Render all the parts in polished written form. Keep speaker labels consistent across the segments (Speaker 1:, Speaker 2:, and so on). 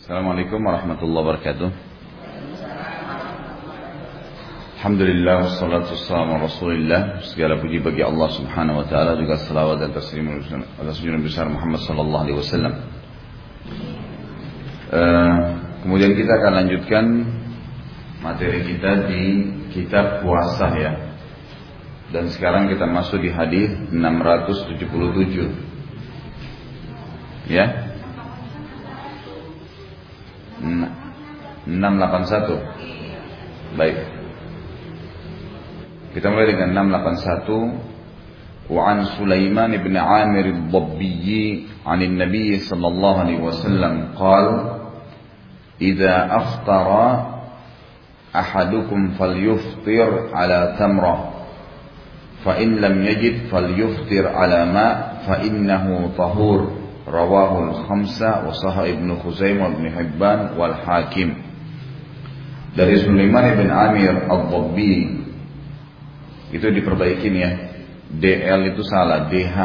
Speaker 1: Assalamualaikum warahmatullahi wabarakatuh. Alhamdulillah wassalatu wassalamu ala Rasulillah. Segala puji bagi Allah Subhanahu wa taala, juga selawat dan taslim atas junjungan besar Muhammad sallallahu alaihi wasallam. Kemudian kita akan lanjutkan materi kita di kitab puasa ya. Dan sekarang kita masuk di hadis 677. Ya. 681. Baik. Kita mulai dengan 681. Wa an Sulaiman bin Amir ad-Dabbi 'an an-nabiy sallallahu alaihi wasallam qala idza aftara ahadukum falyuftir ala tamrah fa in lam yajid falyuftir ala ma fa innahu tahur. Rawahul khamsa wa sahih Ibnu Khuzaimah Ibnu Hibban wal Hakim. Dari Sulaiman bin Amir ad-Dabbi. Itu diperbaikin ya. DL itu salah, DH.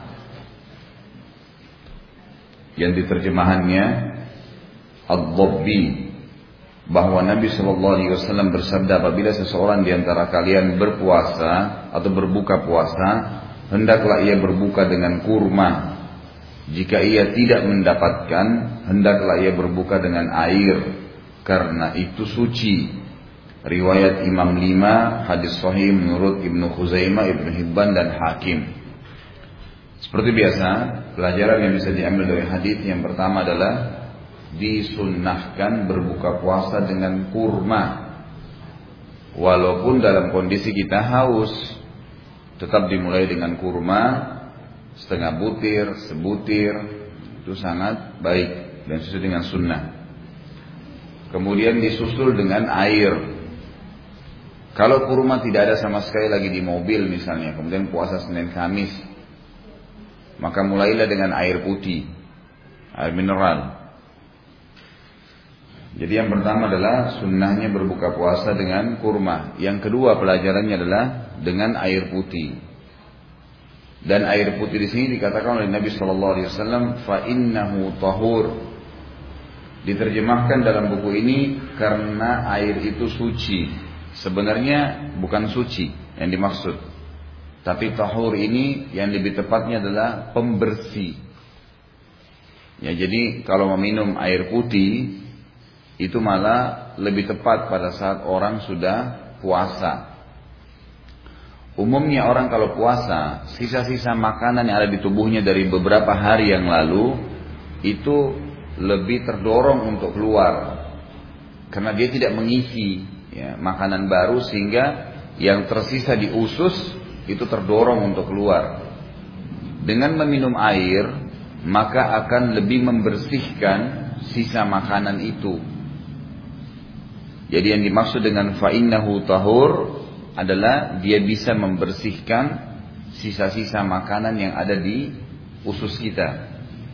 Speaker 1: Yang diterjemahannya ad-Dabbi, bahwa Nabi sallallahu alaihi wasallam bersabda, apabila seseorang di antara kalian berpuasa atau berbuka puasa, hendaklah ia berbuka dengan kurma. Jika ia tidak mendapatkan, hendaklah ia berbuka dengan air, karena itu suci. Riwayat Imam 5, hadis sahih menurut Ibnu Khuzaimah, Ibnu Hibban dan Hakim. Seperti biasa, pelajaran yang bisa diambil dari hadis yang pertama adalah disunnahkan berbuka puasa dengan kurma. Walaupun dalam kondisi kita haus, tetap dimulai dengan kurma. Setengah butir, sebutir, itu sangat baik dan sesuai dengan sunnah. Kemudian disusul dengan air. Kalau kurma tidak ada sama sekali lagi di mobil misalnya, kemudian puasa Senin Kamis, maka mulailah dengan air putih, air mineral. Jadi yang pertama adalah sunnahnya berbuka puasa dengan kurma. Yang kedua pelajarannya adalah dengan air putih. Dan air putih di sini dikatakan oleh Nabi Sallallahu Alaihi Wasallam, fa innahu tahur. Diterjemahkan dalam buku ini karena air itu suci. Sebenarnya bukan suci yang dimaksud, tapi tahur ini yang lebih tepatnya adalah pembersih. Ya, jadi kalau meminum air putih itu malah lebih tepat pada saat orang sudah puasa. Umumnya orang kalau puasa, sisa-sisa makanan yang ada di tubuhnya dari beberapa hari yang lalu itu lebih terdorong untuk keluar, karena dia tidak mengisi ya, makanan baru, sehingga yang tersisa di usus itu terdorong untuk keluar. Dengan meminum air, maka akan lebih membersihkan sisa makanan itu. Jadi yang dimaksud dengan fa'innahu tahur adalah dia bisa membersihkan sisa-sisa makanan yang ada di usus kita.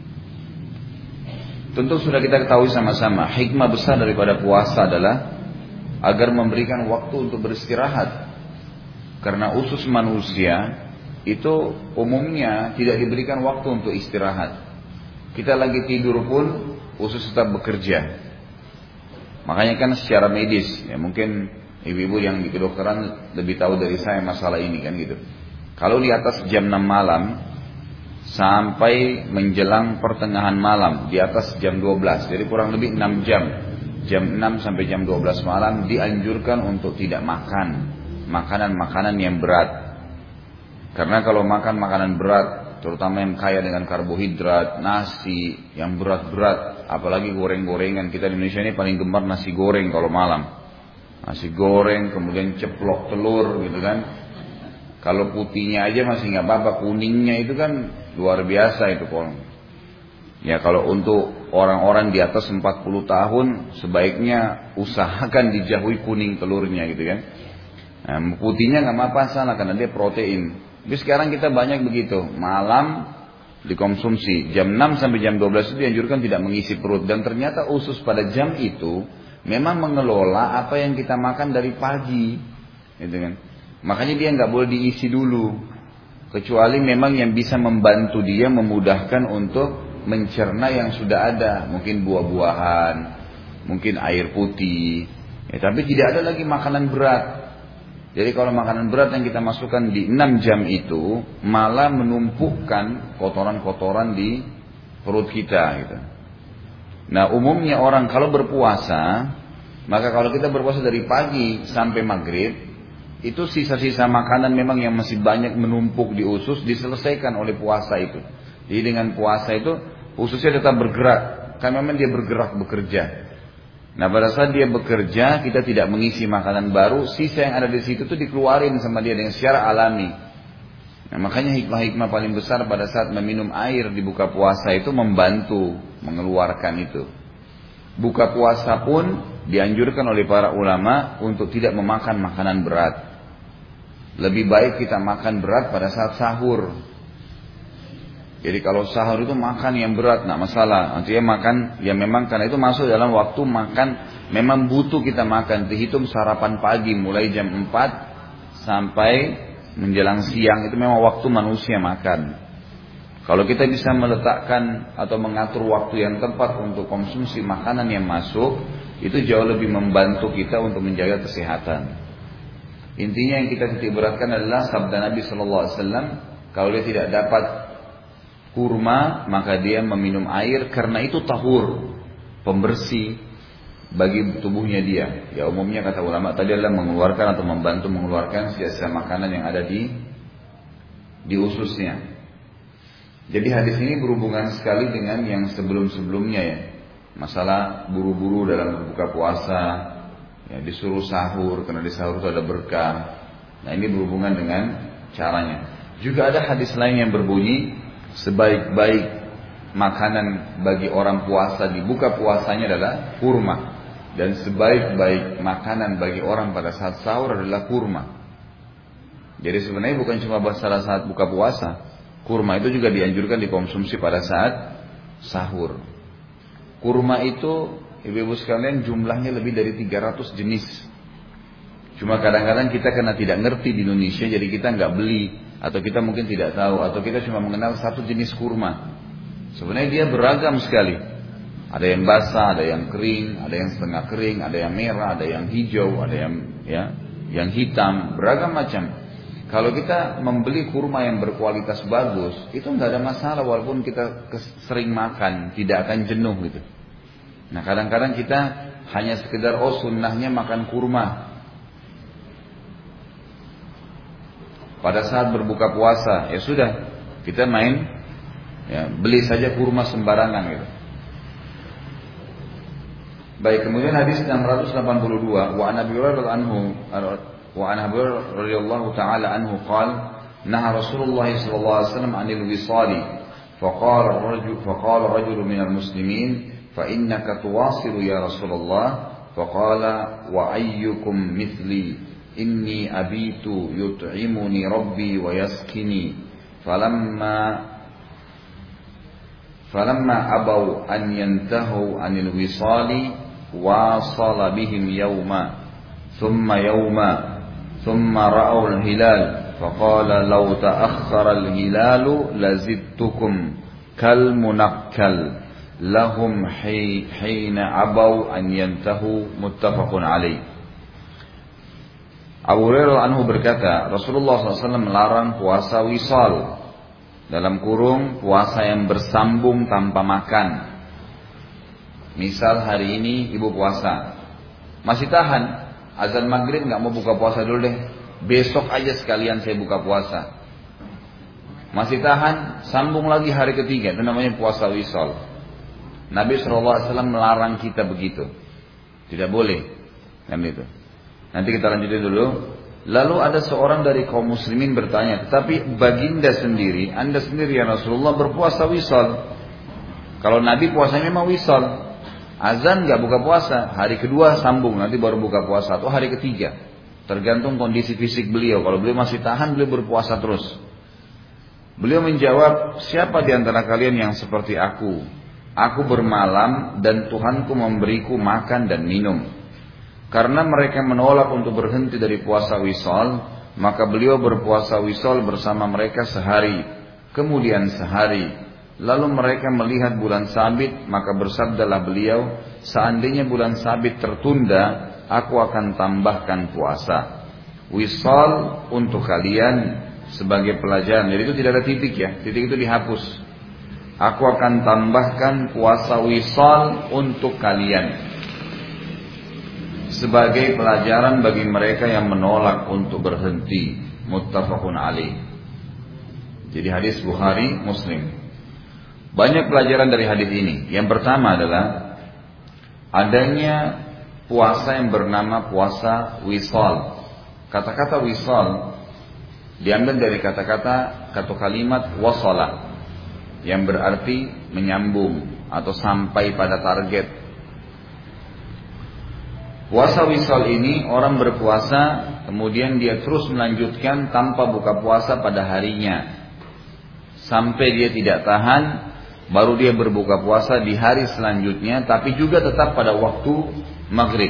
Speaker 1: Tentu sudah kita ketahui sama-sama, hikmah besar daripada puasa adalah agar memberikan waktu untuk beristirahat. Karena usus manusia itu umumnya tidak diberikan waktu untuk istirahat. Kita lagi tidur pun usus tetap bekerja. Makanya kan secara medis, ya mungkin ibu-ibu yang di kedokteran lebih tahu dari saya masalah ini kan gitu. Kalau di atas jam 6 malam sampai menjelang pertengahan malam, di atas jam 12, jadi kurang lebih 6 jam. Jam 6 sampai jam 12 malam dianjurkan untuk tidak makan makanan-makanan yang berat. Karena kalau makan makanan berat, terutama yang kaya dengan karbohidrat, nasi yang berat-berat, apalagi goreng-gorengan, kita di Indonesia ini paling gemar nasi goreng kalau malam. Nasi goreng, kemudian ceplok telur gitu kan. Kalau putihnya aja masih nggak apa-apa, kuningnya itu kan luar biasa itu kalau. Ya kalau untuk orang-orang di atas 40 tahun sebaiknya usahakan dijauhi kuning telurnya gitu kan. Nah, putihnya nggak masalah karena dia protein. Tapi sekarang kita banyak begitu, malam dikonsumsi jam 6 sampai jam 12 itu dianjurkan tidak mengisi perut, dan ternyata usus pada jam itu memang mengelola apa yang kita makan dari pagi, gitu kan. Makanya dia nggak boleh diisi dulu, kecuali memang yang bisa membantu dia memudahkan untuk mencerna yang sudah ada, mungkin buah-buahan, mungkin air putih, ya, tapi tidak ada lagi makanan berat. Jadi kalau makanan berat yang kita masukkan di 6 jam itu malah menumpukan kotoran-kotoran di perut kita gitu. Nah umumnya orang kalau berpuasa, maka kalau kita berpuasa dari pagi sampai maghrib, itu sisa-sisa makanan memang yang masih banyak menumpuk di usus diselesaikan oleh puasa itu. Jadi dengan puasa itu ususnya tetap bergerak, kan memang dia bergerak bekerja. Nah pada saat dia bekerja, kita tidak mengisi makanan baru, sisa yang ada di situ tuh dikeluarin sama dia dengan secara alami. Nah makanya hikmah-hikmah paling besar pada saat meminum air di buka puasa itu membantu mengeluarkan itu. Buka puasa pun dianjurkan oleh para ulama untuk tidak memakan makanan berat. Lebih baik kita makan berat pada saat sahur. Jadi kalau sahur itu makan yang berat, nggak masalah. Artinya makan yang memang karena itu masuk dalam waktu makan, memang butuh kita makan. Dihitung sarapan pagi mulai jam 4 sampai menjelang siang itu memang waktu manusia makan. Kalau kita bisa meletakkan atau mengatur waktu yang tepat untuk konsumsi makanan yang masuk, itu jauh lebih membantu kita untuk menjaga kesehatan. Intinya yang kita titik beratkan adalah sabda Nabi SAW, kalau dia tidak dapat kurma, maka dia meminum air karena itu tahur, pembersih bagi tubuhnya dia. Ya umumnya kata ulama tadi adalah mengeluarkan atau membantu mengeluarkan sisa-sisa makanan yang ada di ususnya. Jadi hadis ini berhubungan sekali dengan yang sebelum-sebelumnya ya. Masalah buru-buru dalam berbuka puasa, ya disuruh sahur karena di sahur itu ada berkah. Nah ini berhubungan dengan caranya. Juga ada hadis lain yang berbunyi sebaik-baik makanan bagi orang puasa di buka puasanya adalah kurma, dan sebaik-baik makanan bagi orang pada saat sahur adalah kurma. Jadi sebenarnya bukan cuma pada saat buka puasa, kurma itu juga dianjurkan dikonsumsi pada saat sahur. Kurma itu ibu-ibu sekalian jumlahnya lebih dari 300 jenis. Cuma kadang-kadang kita karena tidak ngerti di Indonesia, jadi kita nggak beli, atau kita mungkin tidak tahu, atau kita cuma mengenal satu jenis kurma. Sebenarnya dia beragam sekali. Ada yang basah, ada yang kering, ada yang setengah kering, ada yang merah, ada yang hijau, ada yang hitam, beragam macam. Kalau kita membeli kurma yang berkualitas bagus, itu nggak ada masalah walaupun kita sering makan, tidak akan jenuh gitu. Nah kadang-kadang kita hanya sekedar sunnahnya makan kurma pada saat berbuka puasa, ya sudah kita main, ya beli saja kurma sembarangan gitu. Baik, kemudian hadis 682, wa an Abi Hurairah anhu wa an Abi Hurairah radhiyallahu taala anhu qala naha Rasulullah sallallahu alaihi wasallam 'anil wisali faqala rajul minal muslimin fa innaka tuwasilu ya Rasulullah faqala wa ayyukum mithli inni abitu yut'imuni rabbi wa yaskini falamma abaw an yantahu anil wisali wasala bihim yawma thumma ra'aw al-hilal faqala law ta'akhkhara al-hilalu lazidtukum kal munakkal lahum hina abaw an yantahu muttafaqun alaih. Abu Hurairah anhu berkata, Rasulullah SAW melarang puasa wisal, dalam kurung puasa yang bersambung tanpa makan. Misal hari ini ibu puasa, masih tahan, azan maghrib nggak mau buka puasa dulu deh, besok aja sekalian saya buka puasa. Masih tahan, sambung lagi hari ketiga, itu namanya puasa wisal. Nabi SAW melarang kita begitu, tidak boleh, kan itu. Nanti kita lanjutin dulu. Lalu ada seorang dari kaum muslimin bertanya, tetapi baginda sendiri, anda sendiri ya Rasulullah berpuasa wisal. Kalau Nabi puasanya memang wisal, azan nggak buka puasa, hari kedua sambung, nanti baru buka puasa, atau hari ketiga, tergantung kondisi fisik beliau. Kalau beliau masih tahan, beliau berpuasa terus. Beliau menjawab, siapa di antara kalian yang seperti aku? Aku bermalam dan Tuhanku memberiku makan dan minum. Karena mereka menolak untuk berhenti dari puasa wisal, maka beliau berpuasa wisal bersama mereka sehari, kemudian sehari, Lalu mereka melihat bulan sabit, maka bersabdalah beliau, seandainya bulan sabit tertunda, aku akan tambahkan puasa. Wisal untuk kalian sebagai pelajaran. Jadi itu tidak ada titik ya, titik itu dihapus. Aku akan tambahkan puasa wisal untuk kalian sebagai pelajaran bagi mereka yang menolak untuk berhenti. Muttafaqun alaih. Jadi hadis Bukhari Muslim. Banyak pelajaran dari hadis ini. Yang pertama adalah adanya puasa yang bernama puasa wisal. Kata-kata wisal diambil dari kata-kata atau kalimat wasala, yang berarti menyambung atau sampai pada target. Puasa wisal ini orang berpuasa kemudian dia terus melanjutkan tanpa buka puasa pada harinya sampai dia tidak tahan, baru dia berbuka puasa di hari selanjutnya, tapi juga tetap pada waktu maghrib.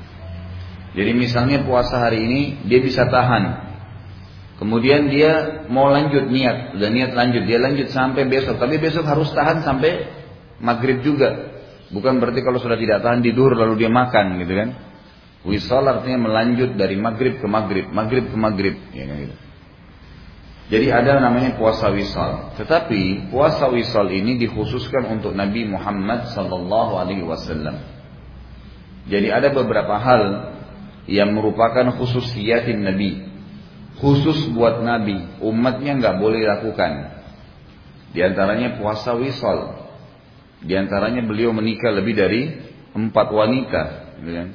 Speaker 1: Jadi misalnya puasa hari ini dia bisa tahan, kemudian dia mau lanjut niat, udah niat lanjut, dia lanjut sampai besok, tapi besok harus tahan sampai maghrib juga. Bukan berarti kalau sudah tidak tahan di duhur lalu dia makan gitu kan. Wisal artinya melanjut dari maghrib ke maghrib, maghrib ke maghrib, ya kan gitu. Jadi ada namanya puasa wisal. Tetapi puasa wisal ini dikhususkan untuk Nabi Muhammad sallallahu alaihi wasallam. Jadi ada beberapa hal yang merupakan khususiyatin Nabi. Khusus buat Nabi, umatnya nggak boleh lakukan. Di antaranya puasa wisal. Di antaranya beliau menikah lebih dari 4 wanita, gitu kan?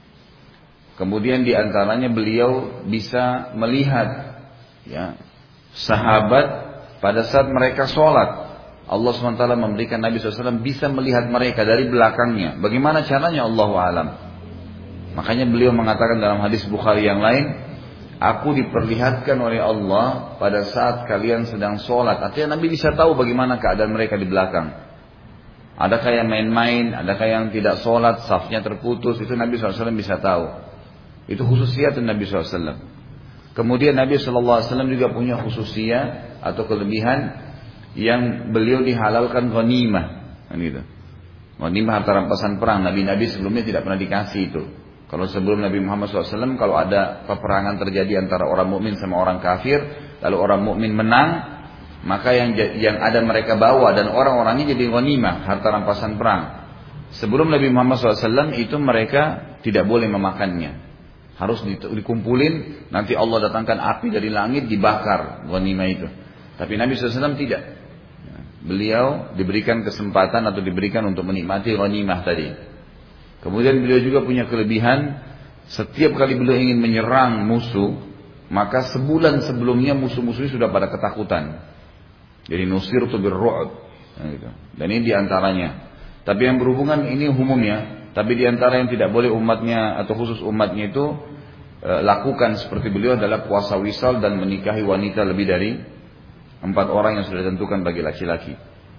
Speaker 1: Kemudian di antaranya beliau bisa melihat ya sahabat pada saat mereka sholat. Allah SWT memberikan Nabi SAW bisa melihat mereka dari belakangnya. Bagaimana caranya? Allahu a'lam. Makanya beliau mengatakan dalam hadis Bukhari yang lain, aku diperlihatkan oleh Allah pada saat kalian sedang sholat. Artinya Nabi bisa tahu bagaimana keadaan mereka di belakang. Adakah yang main-main, adakah yang tidak sholat, safnya terputus, itu Nabi SAW bisa tahu. Itu khususiyat Nabi SAW. Kemudian Nabi SAW juga punya khususiyat atau kelebihan yang beliau dihalalkan ghanimah, gitu. Ghanimah harta rampasan perang. Nabi-nabi sebelumnya tidak pernah dikasih itu. Kalau sebelum Nabi Muhammad SAW, kalau ada peperangan terjadi antara orang mukmin sama orang kafir, lalu orang mukmin menang, maka yang ada mereka bawa dan orang-orangnya jadi ghanimah, harta rampasan perang. Sebelum Nabi Muhammad SAW itu mereka tidak boleh memakannya. Harus dikumpulin, nanti Allah datangkan api dari langit, dibakar ghanimah itu. Tapi Nabi SAW tidak. Beliau diberikan kesempatan atau diberikan untuk menikmati ghanimah tadi. Kemudian beliau juga punya kelebihan, setiap kali beliau ingin menyerang musuh, maka sebulan sebelumnya musuh-musuhnya sudah pada ketakutan. Jadi nusirtu birru'b. Dan ini diantaranya. Tapi yang berhubungan ini umumnya. Tapi diantara yang tidak boleh umatnya atau khusus umatnya itu lakukan seperti beliau adalah puasa wisal dan menikahi wanita lebih dari 4 orang yang sudah ditentukan bagi laki-laki.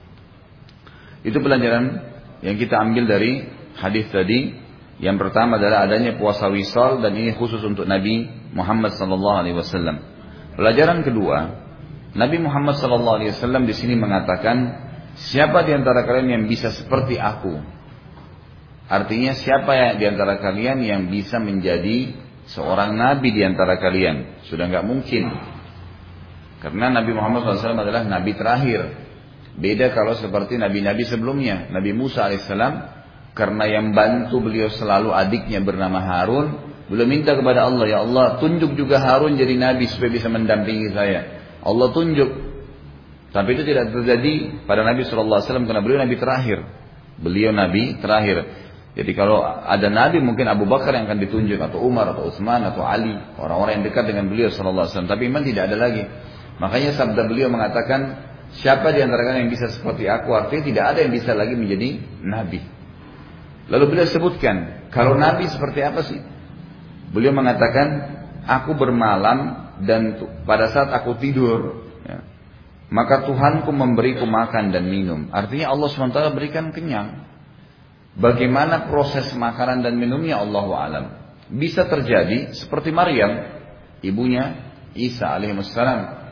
Speaker 1: Itu pelajaran yang kita ambil dari hadis tadi. Yang pertama adalah adanya puasa wisal dan ini khusus untuk Nabi Muhammad SAW. Pelajaran kedua, Nabi Muhammad SAW di sini mengatakan, siapa di antara kalian yang bisa seperti aku? Artinya siapa di antara kalian yang bisa menjadi seorang nabi di antara kalian? Sudah nggak mungkin. Karena Nabi Muhammad SAW adalah nabi terakhir. Beda kalau seperti nabi-nabi sebelumnya. Nabi Musa alaihissalam, karena yang bantu beliau selalu adiknya bernama Harun, beliau minta kepada Allah, ya Allah tunjuk juga Harun jadi nabi supaya bisa mendampingi saya. Allah tunjuk. Tapi itu tidak terjadi pada Nabi SAW karena beliau nabi terakhir. Beliau nabi terakhir. Jadi kalau ada nabi mungkin Abu Bakar yang akan ditunjuk, atau Umar, atau Utsman, atau Ali, orang-orang yang dekat dengan beliau SAW. Tapi memang tidak ada lagi. Makanya sabda beliau mengatakan, siapa di antara kalian yang bisa seperti aku? Artinya tidak ada yang bisa lagi menjadi nabi. Lalu beliau sebutkan, kalau nabi seperti apa sih? Beliau mengatakan, aku bermalam dan pada saat aku tidur, ya, maka Tuhanku memberiku makan dan minum. Artinya Allah SWT berikan kenyang. Bagaimana proses makanan dan minumnya Allahu a'lam. Bisa terjadi seperti Maryam, ibunya Isa alaihissalam.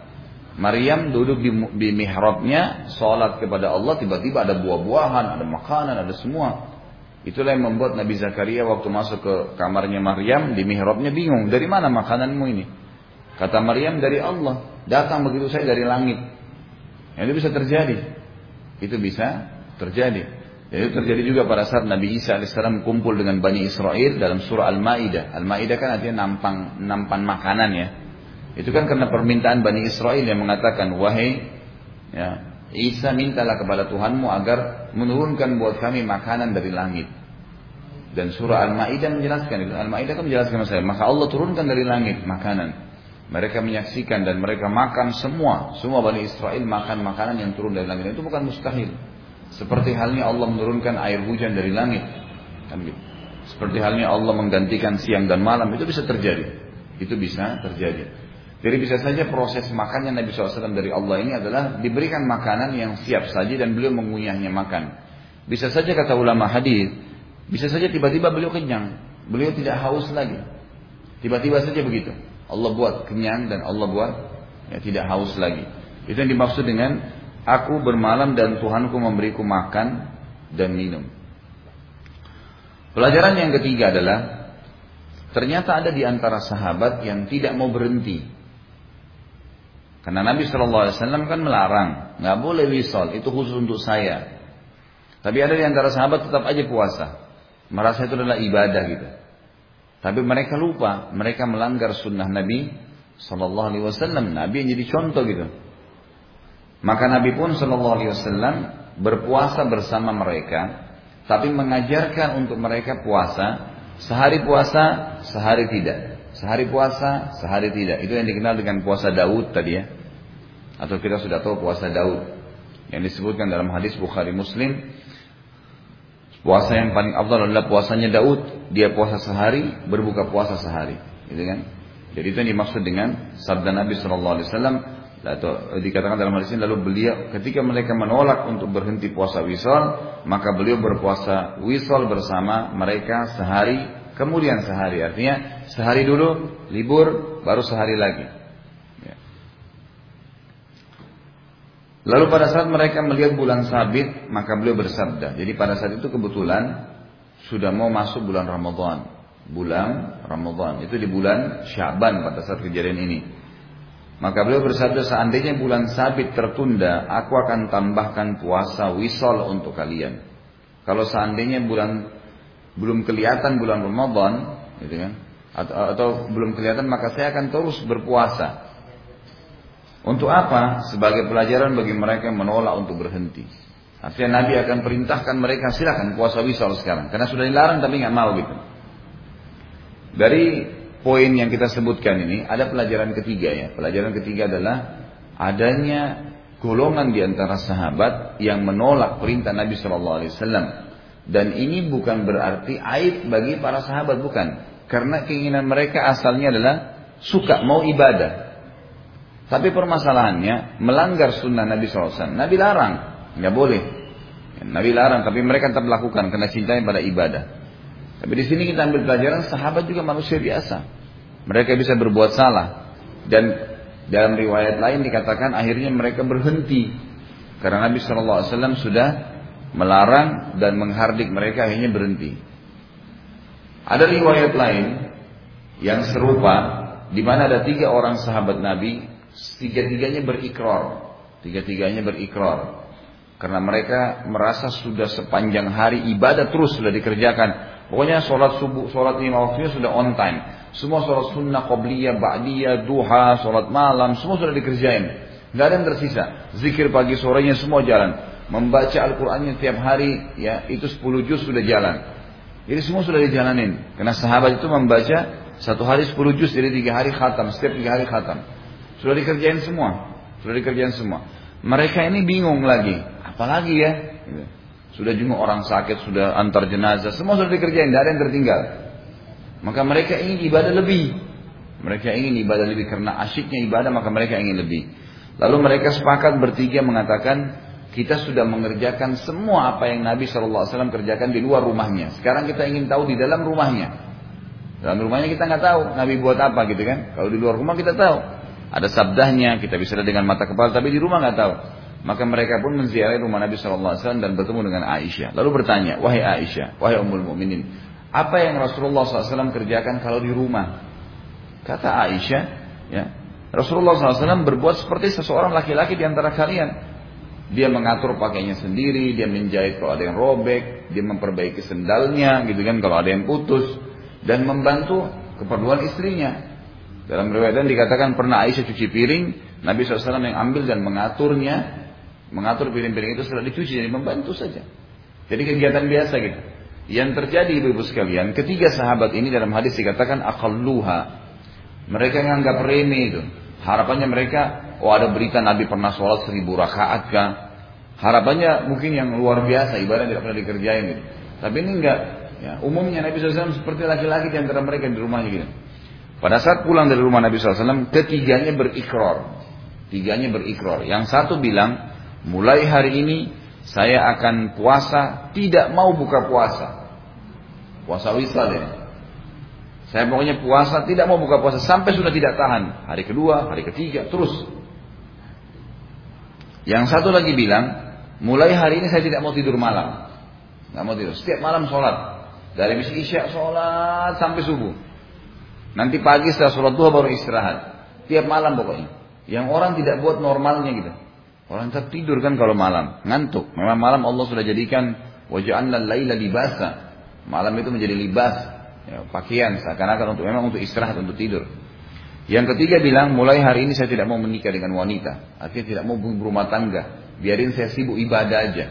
Speaker 1: Maryam duduk di mihrabnya, sholat kepada Allah, tiba-tiba ada buah-buahan, ada makanan, ada semua. Itulah yang membuat Nabi Zakaria waktu masuk ke kamarnya Maryam di mihrabnya bingung, dari mana makananmu ini? Kata Maryam, dari Allah, datang begitu saya dari langit. Itu bisa terjadi. Itu bisa terjadi. Dan itu terjadi juga pada saat Nabi Isa alaihissalam kumpul dengan Bani Israel dalam surah Al-Ma'idah. Al-Ma'idah kan artinya nampan makanan ya. Itu kan karena permintaan Bani Israel yang mengatakan, wahai ya, Isa, mintalah kepada Tuhanmu agar menurunkan buat kami makanan dari langit. Dan surah Al-Ma'idah menjelaskan, Al-Ma'idah kan menjelaskan masalah, maka Allah turunkan dari langit makanan. Mereka menyaksikan dan mereka makan semua Bani Israel makan makanan yang turun dari langit. Itu bukan mustahil. Seperti halnya Allah menurunkan air hujan dari langit. Kan gitu. Seperti halnya Allah menggantikan siang dan malam, itu bisa terjadi. Itu bisa terjadi. Jadi bisa saja proses makannya Nabi SAW dari Allah ini adalah diberikan makanan yang siap saji dan beliau mengunyahnya makan. Bisa saja kata ulama hadis, bisa saja tiba-tiba beliau kenyang, beliau tidak haus lagi. Tiba-tiba saja begitu. Allah buat kenyang dan Allah buat ya, tidak haus lagi. Itu yang dimaksud dengan aku bermalam dan Tuhanku memberiku makan dan minum. Pelajaran yang ketiga adalah ternyata ada di antara sahabat yang tidak mau berhenti. Karena Nabi SAW kan melarang, nggak boleh wisol, itu khusus untuk saya. Tapi ada di antara sahabat tetap aja puasa, merasa itu adalah ibadah gitu. Tapi mereka lupa, mereka melanggar sunnah Nabi SAW. Nabi yang jadi contoh gitu. Maka Nabi pun SAW berpuasa bersama mereka, tapi mengajarkan untuk mereka puasa, sehari puasa, sehari tidak. Sehari puasa, sehari tidak. Itu yang dikenal dengan puasa Daud tadi ya. Atau kita sudah tahu puasa Daud. Yang disebutkan dalam hadis Bukhari Muslim. Puasa yang paling afdal adalah puasanya Daud. Dia puasa sehari, berbuka puasa sehari. Gitu kan? Jadi itu yang dimaksud dengan sabda Nabi SAW. Atau dikatakan dalam hadis ini, lalu beliau ketika mereka menolak untuk berhenti puasa wisol, maka beliau berpuasa wisol bersama mereka sehari. Kemudian sehari, artinya sehari dulu libur, baru sehari lagi. Ya. Lalu pada saat mereka melihat bulan sabit, maka beliau bersabda. Jadi pada saat itu kebetulan sudah mau masuk bulan Ramadan. Bulan Ramadan, itu di bulan Sya'ban pada saat kejadian ini. Maka beliau bersabda, seandainya bulan sabit tertunda, aku akan tambahkan puasa wisol untuk kalian. Kalau seandainya belum kelihatan bulan Ramadan, gitu kan? Atau belum kelihatan, maka saya akan terus berpuasa. Untuk apa? Sebagai pelajaran bagi mereka yang menolak untuk berhenti. Artinya Nabi akan perintahkan mereka, silakan puasa wisal sekarang, karena sudah dilarang tapi nggak mau gitu. Dari poin yang kita sebutkan ini ada pelajaran ketiga ya. Pelajaran ketiga adalah adanya golongan di antara sahabat yang menolak perintah Nabi SAW. Dan ini bukan berarti aib bagi para sahabat, bukan. Karena keinginan mereka asalnya adalah suka, mau ibadah. Tapi permasalahannya melanggar sunnah Nabi SAW. Nabi larang, nggak boleh. Nabi larang, tapi mereka tetap melakukan karena cintanya pada ibadah. Tapi di sini kita ambil pelajaran, sahabat juga manusia biasa. Mereka bisa berbuat salah. Dan dalam riwayat lain dikatakan akhirnya mereka berhenti. Karena Nabi SAW sudah melarang dan menghardik mereka, akhirnya berhenti. Ada riwayat lain yang serupa, di mana ada 3 orang sahabat Nabi, tiga-tiganya berikrar, karena mereka merasa sudah sepanjang hari ibadah terus sudah dikerjakan. Pokoknya sholat subuh, sholat 5 waktunya sudah on time. Semua sholat sunnah, qobliyah, ba'diyah, duha, sholat malam, semua sudah dikerjain. Gak ada yang tersisa. Zikir pagi sorenya semua jalan. Membaca Al-Qurannya tiap hari, ya itu 10 juz sudah jalan. Jadi semua sudah dijalanin. Karena sahabat itu membaca satu hari 10 juz, jadi 3 hari khatam, setiap 3 hari khatam. Sudah dikerjain semua. Mereka ini bingung lagi. Apalagi ya? Sudah jenguk orang sakit, sudah antar jenazah, semua sudah dikerjain, tidak ada yang tertinggal. Maka mereka ingin ibadah lebih. Karena asyiknya ibadah, maka mereka ingin lebih. Lalu mereka sepakat bertiga mengatakan, kita sudah mengerjakan semua apa yang Nabi SAW kerjakan di luar rumahnya. Sekarang kita ingin tahu di dalam rumahnya. Dalam rumahnya kita nggak tahu Nabi buat apa gitu kan. Kalau di luar rumah kita tahu. ada sabdahnya, kita bisa lihat dengan mata kepala, tapi di rumah nggak tahu. Maka mereka pun menziarahi rumah Nabi SAW dan bertemu dengan Aisyah. Lalu bertanya, wahai Aisyah, wahai Ummul Mukminin, apa yang Rasulullah SAW kerjakan kalau di rumah? Kata Aisyah, ya, Rasulullah SAW berbuat seperti seseorang laki-laki di antara kalian. Dia mengatur pakaiannya sendiri, dia menjahit kalau ada yang robek, dia memperbaiki sendalnya, gitu kan, kalau ada yang putus, dan membantu keperluan istrinya. Dalam riwayat dikatakan pernah Aisyah cuci piring, Nabi SAW yang ambil dan mengaturnya, mengatur piring-piring itu setelah dicuci, jadi membantu saja. Jadi kegiatan biasa gitu. Yang terjadi ibu-ibu sekalian, ketiga sahabat ini dalam hadis dikatakan aqalluha. Mereka nganggap remeh itu. Harapannya mereka, ada berita Nabi pernah sholat 1000 rakaat kah? Harapannya mungkin yang luar biasa, ibadah tidak pernah dikerjain gitu. Tapi ini enggak. Ya, umumnya Nabi SAW seperti laki-laki di antara mereka di rumahnya gitu. Pada saat pulang dari rumah Nabi SAW, ketiganya berikrar. Tiganya berikrar. Yang satu bilang, mulai hari ini saya akan puasa, tidak mau buka puasa. Puasa wisal ya. Saya pokoknya puasa, tidak mau buka puasa sampai sudah tidak tahan. Hari kedua, hari ketiga, terus. Yang satu lagi bilang, mulai hari ini saya tidak mau tidur malam. Nggak mau tidur. Setiap malam sholat. Dari habis isya sholat sampai subuh. Nanti pagi setelah sholat duha baru istirahat. Tiap malam pokoknya. Yang orang tidak buat normalnya gitu. Orang tetap tidur kan kalau malam. Ngantuk. Memang malam Allah sudah jadikan waja'alna al-laila libasa. Malam itu menjadi libas. Ya, pakaian seakan-akan memang untuk istirahat, untuk tidur. Yang ketiga bilang, mulai hari ini saya tidak mau menikah dengan wanita. Artinya tidak mau berumah tangga. Biarin saya sibuk ibadah aja.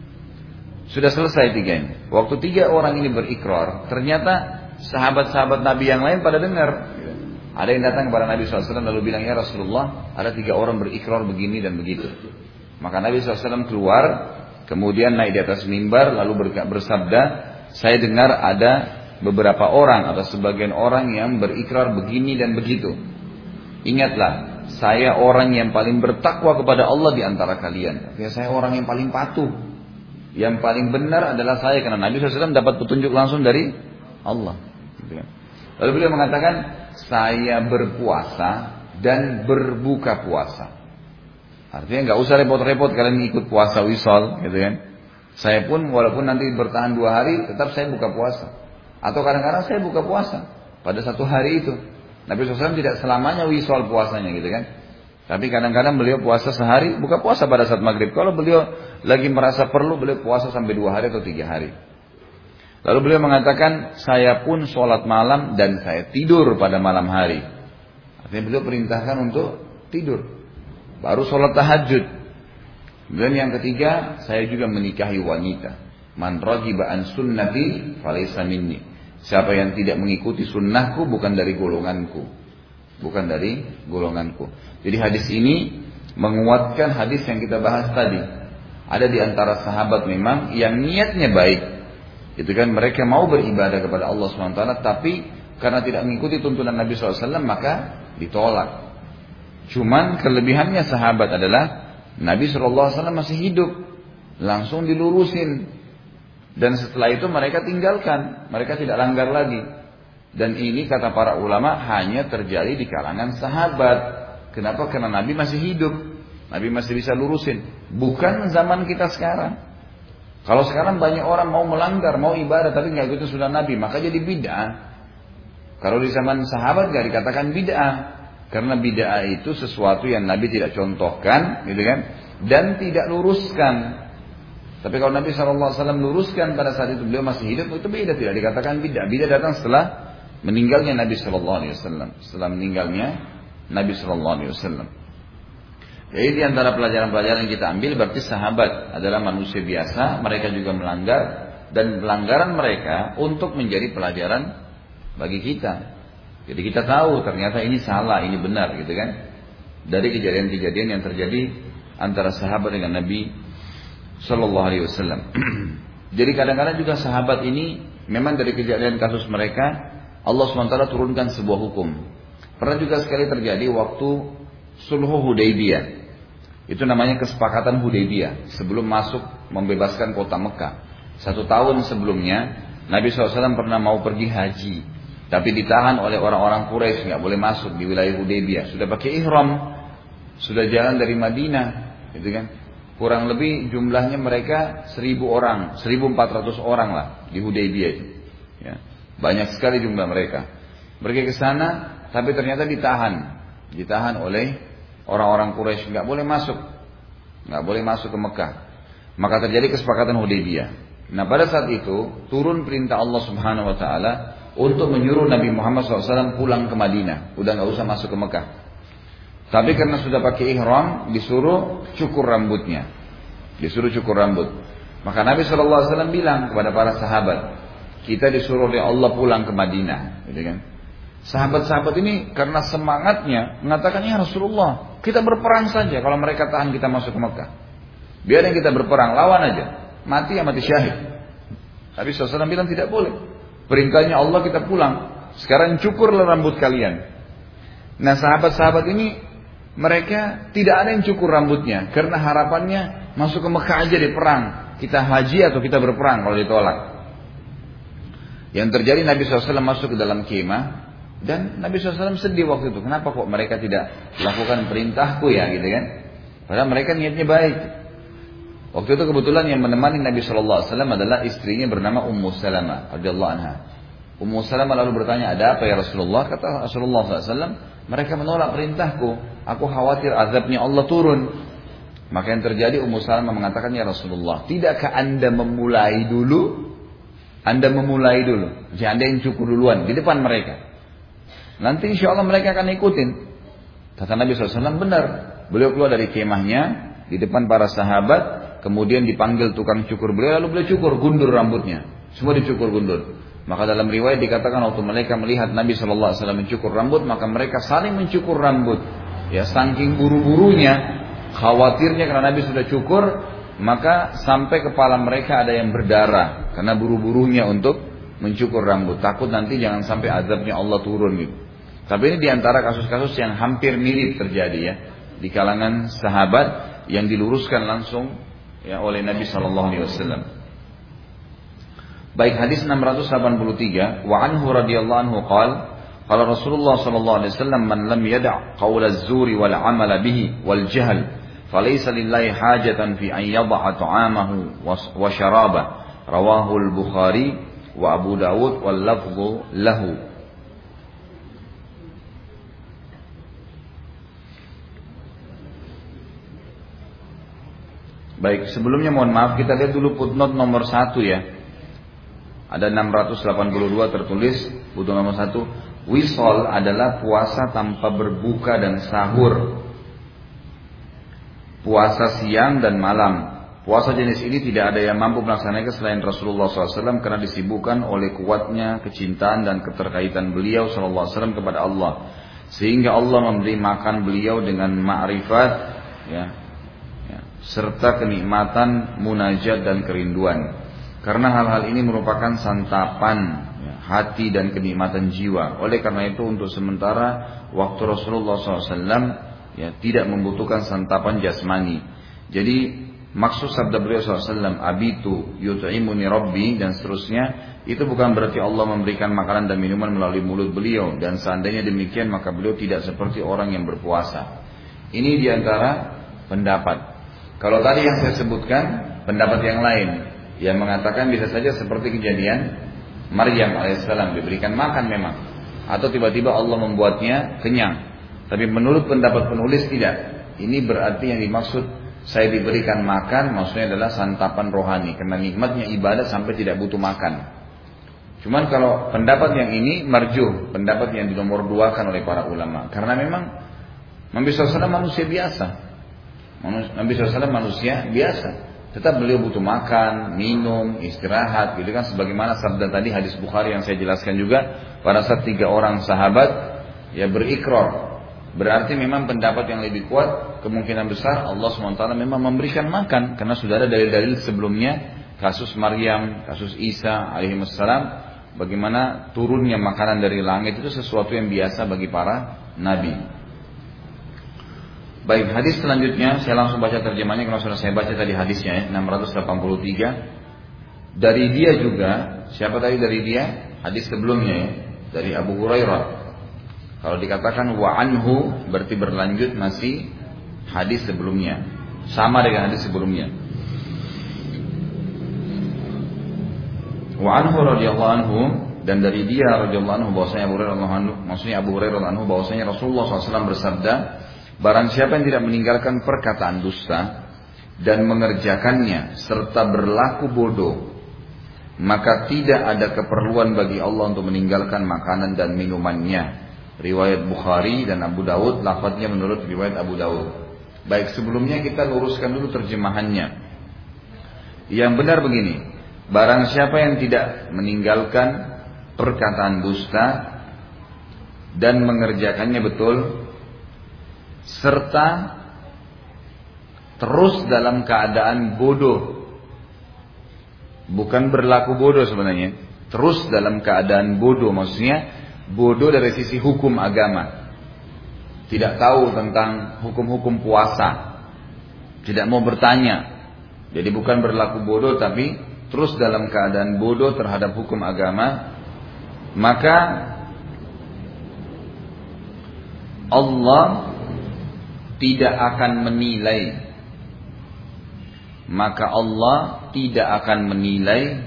Speaker 1: Sudah selesai tiga ini. Waktu tiga orang ini berikrar, ternyata sahabat-sahabat Nabi yang lain pada dengar. Ada yang datang kepada Nabi SAW lalu bilang, ya Rasulullah, ada 3 orang berikrar begini dan begitu. Maka Nabi SAW keluar, kemudian naik di atas mimbar, lalu bersabda, saya dengar ada beberapa orang atau sebagian orang yang berikrar begini dan begitu. Ingatlah, saya orang yang paling bertakwa kepada Allah di antara kalian. Ya, saya orang yang paling patuh. Yang paling benar adalah saya, karena Nabi SAW dapat petunjuk langsung dari Allah. Lalu beliau mengatakan, saya berpuasa dan berbuka puasa. Artinya nggak usah repot-repot kalian ikut puasa wisol, gitu kan? Saya pun walaupun nanti bertahan 2 hari, tetap saya buka puasa. Atau kadang-kadang saya buka puasa pada satu hari itu. Nabi SAW tidak selamanya wisol puasanya, gitu kan? Tapi kadang-kadang beliau puasa sehari, buka puasa pada saat maghrib. Kalau beliau lagi merasa perlu, beliau puasa sampai 2 hari atau 3 hari. Lalu beliau mengatakan, saya pun sholat malam dan saya tidur pada malam hari. Artinya beliau perintahkan untuk tidur. Baru sholat tahajud. Kemudian yang ketiga, saya juga menikahi wanita. Man ragiba an sunnati falaysa minni. Siapa yang tidak mengikuti sunnahku bukan dari golonganku. Bukan dari golonganku. Jadi hadis ini menguatkan hadis yang kita bahas tadi. Ada di antara sahabat memang yang niatnya baik. Itu kan mereka mau beribadah kepada Allah SWT, tapi karena tidak mengikuti tuntunan Nabi SAW maka ditolak. Cuman kelebihannya sahabat adalah Nabi SAW masih hidup, langsung dilurusin. Dan setelah itu mereka tinggalkan, mereka tidak langgar lagi. Dan ini kata para ulama hanya terjadi di kalangan sahabat. Kenapa? Karena Nabi masih hidup, Nabi masih bisa lurusin. Bukan zaman kita sekarang. Kalau sekarang banyak orang mau melanggar, mau ibadah tapi nggak ikuti sunnah Nabi, maka jadi bid'ah. Kalau di zaman sahabat nggak dikatakan bid'ah, karena bid'ah itu sesuatu yang Nabi tidak contohkan, gitu kan, dan tidak luruskan. Tapi kalau Nabi SAW luruskan pada saat itu beliau masih hidup, itu beda, tidak dikatakan bid'ah. Bid'ah datang setelah meninggalnya Nabi SAW, setelah meninggalnya Nabi SAW. Jadi di antara pelajaran-pelajaran yang kita ambil berarti sahabat adalah manusia biasa, mereka juga melanggar, dan pelanggaran mereka untuk menjadi pelajaran bagi kita. Jadi kita tahu ternyata ini salah, ini benar, gitu kan? Dari kejadian-kejadian yang terjadi antara sahabat dengan Nabi Sallallahu Alaihi Wasallam. Jadi kadang-kadang juga sahabat ini memang dari kejadian kasus mereka Allah SWT turunkan sebuah hukum. Pernah juga sekali terjadi waktu Sulhu Hudaybiyah. Itu namanya kesepakatan Hudaybiyah. Sebelum masuk membebaskan kota Mekah. 1 tahun sebelumnya Nabi SAW pernah mau pergi haji. Tapi ditahan oleh orang-orang Quraisy, nggak boleh masuk di wilayah Hudaybiyah. Sudah pakai ihram, sudah jalan dari Madinah, gitu kan? Kurang lebih jumlahnya mereka 1.000 orang, 1.400 orang lah di Hudaybiyah itu. Ya. Banyak sekali jumlah mereka. Mereka ke sana, tapi ternyata ditahan oleh orang-orang Quraisy, nggak boleh masuk ke Mekah. Maka terjadi kesepakatan Hudaybiyah. Nah pada saat itu turun perintah Allah Subhanahu Wa Taala untuk menyuruh Nabi Muhammad SAW pulang ke Madinah, udah nggak usah masuk ke Mekah. Tapi karena sudah pakai ihram, disuruh cukur rambutnya, Maka Nabi SAW bilang kepada para sahabat, kita disuruh oleh Allah pulang ke Madinah, gitu kan? Sahabat-sahabat ini karena semangatnya mengatakan, ya Rasulullah, kita berperang saja kalau mereka tahan kita masuk ke Mekah. Biarin kita berperang, lawan aja, mati ya mati syahid. Nabi SAW bilang tidak boleh. Perintahnya Allah kita pulang. Sekarang cukurlah rambut kalian. Nah sahabat-sahabat ini mereka tidak ada yang cukur rambutnya karena harapannya masuk ke Mekah aja deh perang. Kita haji atau kita berperang kalau ditolak. Yang terjadi Nabi SAW masuk ke dalam kemah dan Nabi SAW sedih waktu itu. Kenapa kok mereka tidak lakukan perintahku ya gitu kan? Padahal mereka niatnya baik. Waktu itu kebetulan yang menemani Nabi SAW adalah istrinya bernama Ummu Salamah radhiyallahu anha. Ummu Salamah lalu bertanya, ada apa ya Rasulullah? Kata Rasulullah SAW, mereka menolak perintahku. Aku khawatir azabnya Allah turun. Maka yang terjadi Ummu Salamah mengatakan, ya Rasulullah, tidakkah anda memulai dulu? Jadi anda yang cukur duluan di depan mereka. Nanti insya Allah mereka akan ikutin. Kata Nabi SAW, benar. Beliau keluar dari kemahnya di depan para sahabat. Kemudian dipanggil tukang cukur beliau, lalu beliau cukur, gundur rambutnya. Semua dicukur gundur. Maka dalam riwayat dikatakan waktu mereka melihat Nabi SAW mencukur rambut, maka mereka saling mencukur rambut. Ya, saking buru-burunya, khawatirnya karena Nabi sudah cukur, maka sampai kepala mereka ada yang berdarah. Karena buru-burunya untuk mencukur rambut. Takut nanti jangan sampai azabnya Allah turun gitu. Tapi ini diantara kasus-kasus yang hampir mirip terjadi ya. Di kalangan sahabat yang diluruskan langsung ya oleh Nabi sallallahu alaihi wasallam. Baik, hadis 683, wa anhu radhiyallahu anhu qala Rasulullah sallallahu alaihi wasallam, man lam yada' qaul az-zuri wal 'amala bihi wal jahl falaysa lillahi hajatan fi an yada'a ta'amahu wa syarabah. Rawahu al-Bukhari wa Abu Dawud wal lafdhu lahu. Baik, sebelumnya mohon maaf, kita lihat dulu footnote nomor 1 ya. Ada 682 tertulis footnote nomor 1. Wisol adalah puasa tanpa berbuka dan sahur. Puasa siang dan malam. Puasa jenis ini tidak ada yang mampu melaksanakan selain Rasulullah SAW karena disibukkan oleh kuatnya kecintaan dan keterkaitan beliau SAW kepada Allah. Sehingga Allah memberi makan beliau dengan ma'rifat ya, serta kenikmatan munajat dan kerinduan. Karena hal-hal ini merupakan santapan hati dan kenikmatan jiwa. Oleh karena itu untuk sementara waktu Rasulullah SAW tidak membutuhkan santapan jasmani. Jadi maksud sabda beliau SAW, abitu yut'imuni rabbi dan seterusnya, itu bukan berarti Allah memberikan makanan dan minuman melalui mulut beliau. Dan seandainya demikian maka beliau tidak seperti orang yang berpuasa. Ini diantara pendapat. Kalau tadi yang saya sebutkan pendapat yang lain yang mengatakan bisa saja seperti kejadian Maryam alaihissalam, diberikan makan memang, atau tiba-tiba Allah membuatnya kenyang. Tapi menurut pendapat penulis tidak. Ini berarti yang dimaksud saya diberikan makan maksudnya adalah santapan rohani, karena nikmatnya ibadah sampai tidak butuh makan. Cuman kalau pendapat yang ini marjuh, pendapat yang dinomor duakan oleh para ulama, karena memang Nabi SAW manusia biasa. Nabi SAW manusia biasa, tetap beliau butuh makan, minum, istirahat, gitu kan, sebagaimana sabda tadi hadis Bukhari yang saya jelaskan juga, pada saat 3 orang sahabat ya berikrar, berarti memang pendapat yang lebih kuat kemungkinan besar Allah SWT memang memberikan makan, karena sudah ada dalil-dalil sebelumnya, kasus Maryam, kasus Isa alaihissalam, bagaimana turunnya makanan dari langit itu sesuatu yang biasa bagi para nabi. Baik, hadis selanjutnya saya langsung baca terjemahnya karena sudah saya baca tadi hadisnya ya, 683. Dari dia juga, siapa tadi dari dia? Hadis sebelumnya ya. dari Abu Hurairah. Kalau dikatakan wa anhu berarti berlanjut masih hadis sebelumnya, sama dengan hadis sebelumnya. Wa anhu radhiyallahu anhu, dan dari dia radhiyallahu anhu bahwasanya Abu Hurairah radhiyallahu anhu, maksudnya Abu Hurairah radhiyallahu anhu bahwasanya Rasulullah SAW bersabda, barang siapa yang tidak meninggalkan perkataan dusta dan mengerjakannya serta berlaku bodoh, maka tidak ada keperluan bagi Allah untuk meninggalkan makanan dan minumannya. Riwayat Bukhari dan Abu Dawud, lafadznya menurut riwayat Abu Dawud. Baik, sebelumnya kita luruskan dulu terjemahannya. Yang benar begini, barang siapa yang tidak meninggalkan perkataan dusta dan mengerjakannya betul, serta terus dalam keadaan bodoh, bukan berlaku bodoh sebenarnya, terus dalam keadaan bodoh, maksudnya bodoh dari sisi hukum agama, tidak tahu tentang hukum-hukum puasa, tidak mau bertanya, jadi bukan berlaku bodoh tapi terus dalam keadaan bodoh terhadap hukum agama, maka Allah tidak akan menilai, maka Allah tidak akan menilai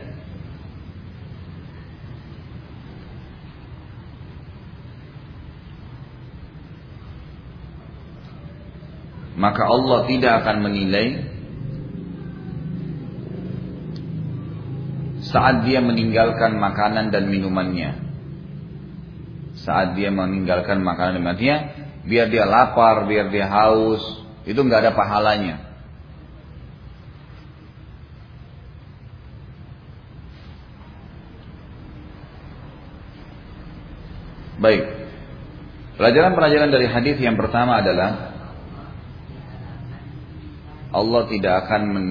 Speaker 1: saat dia meninggalkan makanan dan minumannya. Saat dia meninggalkan makanan dan minumannya, biar dia lapar, biar dia haus, itu nggak ada pahalanya. Baik, pelajaran-pelajaran dari hadis yang pertama adalah Allah tidak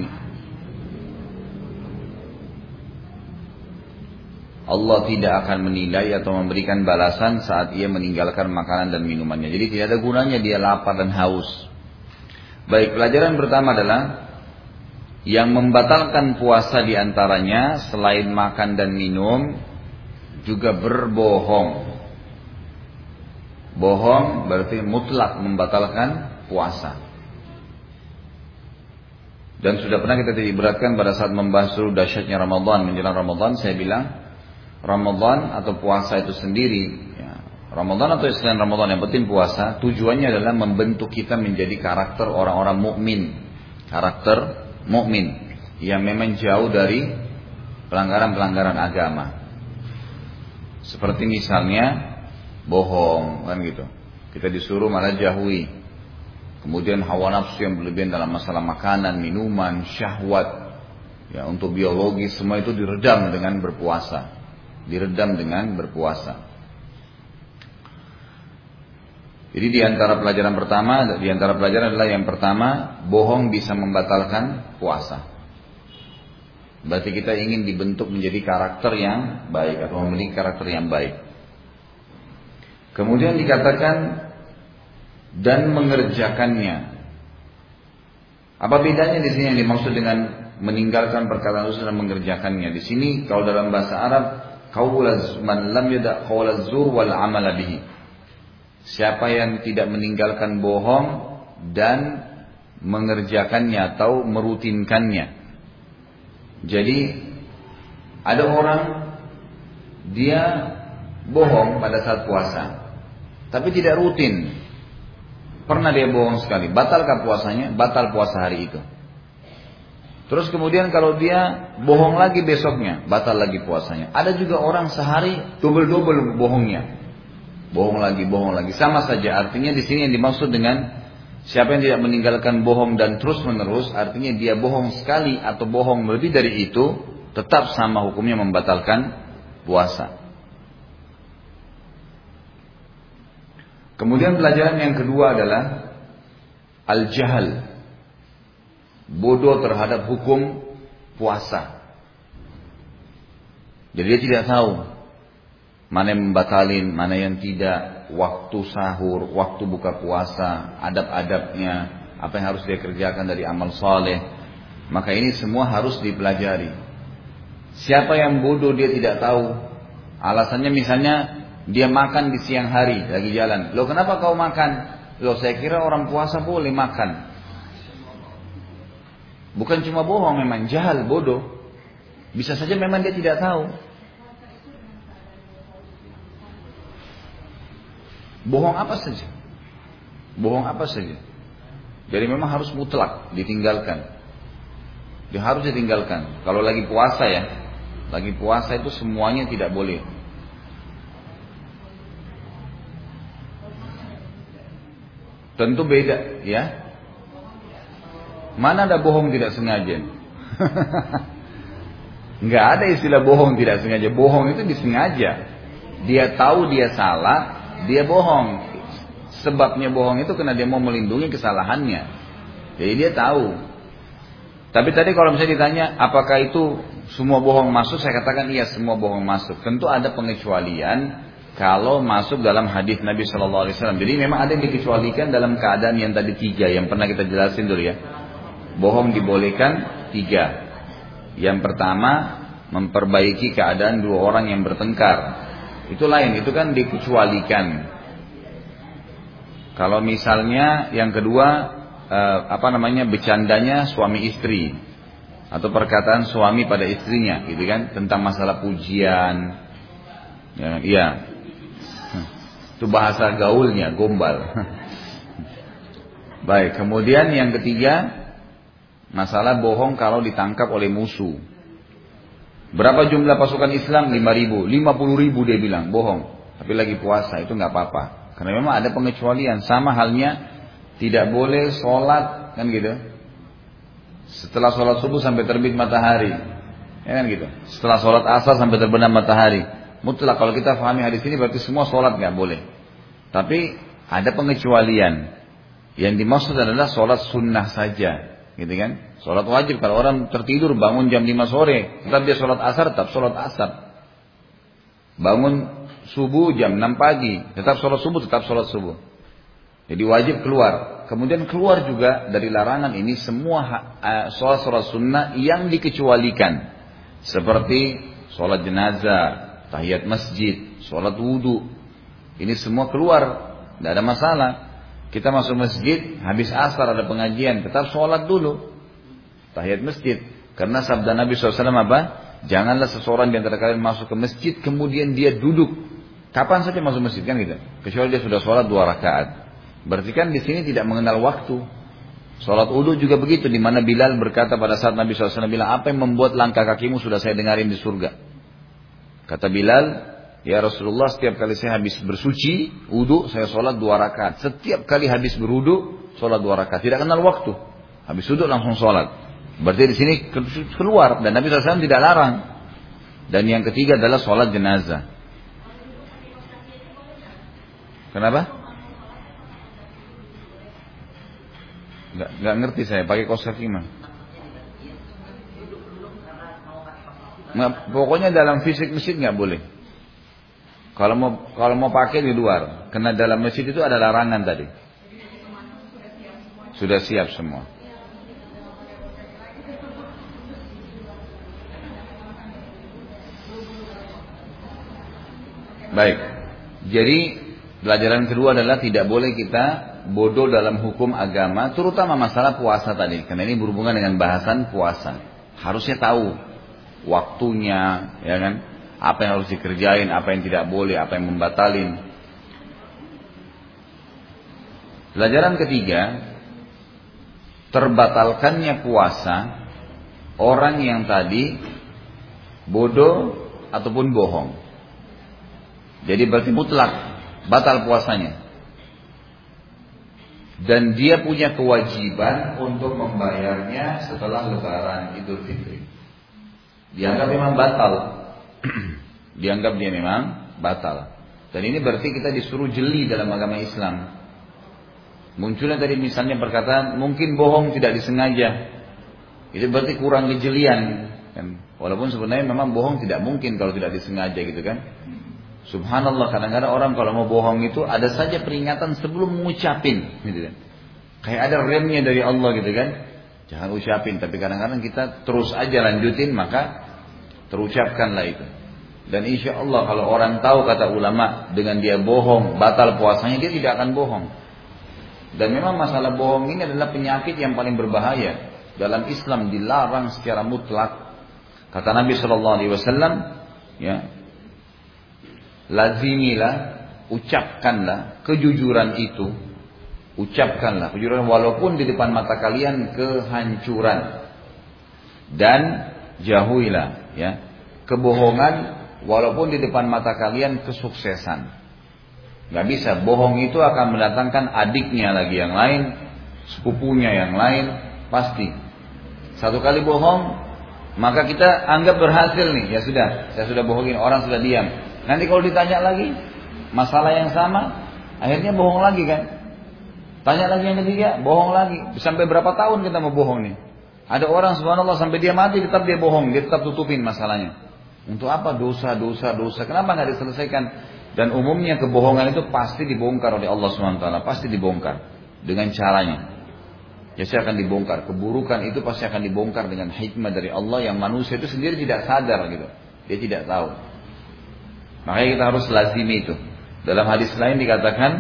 Speaker 1: akan menilai atau memberikan balasan saat ia meninggalkan makanan dan minumannya. Jadi tidak ada gunanya dia lapar dan haus. Baik, pelajaran pertama adalah yang membatalkan puasa diantaranya selain makan dan minum juga berbohong. Bohong berarti mutlak membatalkan puasa. Dan sudah pernah kita diibaratkan pada saat membahas dahsyatnya Ramadan, menjelang Ramadan, saya bilang Ramadan atau puasa itu sendiri, ya, Ramadan atau selain Ramadan, yang penting puasa, tujuannya adalah membentuk kita menjadi karakter orang-orang mukmin, karakter mukmin yang memang jauh dari pelanggaran-pelanggaran agama. Seperti misalnya bohong, kan gitu. Kita disuruh malah jauhi. Kemudian hawa nafsu yang berlebihan dalam masalah makanan, minuman, syahwat, ya, untuk biologi, semua itu diredam dengan berpuasa. Diredam dengan berpuasa. Jadi di antara pelajaran adalah yang pertama, bohong bisa membatalkan puasa. Berarti kita ingin dibentuk menjadi karakter yang baik atau memiliki karakter yang baik. Kemudian dikatakan dan mengerjakannya. Apa bedanya di sini yang dimaksud dengan meninggalkan perkataan dusta dan mengerjakannya? Di sini kalau dalam bahasa Arab, qaulaz man lam yada' qaulaz zur wal amala bihi. Siapa yang tidak meninggalkan bohong dan mengerjakannya atau merutinkannya. Jadi ada orang dia bohong pada saat puasa, tapi tidak rutin. Pernah dia bohong sekali, batalkah puasanya? Batal puasa hari itu. Terus kemudian kalau dia bohong lagi besoknya, batal lagi puasanya. Ada juga orang sehari double-double bohongnya. Bohong lagi, sama saja. Artinya di sini yang dimaksud dengan siapa yang tidak meninggalkan bohong dan terus-menerus, artinya dia bohong sekali atau bohong lebih dari itu, tetap sama hukumnya membatalkan puasa. Kemudian pelajaran yang kedua adalah al-jahal, bodoh terhadap hukum puasa. Jadi dia tidak tahu mana yang membatalin, mana yang tidak, waktu sahur, waktu buka puasa, adab-adabnya, apa yang harus dia kerjakan dari amal saleh. Maka ini semua harus dipelajari. Siapa yang bodoh dia tidak tahu, alasannya misalnya Dia makan di siang hari lagi jalan. Loh kenapa kau makan? Loh saya kira orang puasa boleh makan. Bukan cuma bohong, memang jahal, bodoh. Bisa saja memang dia tidak tahu. Bohong apa saja. Bohong apa saja. Jadi memang harus mutlak ditinggalkan. Dia harus ditinggalkan. Kalau lagi puasa ya, lagi puasa itu semuanya tidak boleh. Tentu beda ya. Mana ada bohong tidak sengaja? Nggak ada istilah bohong tidak sengaja. Bohong itu disengaja. Dia tahu dia salah, dia bohong. Sebabnya bohong itu karena dia mau melindungi kesalahannya. Jadi dia tahu. Tapi tadi kalau misalnya ditanya apakah itu semua bohong masuk, saya katakan iya, semua bohong masuk. Tentu ada pengecualian kalau masuk dalam hadis Nabi Shallallahu Alaihi Wasallam. Jadi memang ada yang dikecualikan dalam keadaan yang tadi 3 yang pernah kita jelasin dulu ya. Bohong dibolehkan 3. Yang pertama, memperbaiki keadaan 2 orang yang bertengkar. Itu lain, itu kan dikecualikan. Kalau misalnya yang kedua, bercandanya suami istri atau perkataan suami pada istrinya, gitu kan, tentang masalah pujian, ya, iya, itu bahasa gaulnya, gombal. Baik, kemudian yang ketiga, masalah bohong kalau ditangkap oleh musuh. Berapa jumlah pasukan Islam? 5.000, 50.000 dia bilang bohong. Tapi lagi puasa itu nggak apa-apa. Karena memang ada pengecualian. Sama halnya tidak boleh sholat kan gitu. Setelah sholat subuh sampai terbit matahari, ya kan gitu. Setelah sholat asar sampai terbenam matahari. Mutlak kalau kita pahami hadis ini berarti semua sholat nggak boleh. Tapi ada pengecualian. Yang dimaksud adalah sholat sunnah saja, gitu kan? Sholat wajib kalau orang tertidur bangun jam 5 sore, tetap dia sholat asar, tetap sholat asar. Bangun subuh jam 6 pagi, tetap sholat subuh, tetap sholat subuh. Jadi wajib keluar. Kemudian keluar juga dari larangan ini semua sholat sunnah yang dikecualikan. Seperti sholat jenazah, tahiyat masjid, sholat wudu. Ini semua keluar, tidak ada masalah. Kita masuk masjid, habis asar ada pengajian, tetap sholat dulu. Tahiyat masjid. Karena sabda Nabi SAW apa? Janganlah seseorang di antara kalian masuk ke masjid kemudian dia duduk. Kapan saja masuk masjid kan gitu. Kecuali dia sudah sholat 2 rakaat. Berarti kan di sini tidak mengenal waktu. Sholat wudu juga begitu. Di mana Bilal berkata pada saat Nabi SAW bilang, apa yang membuat langkah kakimu sudah saya dengarin di surga? Kata Bilal, ya Rasulullah, setiap kali saya habis bersuci wudu saya sholat 2 rakaat. Setiap kali habis berwudu sholat 2 rakaat. Tidak kenal waktu. Habis wudu langsung sholat. Berarti di sini keluar dan Nabi SAW tidak larang. Dan yang ketiga adalah sholat jenazah. Kenapa? Nggak ngerti saya. Pakai kaos kaki mah. Pokoknya dalam fisik masjid nggak boleh. Kalau mau pakai di luar. Karena dalam masjid itu ada larangan tadi. Sudah siap semua. Baik. Jadi pelajaran kedua adalah tidak boleh kita bodoh dalam hukum agama, terutama masalah puasa tadi. Karena ini berhubungan dengan bahasan puasa. Harusnya tahu waktunya, ya kan? Apa yang harus dikerjain, apa yang tidak boleh, apa yang membatalin. Pelajaran ketiga, terbatalkannya puasa orang yang tadi bodoh ataupun bohong. Jadi berarti mutlak batal puasanya. Dan dia punya kewajiban untuk membayarnya setelah Lebaran Idul Fitri. Dianggap memang batal. Dianggap dia memang batal. Dan ini berarti kita disuruh jeli dalam agama Islam. Munculnya tadi misalnya perkataan mungkin bohong tidak disengaja. Itu berarti kurang kejelian kan? Walaupun sebenarnya memang bohong tidak mungkin kalau tidak disengaja gitu kan. Subhanallah, kadang-kadang orang kalau mau bohong itu ada saja peringatan sebelum mengucapin gitu kan. Kayak ada remnya dari Allah gitu kan. Jangan ucapin, tapi kadang-kadang kita terus aja lanjutin maka terucapkanlah itu. Dan insya Allah kalau orang tahu, kata ulama, dengan dia bohong, batal puasanya, dia tidak akan bohong. Dan memang masalah bohong ini adalah penyakit yang paling berbahaya. Dalam Islam dilarang secara mutlak. Kata Nabi SAW, ya, lazimilah, ucapkanlah kejujuran itu. Ucapkanlah kejujuran walaupun di depan mata kalian kehancuran. Dan jauhilah, ya, kebohongan walaupun di depan mata kalian kesuksesan. Gak bisa, bohong itu akan mendatangkan adiknya lagi yang lain, sepupunya yang lain, pasti. Satu kali bohong, maka kita anggap berhasil nih, ya sudah, saya sudah bohongin, orang sudah diam. Nanti kalau ditanya lagi, masalah yang sama, akhirnya bohong lagi kan. Tanya lagi yang ketiga, bohong lagi. Sampai berapa tahun kita mau bohong nih? Ada orang subhanallah sampai dia mati tetap dia bohong, dia tetap tutupin masalahnya. Untuk apa? Dosa. Kenapa nggak diselesaikan? Dan umumnya kebohongan itu pasti dibongkar oleh Allah SWT. Pasti dibongkar dengan caranya. Pasti akan dibongkar. Keburukan itu pasti akan dibongkar dengan hikmah dari Allah yang manusia itu sendiri tidak sadar gitu. Dia tidak tahu. Makanya kita harus lazimi itu. Dalam hadis lain dikatakan,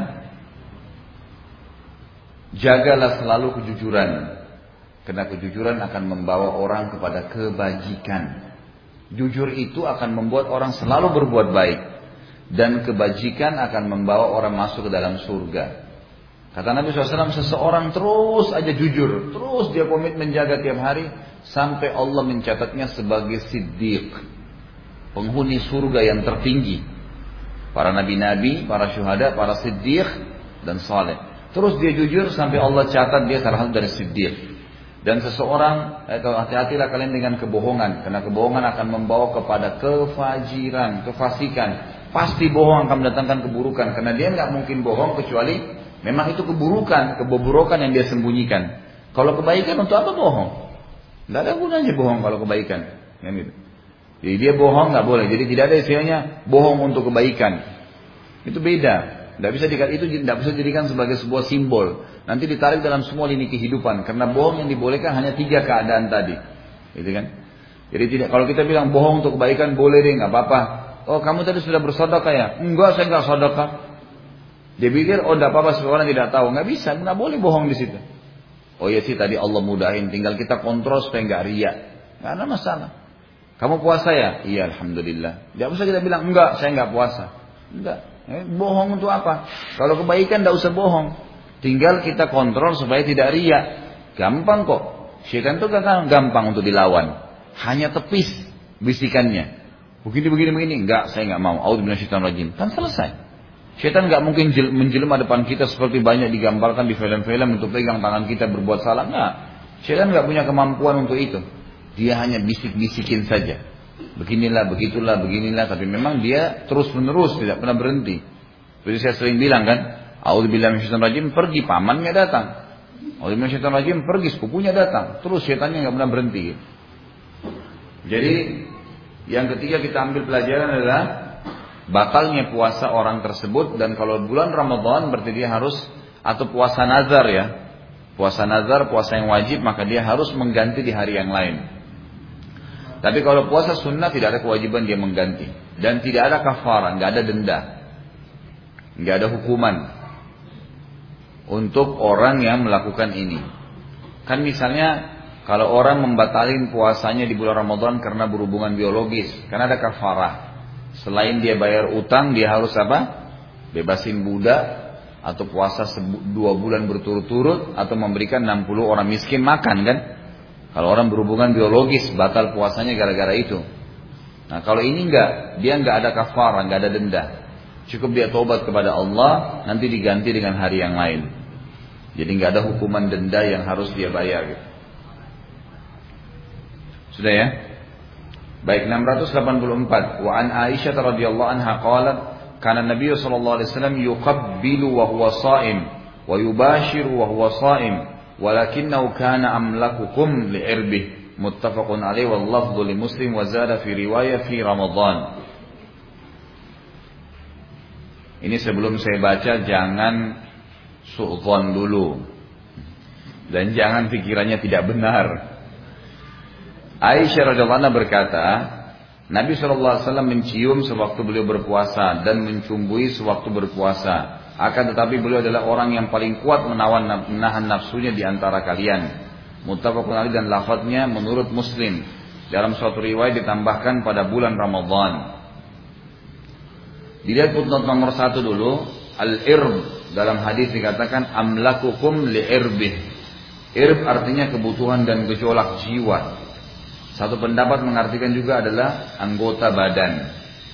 Speaker 1: jagalah selalu kejujuran. Karena kejujuran akan membawa orang kepada kebajikan. Jujur itu akan membuat orang selalu berbuat baik. Dan kebajikan akan membawa orang masuk ke dalam surga. Kata Nabi SAW, seseorang terus aja jujur. Terus dia komitmen menjaga tiap hari. Sampai Allah mencatatnya sebagai siddiq. Penghuni surga yang tertinggi. Para nabi-nabi, para syuhada, para siddiq, dan saleh. Terus dia jujur sampai Allah catat dia salah satu dari siddiq. Dan seseorang, hati-hatilah kalian dengan kebohongan. Karena kebohongan akan membawa kepada kefajiran, kefasikan. Pasti bohong akan mendatangkan keburukan. Karena dia nggak mungkin bohong kecuali memang itu kebobrokan yang dia sembunyikan. Kalau kebaikan untuk apa bohong? Nggak ada gunanya bohong kalau kebaikan. Gitu. Jadi dia bohong nggak boleh. Jadi tidak ada istilahnya bohong untuk kebaikan. Itu beda. Itu tidak bisa dijadikan sebagai sebuah simbol. Nanti ditarik dalam semua lini kehidupan. Karena bohong yang dibolehkan hanya 3 keadaan tadi. Gitu kan? Jadi tidak. Kalau kita bilang bohong untuk kebaikan boleh deh, nggak apa-apa. Oh kamu tadi sudah bersedekah ya? Enggak, saya nggak sedekah. Dia pikir oh tidak apa-apa supaya orang tidak tahu. Nggak bisa, nggak boleh bohong di situ. Oh ya sih tadi Allah mudahin, tinggal kita kontrol supaya nggak riya. Nggak ada masalah. Kamu puasa ya? Iya alhamdulillah. Tidak usah kita bilang enggak, saya nggak puasa. Enggak. Bohong untuk apa? Kalau kebaikan tidak usah bohong. Tinggal kita kontrol supaya tidak riya. Gampang kok. Syaitan itu kan gampang untuk dilawan. Hanya tepis bisikannya. Begini. Enggak, saya enggak mau. A'udzubillahi minasyaitonir rajim. Kan selesai. Syaitan enggak mungkin menjelma depan kita seperti banyak digambarkan di film-film untuk pegang tangan kita berbuat salah. Enggak. Syaitan enggak punya kemampuan untuk itu. Dia hanya bisik-bisikin saja. Beginilah, beginilah. Tapi memang dia terus-menerus tidak pernah berhenti. Seperti saya sering bilang kan. A'udzubillahi minasyaitonir rajim, pergi pamannya datang. A'udzubillahi minasyaitonir rajim, pergi sepupunya datang. Terus syaitannya enggak pernah berhenti. Jadi yang ketiga kita ambil pelajaran adalah batalnya puasa orang tersebut. Dan kalau bulan Ramadan berarti dia harus, atau puasa nazar ya, puasa nazar, puasa yang wajib, maka dia harus mengganti di hari yang lain. Tapi kalau puasa sunnah tidak ada kewajiban dia mengganti. Dan tidak ada kafarah, nggak ada denda, nggak ada hukuman untuk orang yang melakukan ini. Kan misalnya kalau orang membatalin puasanya di bulan Ramadan karena berhubungan biologis, karena ada kafarah. Selain dia bayar utang, dia harus apa? Bebasin budak, atau puasa 2 bulan berturut-turut, atau memberikan 60 orang miskin makan kan? Kalau orang berhubungan biologis, batal puasanya gara-gara itu. Nah kalau ini enggak, dia enggak ada kafarah, enggak ada denda. Cukup dia tobat kepada Allah, nanti diganti dengan hari yang lain. Jadi enggak ada hukuman denda yang harus dia bayar gitu. Sudah ya? Baik, 684. Wa an Aisyah radhiyallahu anha qalat, kana Nabi sallallahu alaihi wasallam yuqabbilu wa huwa sha'im wa yubashiru wa huwa sha'im, walakinnahu kana amlakukum li'irbih. Muttafaqun alaihi wal lafdhu li Muslim wa zada fi riwayah fi Ramadan. Ini sebelum saya baca jangan su'dzon dulu. Dan jangan pikirannya tidak benar. Aisyah radhiyallahu anha berkata, Nabi SAW mencium sewaktu beliau berpuasa dan mencumbui sewaktu berpuasa. Akan tetapi beliau adalah orang yang paling kuat menahan nafsunya di antara kalian. Muttafaqun alaih dan lafadznya menurut Muslim. Dalam suatu riwayat ditambahkan pada bulan Ramadan. Dilihat footnote nomor 1 dulu. Al-irb dalam hadis dikatakan amlakukum li'irbih. Irb artinya kebutuhan dan gejolak jiwa. Satu pendapat mengartikan juga adalah anggota badan.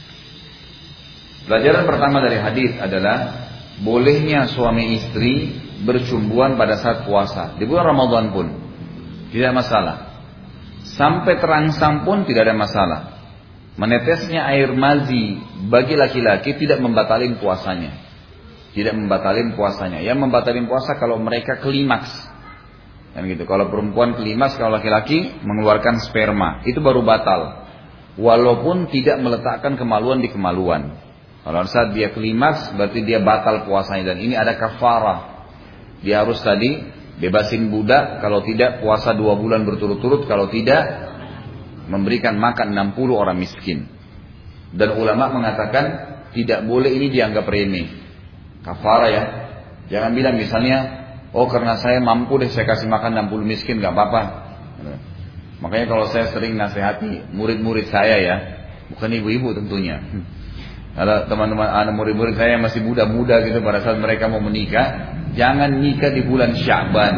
Speaker 1: Pelajaran pertama dari hadis adalah bolehnya suami istri bercumbuan pada saat puasa. Di bulan Ramadan pun tidak masalah. Sampai terangsang pun tidak ada masalah. Menetesnya air mazi bagi laki-laki tidak membatalkan puasanya. Tidak membatalkan puasanya. Yang membatalkan puasa kalau mereka klimaks. Kan gitu. Kalau perempuan klimaks, kalau laki-laki mengeluarkan sperma, itu baru batal. Walaupun tidak meletakkan kemaluan di kemaluan. Kalau saat dia klimaks berarti dia batal puasanya, dan ini ada kafarah. Dia harus tadi bebasin budak, kalau tidak puasa 2 bulan berturut-turut, kalau tidak memberikan makan 60 orang miskin. Dan ulama mengatakan tidak boleh ini dianggap remeh. Kafarah ya. Jangan bilang misalnya, oh karena saya mampu deh saya kasih makan 60 miskin, gak apa-apa. Makanya kalau saya sering nasihati murid-murid saya ya, bukan ibu-ibu tentunya. Kalau teman-teman anak murid-murid saya yang masih muda-muda gitu, pada saat mereka mau menikah, jangan nikah di bulan Sya'ban.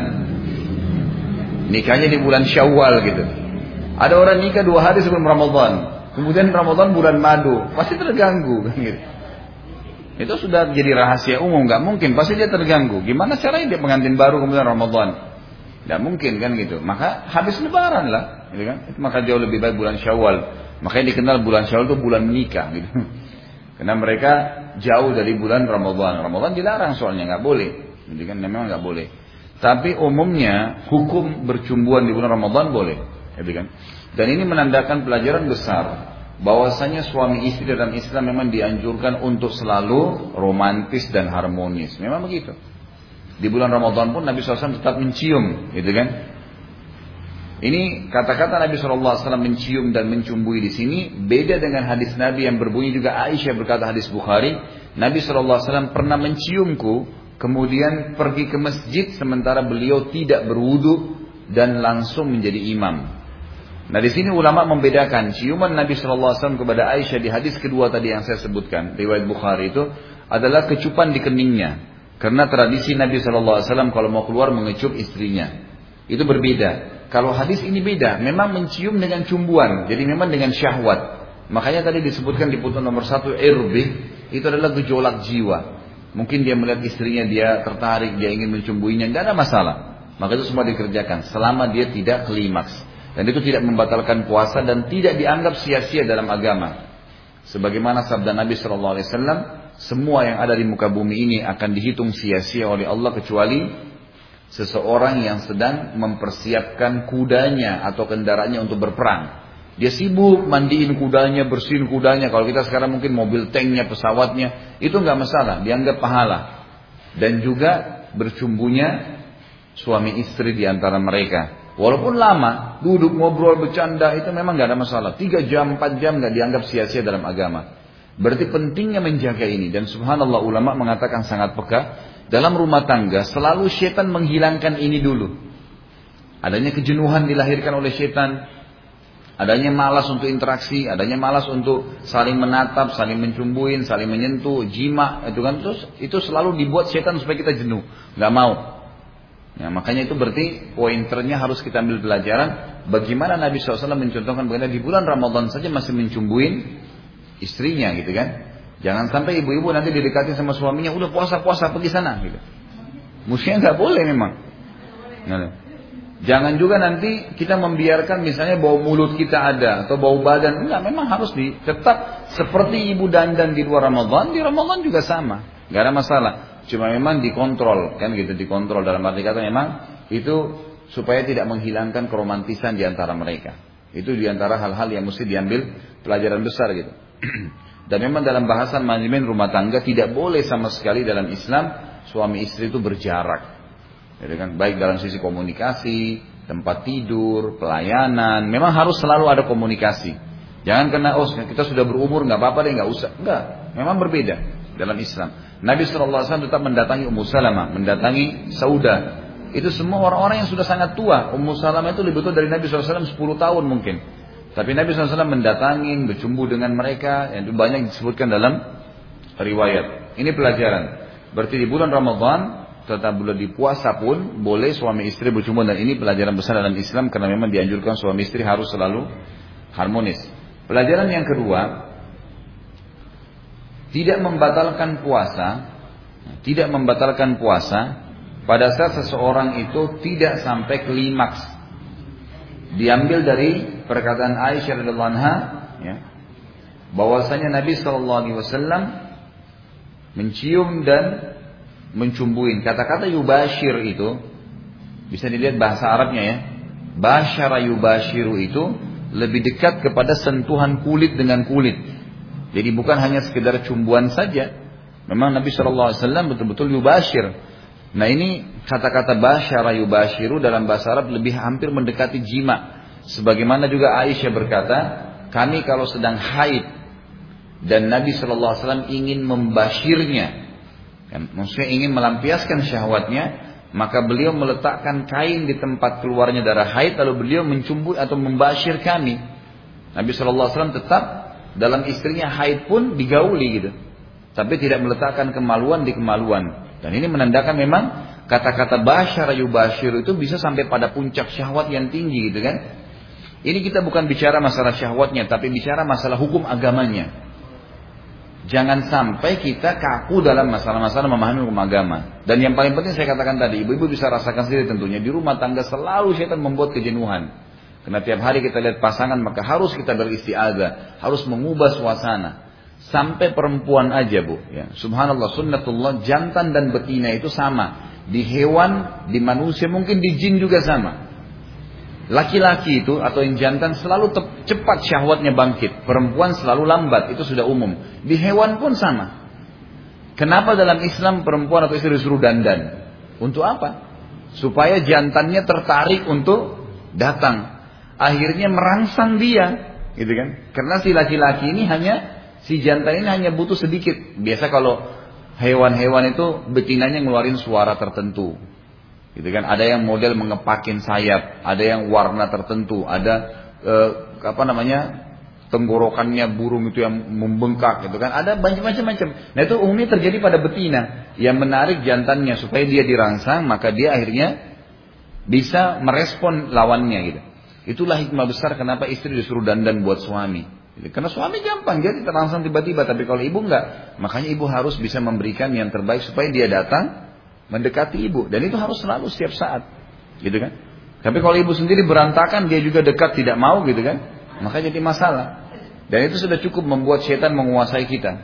Speaker 1: Nikahnya di bulan Syawal gitu. Ada orang nikah 2 hari sebelum Ramadan, kemudian Ramadan bulan madu, pasti terganggu kan gitu. Itu sudah jadi rahasia umum, nggak mungkin, pasti dia terganggu. Gimana caranya dia pengantin baru kemudian Ramadan? Nggak mungkin kan gitu. Maka habis Lebaran lah, gitu kan? Itu maka jauh lebih baik bulan Syawal. Makanya dikenal bulan Syawal itu bulan menikah gitu. Karena mereka jauh dari bulan Ramadan. Ramadan dilarang soalnya, nggak boleh. Jadi kan memang nggak boleh. Tapi umumnya hukum bercumbuan di bulan Ramadan boleh. Jadi kan. Dan ini menandakan pelajaran besar bahwasanya suami istri dalam Islam memang dianjurkan untuk selalu romantis dan harmonis. Memang begitu. Di bulan Ramadan pun Nabi SAW tetap mencium, gitu kan? Ini kata-kata Nabi SAW mencium dan mencumbui di sini beda dengan hadis Nabi yang berbunyi juga Aisyah berkata hadis Bukhari, Nabi SAW pernah menciumku, kemudian pergi ke masjid sementara beliau tidak berwudu dan langsung menjadi imam. Nah di sini ulama membedakan ciuman Nabi SAW kepada Aisyah di hadis kedua tadi yang saya sebutkan, riwayat Bukhari itu adalah kecupan di keningnya, karena tradisi Nabi SAW kalau mau keluar mengecup istrinya. Itu berbeda. Kalau hadis ini beda, memang mencium dengan cumbuan, jadi memang dengan syahwat. Makanya tadi disebutkan di putusan nomor 1 irbih, itu adalah gejolak jiwa. Mungkin dia melihat istrinya, dia tertarik, dia ingin mencumbuinya, tidak ada masalah. Maka itu semua dikerjakan, selama dia tidak klimaks. Dan itu tidak membatalkan puasa dan tidak dianggap sia-sia dalam agama. Sebagaimana sabda Nabi SAW, semua yang ada di muka bumi ini akan dihitung sia-sia oleh Allah kecuali seseorang yang sedang mempersiapkan kudanya atau kendaraannya untuk berperang. Dia sibuk mandiin kudanya, bersihin kudanya. Kalau kita sekarang mungkin mobil tanknya, pesawatnya, itu nggak masalah, dianggap pahala. Dan juga bercumbunya suami istri di antara mereka. Walaupun lama, duduk ngobrol bercanda itu memang nggak ada masalah. 3 jam, 4 jam nggak dianggap sia-sia dalam agama. Berarti pentingnya menjaga ini. Dan subhanallah ulama mengatakan sangat peka. Dalam rumah tangga selalu setan menghilangkan ini dulu. Adanya kejenuhan dilahirkan oleh setan. Adanya malas untuk interaksi. Adanya malas untuk saling menatap, saling mencumbuin, saling menyentuh, jima. Itu kan terus itu selalu dibuat setan supaya kita jenuh. Gak mau. Ya, makanya itu berarti pointernya harus kita ambil pelajaran. Bagaimana Nabi SAW mencontohkan bagaimana di bulan Ramadan saja masih mencumbuin istrinya gitu kan. Jangan sampai ibu-ibu nanti didekati sama suaminya, udah puasa-puasa pergi sana gitu. Mestinya nggak boleh memang. Nah, jangan juga nanti kita membiarkan misalnya bau mulut kita ada atau bau badan. Enggak, memang harus tetap seperti ibu dandan di luar Ramadan, di Ramadan juga sama. Nggak ada masalah. Cuma memang dikontrol kan gitu, dikontrol dalam arti kata memang itu supaya tidak menghilangkan keromantisan di antara mereka. Itu di antara hal-hal yang mesti diambil pelajaran besar gitu. Dan memang dalam bahasan manajemen rumah tangga tidak boleh sama sekali dalam Islam suami istri itu berjarak. Jadi kan baik dalam sisi komunikasi, tempat tidur, pelayanan, memang harus selalu ada komunikasi. Jangan karena kita sudah berumur nggak apa-apa deh, nggak usah. Enggak, memang berbeda dalam Islam. Nabi SAW tetap mendatangi Ummu Salamah, mendatangi Saudah. Itu semua orang-orang yang sudah sangat tua. Ummu Salamah itu lebih tua dari Nabi SAW 10 tahun mungkin. Tapi Nabi SAW mendatangi, bercumbu dengan mereka, yang banyak disebutkan dalam riwayat. Ini pelajaran. Berarti di bulan Ramadan, tetap bulan di puasa pun boleh suami istri bercumbu, dan ini pelajaran besar dalam Islam karena memang dianjurkan suami istri harus selalu harmonis. Pelajaran yang kedua, tidak membatalkan puasa pada saat seseorang itu tidak sampai klimaks. Diambil dari perkataan Aisyah radhiyallahu anha, ya, bahwasanya Nabi SAW mencium dan mencumbuin. Kata-kata yubashir itu bisa dilihat bahasa Arabnya ya. Basyara yubashiru itu lebih dekat kepada sentuhan kulit dengan kulit. Jadi bukan hanya sekedar cumbuan saja. Memang Nabi SAW betul-betul yubashir. Nah ini kata-kata basyara yubashiru dalam bahasa Arab lebih hampir mendekati jima. Sebagaimana juga Aisyah berkata, kami kalau sedang haid dan Nabi SAW ingin membashirnya, kan, maksudnya ingin melampiaskan syahwatnya, maka beliau meletakkan kain di tempat keluarnya darah haid, lalu beliau mencumbui atau membashir kami. Nabi SAW tetap dalam istrinya haid pun digauli gitu, tapi tidak meletakkan kemaluan di kemaluan. Dan ini menandakan memang kata-kata basyara yubashir itu bisa sampai pada puncak syahwat yang tinggi gitu kan. Ini kita bukan bicara masalah syahwatnya, tapi bicara masalah hukum agamanya. Jangan sampai kita kaku dalam masalah-masalah memahami hukum agama. Dan yang paling penting saya katakan tadi, ibu-ibu bisa rasakan sendiri tentunya. Di rumah tangga selalu syaitan membuat kejenuhan. Karena tiap hari kita lihat pasangan, maka harus kita beristiadah, harus mengubah suasana. Sampai perempuan aja bu, ya. Subhanallah, sunnatullah, jantan dan betina itu sama. Di hewan, di manusia, mungkin di jin juga sama. Laki-laki itu atau yang jantan selalu cepat syahwatnya bangkit. Perempuan selalu lambat, itu sudah umum. Di hewan pun sama. Kenapa dalam Islam perempuan atau istri disuruh dandan? Untuk apa? Supaya jantannya tertarik untuk datang. Akhirnya merangsang dia, gitu kan? Karena si laki-laki ini si jantan ini hanya butuh sedikit. Biasa kalau hewan-hewan itu betinanya ngeluarin suara tertentu. Gitu kan, ada yang model mengepakin sayap, ada yang warna tertentu, ada tenggorokannya burung itu yang membengkak gitu kan, ada macam-macam. Nah itu umumnya terjadi pada betina yang menarik jantannya supaya dia dirangsang, maka dia akhirnya bisa merespon lawannya gitu. Itulah hikmah besar kenapa istri disuruh dandan buat suami. Gitu. Karena suami gampang, dia terangsang tiba-tiba, tapi kalau ibu enggak, makanya ibu harus bisa memberikan yang terbaik supaya dia datang mendekati ibu, dan itu harus selalu setiap saat, gitu kan? Tapi kalau ibu sendiri berantakan, dia juga dekat tidak mau, gitu kan? Maka jadi masalah. Dan itu sudah cukup membuat syaitan menguasai kita.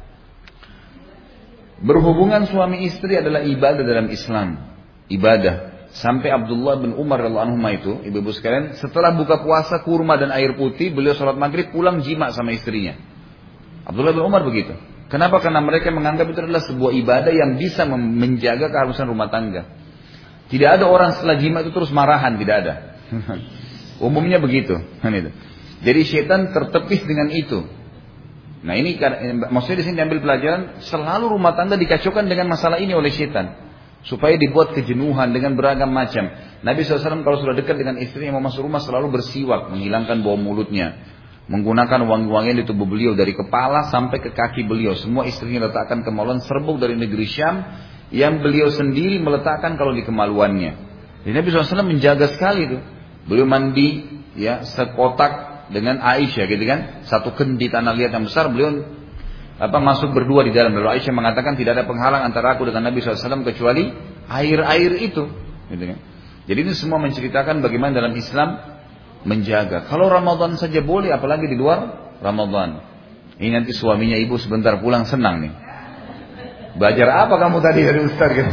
Speaker 1: Berhubungan suami istri adalah ibadah dalam Islam, ibadah. Sampai Abdullah bin Umar radhiyallahu anhu itu, ibu-ibu sekalian, setelah buka puasa kurma dan air putih, beliau sholat maghrib pulang jima sama istrinya. Abdullah bin Umar begitu. Kenapa? Karena mereka menganggap itu adalah sebuah ibadah yang bisa menjaga keharusan rumah tangga. Tidak ada orang setelah jima itu terus marahan, tidak ada. Umumnya begitu. Jadi syaitan tertepis dengan itu. Nah ini maksudnya di sini diambil pelajaran, selalu rumah tangga dikacaukan dengan masalah ini oleh syaitan, supaya dibuat kejenuhan dengan beragam macam. Nabi SAW kalau sudah dekat dengan istri yang mau masuk rumah selalu bersiwak, menghilangkan bau mulutnya. Menggunakan wangi-wangian di tubuh beliau dari kepala sampai ke kaki beliau. Semua istrinya letakkan kemaluan serbuk dari negeri Syam yang beliau sendiri meletakkan kalau di kemaluannya. Jadi Nabi SAW menjaga sekali itu. Beliau mandi ya sekotak dengan Aisyah gitu kan. Satu kendi tanah liat yang besar, beliau masuk berdua di dalam. Lalu Aisyah mengatakan tidak ada penghalang antara aku dengan Nabi SAW kecuali air-air itu. Gitu kan. Jadi ini semua menceritakan bagaimana dalam Islam menjaga. Kalau Ramadan saja boleh, apalagi di luar Ramadan. Ini nanti suaminya ibu sebentar pulang senang nih. Belajar apa kamu tadi dari Ustaz? Gitu.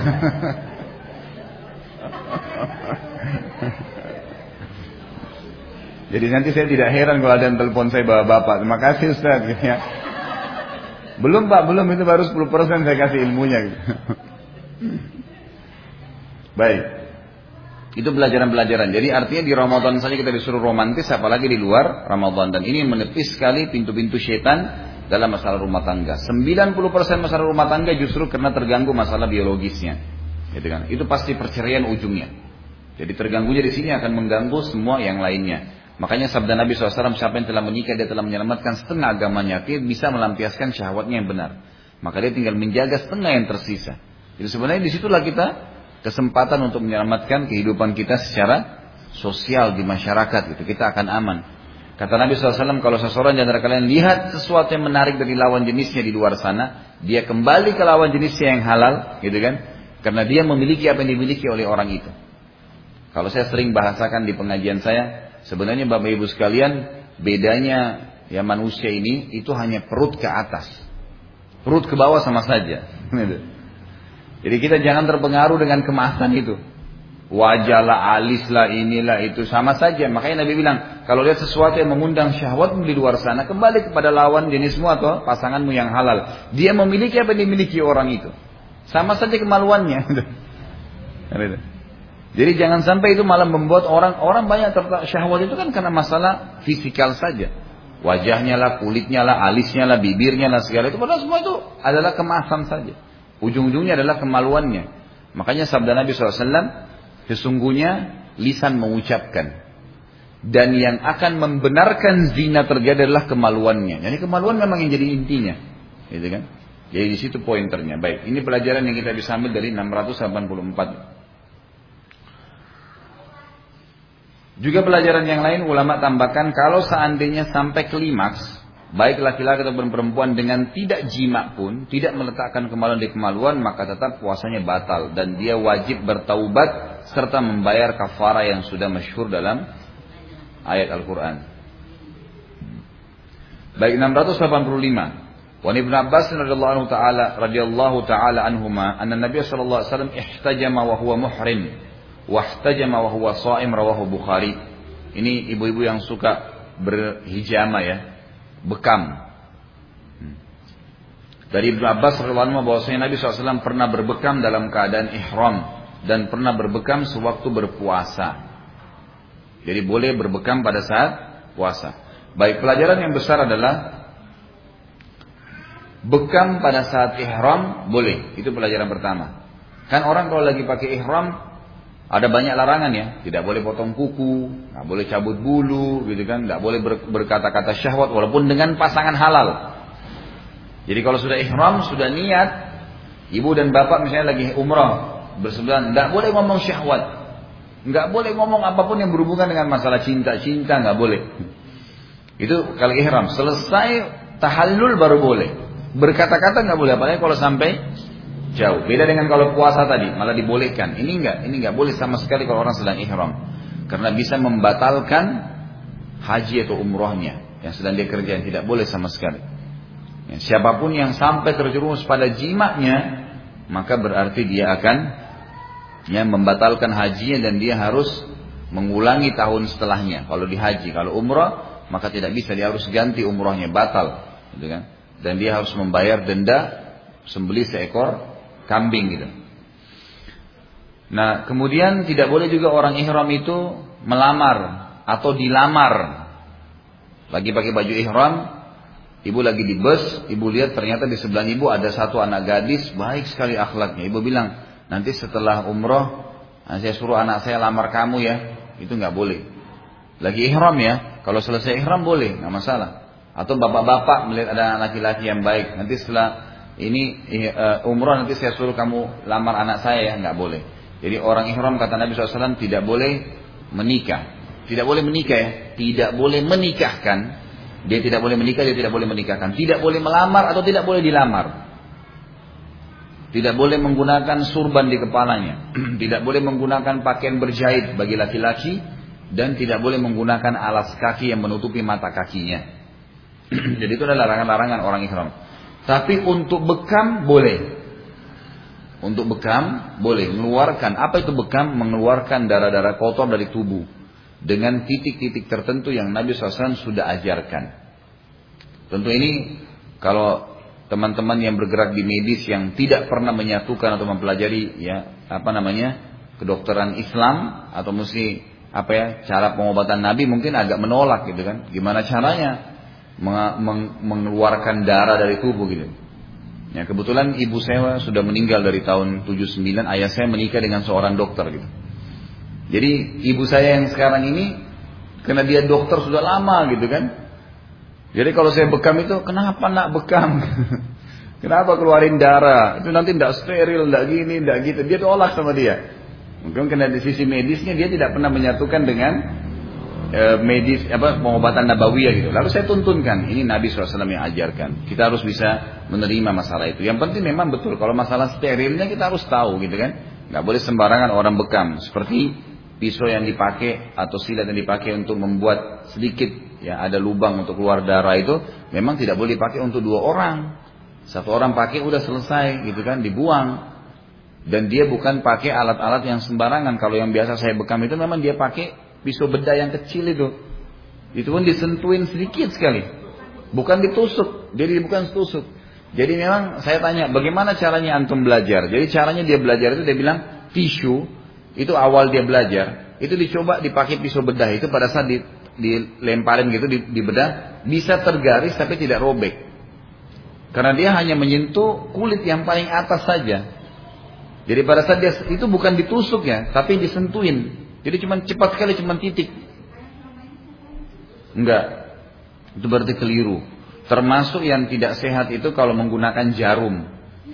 Speaker 1: Jadi nanti saya tidak heran kalau ada yang telepon saya bapak. Terima kasih Ustaz. Gitu ya. Belum Pak, belum, itu baru 10% saya kasih ilmunya. Gitu. Baik. Itu pelajaran-pelajaran. Jadi artinya di Ramadan saja kita disuruh romantis, apalagi di luar Ramadan. Dan ini menepis sekali pintu-pintu setan dalam masalah rumah tangga. 90% masalah rumah tangga justru karena terganggu masalah biologisnya. Gitu kan? Itu pasti perceraian ujungnya. Jadi terganggunya di sini akan mengganggu semua yang lainnya. Makanya sabda Nabi SAW, siapa yang telah menikah dia telah menyelamatkan setengah agamanya. Dia bisa melampiaskan syahwatnya yang benar. Maka dia tinggal menjaga setengah yang tersisa. Jadi sebenarnya disitulah kita kesempatan untuk menyelamatkan kehidupan kita secara sosial di masyarakat. Gitu. Kita akan aman. Kata Nabi SAW, kalau seseorang di antara kalian lihat sesuatu yang menarik dari lawan jenisnya di luar sana, dia kembali ke lawan jenisnya yang halal, gitu kan? Karena dia memiliki apa yang dimiliki oleh orang itu. Kalau saya sering bahasakan di pengajian saya, sebenarnya Bapak Ibu sekalian, bedanya ya manusia ini itu hanya perut ke atas, perut ke bawah sama saja. Jadi kita jangan terpengaruh dengan kemasan itu. Wajah lah, alis lah, inilah itu sama saja. Makanya Nabi bilang, kalau lihat sesuatu yang mengundang syahwatmu di luar sana, kembali kepada lawan jenismu atau pasanganmu yang halal. Dia memiliki apa yang dimiliki orang itu. Sama saja kemaluannya. Jadi jangan sampai itu malah membuat orang banyak syahwat itu kan karena masalah fisikal saja. Wajahnya lah, kulitnya lah, alisnya lah, bibirnya lah, segala itu. Padahal semua itu adalah kemasan saja. Ujung-ujungnya adalah kemaluannya. Makanya sabda Nabi SAW, sesungguhnya lisan mengucapkan, dan yang akan membenarkan zina terjadi adalah kemaluannya. Jadi kemaluan memang yang jadi intinya, gitu kan? Jadi di situ pointernya. Baik, ini pelajaran yang kita bisa ambil dari 684. Juga pelajaran yang lain ulama tambahkan, kalau seandainya sampai klimaks, baik laki-laki ataupun perempuan dengan tidak jima pun, tidak meletakkan kemaluan di kemaluan, maka tetap puasanya batal dan dia wajib bertaubat serta membayar kafarah yang sudah masyhur dalam ayat Al-Quran. Baik, 685. Wa Ibnu Abbas radhiyallahu taala anhuma anna Nabi sallallahu alaihi wasallam ihtajama wa huwa muhrim wa ihtajama wa huwa shaim, rawahu Bukhari. Ini ibu-ibu yang suka berhijama ya, bekam. Dari Ibnu Abbas radhiyallahu anhu bahwasanya Nabi SAW pernah berbekam dalam keadaan ihram dan pernah berbekam sewaktu berpuasa. Jadi boleh berbekam pada saat puasa. Baik, pelajaran yang besar adalah bekam pada saat ihram boleh. Itu pelajaran pertama. Kan orang kalau lagi pakai ihram ada banyak larangan ya. Tidak boleh potong kuku, nggak boleh cabut bulu, gitu kan? Nggak boleh berkata-kata syahwat walaupun dengan pasangan halal. Jadi kalau sudah ihram, sudah niat, ibu dan bapak misalnya lagi umrah bersebelahan, nggak boleh ngomong syahwat, nggak boleh ngomong apapun yang berhubungan dengan masalah cinta, nggak boleh. Itu kalau ihram. Selesai tahallul baru boleh. Berkata-kata nggak boleh, apalagi kalau sampai jauh. Beda dengan kalau puasa tadi, malah dibolehkan. Ini nggak boleh sama sekali kalau orang sedang ihram, karena bisa membatalkan haji atau umrohnya yang sedang dia kerjain. Tidak boleh sama sekali. Ya, siapapun yang sampai terjerumus pada jimaknya, maka berarti dia akan membatalkan hajinya dan dia harus mengulangi tahun setelahnya. Kalau di haji, kalau umrah, maka tidak bisa, dia harus ganti umrahnya, batal, gitu kan? Dan dia harus membayar denda sembelih seekor kambing gitu. Nah, kemudian tidak boleh juga orang ihram itu melamar atau dilamar. Lagi pakai baju ihram, ibu lagi di bus, ibu lihat ternyata di sebelah ibu ada satu anak gadis baik sekali akhlaknya. Ibu bilang, nanti setelah umroh saya suruh anak saya lamar kamu ya. Itu nggak boleh. Lagi ihram ya. Kalau selesai ihram boleh, nggak masalah. Atau bapak-bapak melihat ada laki-laki yang baik, nanti setelah ini umroh nanti saya suruh kamu lamar anak saya ya, nggak boleh. Jadi orang ihram kata Nabi SAW tidak boleh menikah. Tidak boleh menikah ya. Tidak boleh menikahkan. Dia tidak boleh menikah, dia tidak boleh menikahkan. Tidak boleh melamar atau tidak boleh dilamar. Tidak boleh menggunakan surban di kepalanya. Tidak boleh menggunakan pakaian berjahit bagi laki-laki. Dan tidak boleh menggunakan alas kaki yang menutupi mata kakinya. Jadi itu adalah larangan-larangan orang ihram. Tapi untuk bekam boleh. Untuk bekam boleh. Mengeluarkan, apa itu bekam? Mengeluarkan darah-darah kotor dari tubuh. Dengan titik-titik tertentu yang Nabi SAW sudah ajarkan. Tentu ini kalau teman-teman yang bergerak di medis yang tidak pernah menyatukan atau mempelajari kedokteran Islam atau mesti cara pengobatan Nabi mungkin agak menolak gitu kan. Gimana caranya mengeluarkan darah dari tubuh gitu. Ya, kebetulan ibu saya sudah meninggal dari tahun 79, ayah saya menikah dengan seorang dokter gitu. Jadi ibu saya yang sekarang ini, karena dia dokter sudah lama gitu kan. Jadi kalau saya bekam itu, kenapa nak bekam? Kenapa keluarin darah? Itu nanti tidak steril, tidak gini, tidak gitu. Dia tolak sama dia. Mungkin karena di sisi medisnya dia tidak pernah menyatukan dengan pengobatan nabawiyah gitu. Lalu saya tuntunkan, ini Nabi SAW yang ajarkan. Kita harus bisa menerima masalah itu. Yang penting memang betul, kalau masalah sterilnya kita harus tahu gitu kan. Nggak boleh sembarangan orang bekam. Seperti pisau yang dipakai atau silat yang dipakai untuk membuat sedikit ya ada lubang untuk keluar darah itu, memang tidak boleh dipakai untuk 2 orang. 1 orang pakai udah selesai gitu kan, dibuang. Dan dia bukan pakai alat-alat yang sembarangan. Kalau yang biasa saya bekam itu memang dia pakai pisau bedah yang kecil itu. Itu pun disentuhin sedikit sekali. Bukan ditusuk. Jadi bukan tusuk. Jadi memang saya tanya, bagaimana caranya antum belajar? Jadi caranya dia belajar itu dia bilang tisu. Itu awal dia belajar. Itu dicoba dipakai pisau bedah itu pada saat dilemparin gitu di bedah. Bisa tergaris tapi tidak robek. Karena dia hanya menyentuh kulit yang paling atas saja. Jadi pada saat dia itu bukan ditusuk ya, tapi disentuhin. Jadi cuma cepat sekali, cuma titik. Enggak. Itu berarti keliru. Termasuk yang tidak sehat itu kalau menggunakan jarum.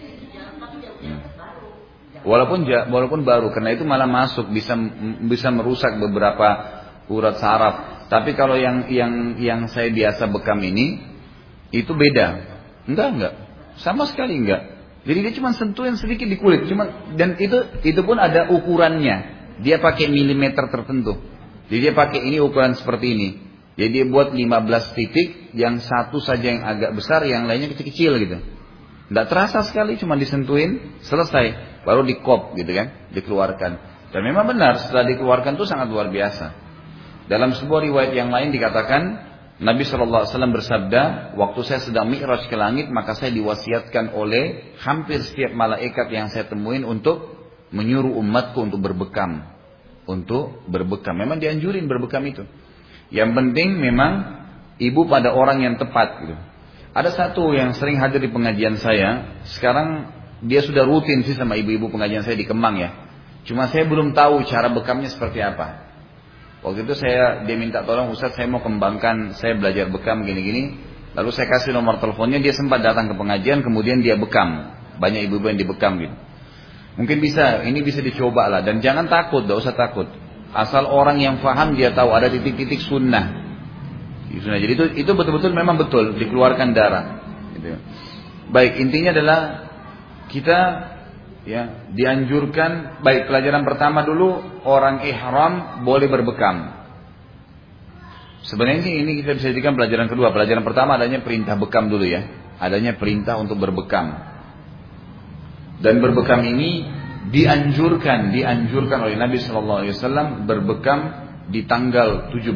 Speaker 1: Walaupun baru, karena itu malah masuk bisa merusak beberapa urat saraf. Tapi kalau yang saya biasa bekam ini itu beda. Enggak. Sama sekali enggak. Jadi dia cuma sentuhin sedikit di kulit, dan itu pun ada ukurannya. Dia pakai milimeter tertentu. Jadi dia pakai ini ukuran seperti ini. Jadi dia buat 15 titik, yang satu saja yang agak besar, yang lainnya kecil-kecil gitu. Tidak terasa sekali, cuma disentuhin, selesai. Baru dikop gitu kan, dikeluarkan. Dan memang benar, setelah dikeluarkan itu sangat luar biasa. Dalam sebuah riwayat yang lain dikatakan, Nabi SAW bersabda, waktu saya sedang mi'raj ke langit, maka saya diwasiatkan oleh hampir setiap malaikat yang saya temuin untuk menyuruh umatku untuk berbekam. Memang dianjurin berbekam itu. Yang penting memang ibu pada orang yang tepat gitu. Ada satu yang sering hadir di pengajian saya. Sekarang dia sudah rutin sih sama ibu-ibu pengajian saya di Kemang ya. Cuma saya belum tahu cara bekamnya seperti apa. Waktu itu dia minta tolong, Ustaz saya mau kembangkan, saya belajar bekam gini-gini. Lalu saya kasih nomor teleponnya, dia sempat datang ke pengajian, kemudian dia bekam. Banyak ibu-ibu yang dibekam gitu. Mungkin ini bisa dicoba lah. Dan jangan takut, tidak usah takut. Asal orang yang faham dia tahu ada titik-titik sunnah. Jadi itu betul-betul memang betul dikeluarkan darah. Gitu. Baik, intinya adalah kita ya dianjurkan. Baik, pelajaran pertama dulu, orang ihram boleh berbekam. Sebenarnya ini kita bisa jadikan pelajaran kedua. Pelajaran pertama adanya perintah bekam dulu ya. Adanya perintah untuk berbekam. Dan berbekam ini dianjurkan oleh Nabi SAW berbekam di tanggal 17,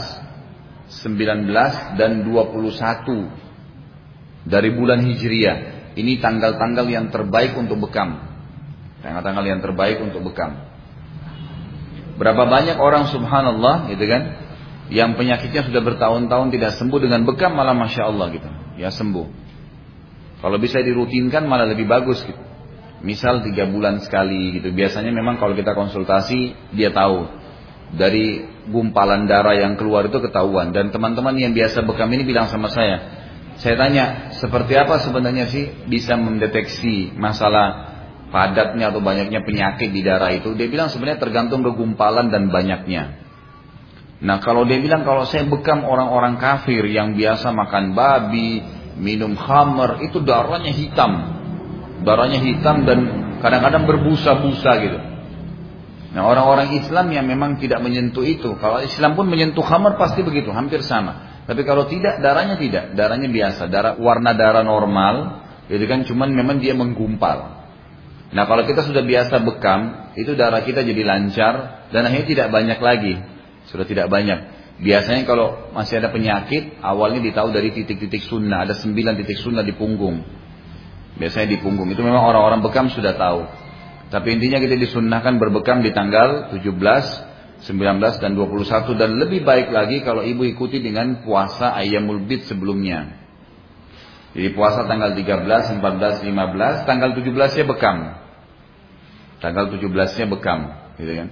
Speaker 1: 19 dan 21 dari bulan Hijriah. Ini tanggal-tanggal yang terbaik untuk bekam. Tanggal-tanggal yang terbaik untuk bekam. Berapa banyak orang subhanallah gitu kan, yang penyakitnya sudah bertahun-tahun tidak sembuh, dengan bekam malah masya Allah gitu, ya sembuh. Kalau bisa dirutinkan malah lebih bagus gitu. Misal 3 bulan sekali gitu. Biasanya memang kalau kita konsultasi dia tahu. Dari gumpalan darah yang keluar itu ketahuan. Dan teman-teman yang biasa bekam ini bilang sama saya tanya, seperti apa sebenarnya sih bisa mendeteksi masalah padatnya atau banyaknya penyakit di darah itu? Dia bilang sebenarnya tergantung kegumpalan dan banyaknya. Nah kalau dia bilang, kalau saya bekam orang-orang kafir yang biasa makan babi, minum khamr, itu darahnya hitam. Darahnya hitam dan kadang-kadang berbusa-busa gitu. Nah orang-orang Islam yang memang tidak menyentuh itu. Kalau Islam pun menyentuh khamar pasti begitu, hampir sama. Tapi kalau tidak, darahnya tidak. Darahnya biasa, warna darah normal. Gitu kan, cuman memang dia menggumpal. Nah kalau kita sudah biasa bekam, itu darah kita jadi lancar. Dan akhirnya tidak banyak lagi. Sudah tidak banyak. Biasanya kalau masih ada penyakit, awalnya ditahu dari titik-titik sunnah. Ada 9 titik sunnah di punggung. Biasanya di punggung. Itu memang orang-orang bekam sudah tahu. Tapi intinya kita disunnahkan berbekam di tanggal 17, 19 dan 21, dan lebih baik lagi kalau ibu ikuti dengan puasa Ayyamul Bid sebelumnya. Jadi puasa tanggal 13, 14, 15, tanggal 17-nya bekam. Tanggal 17-nya bekam, gitu kan.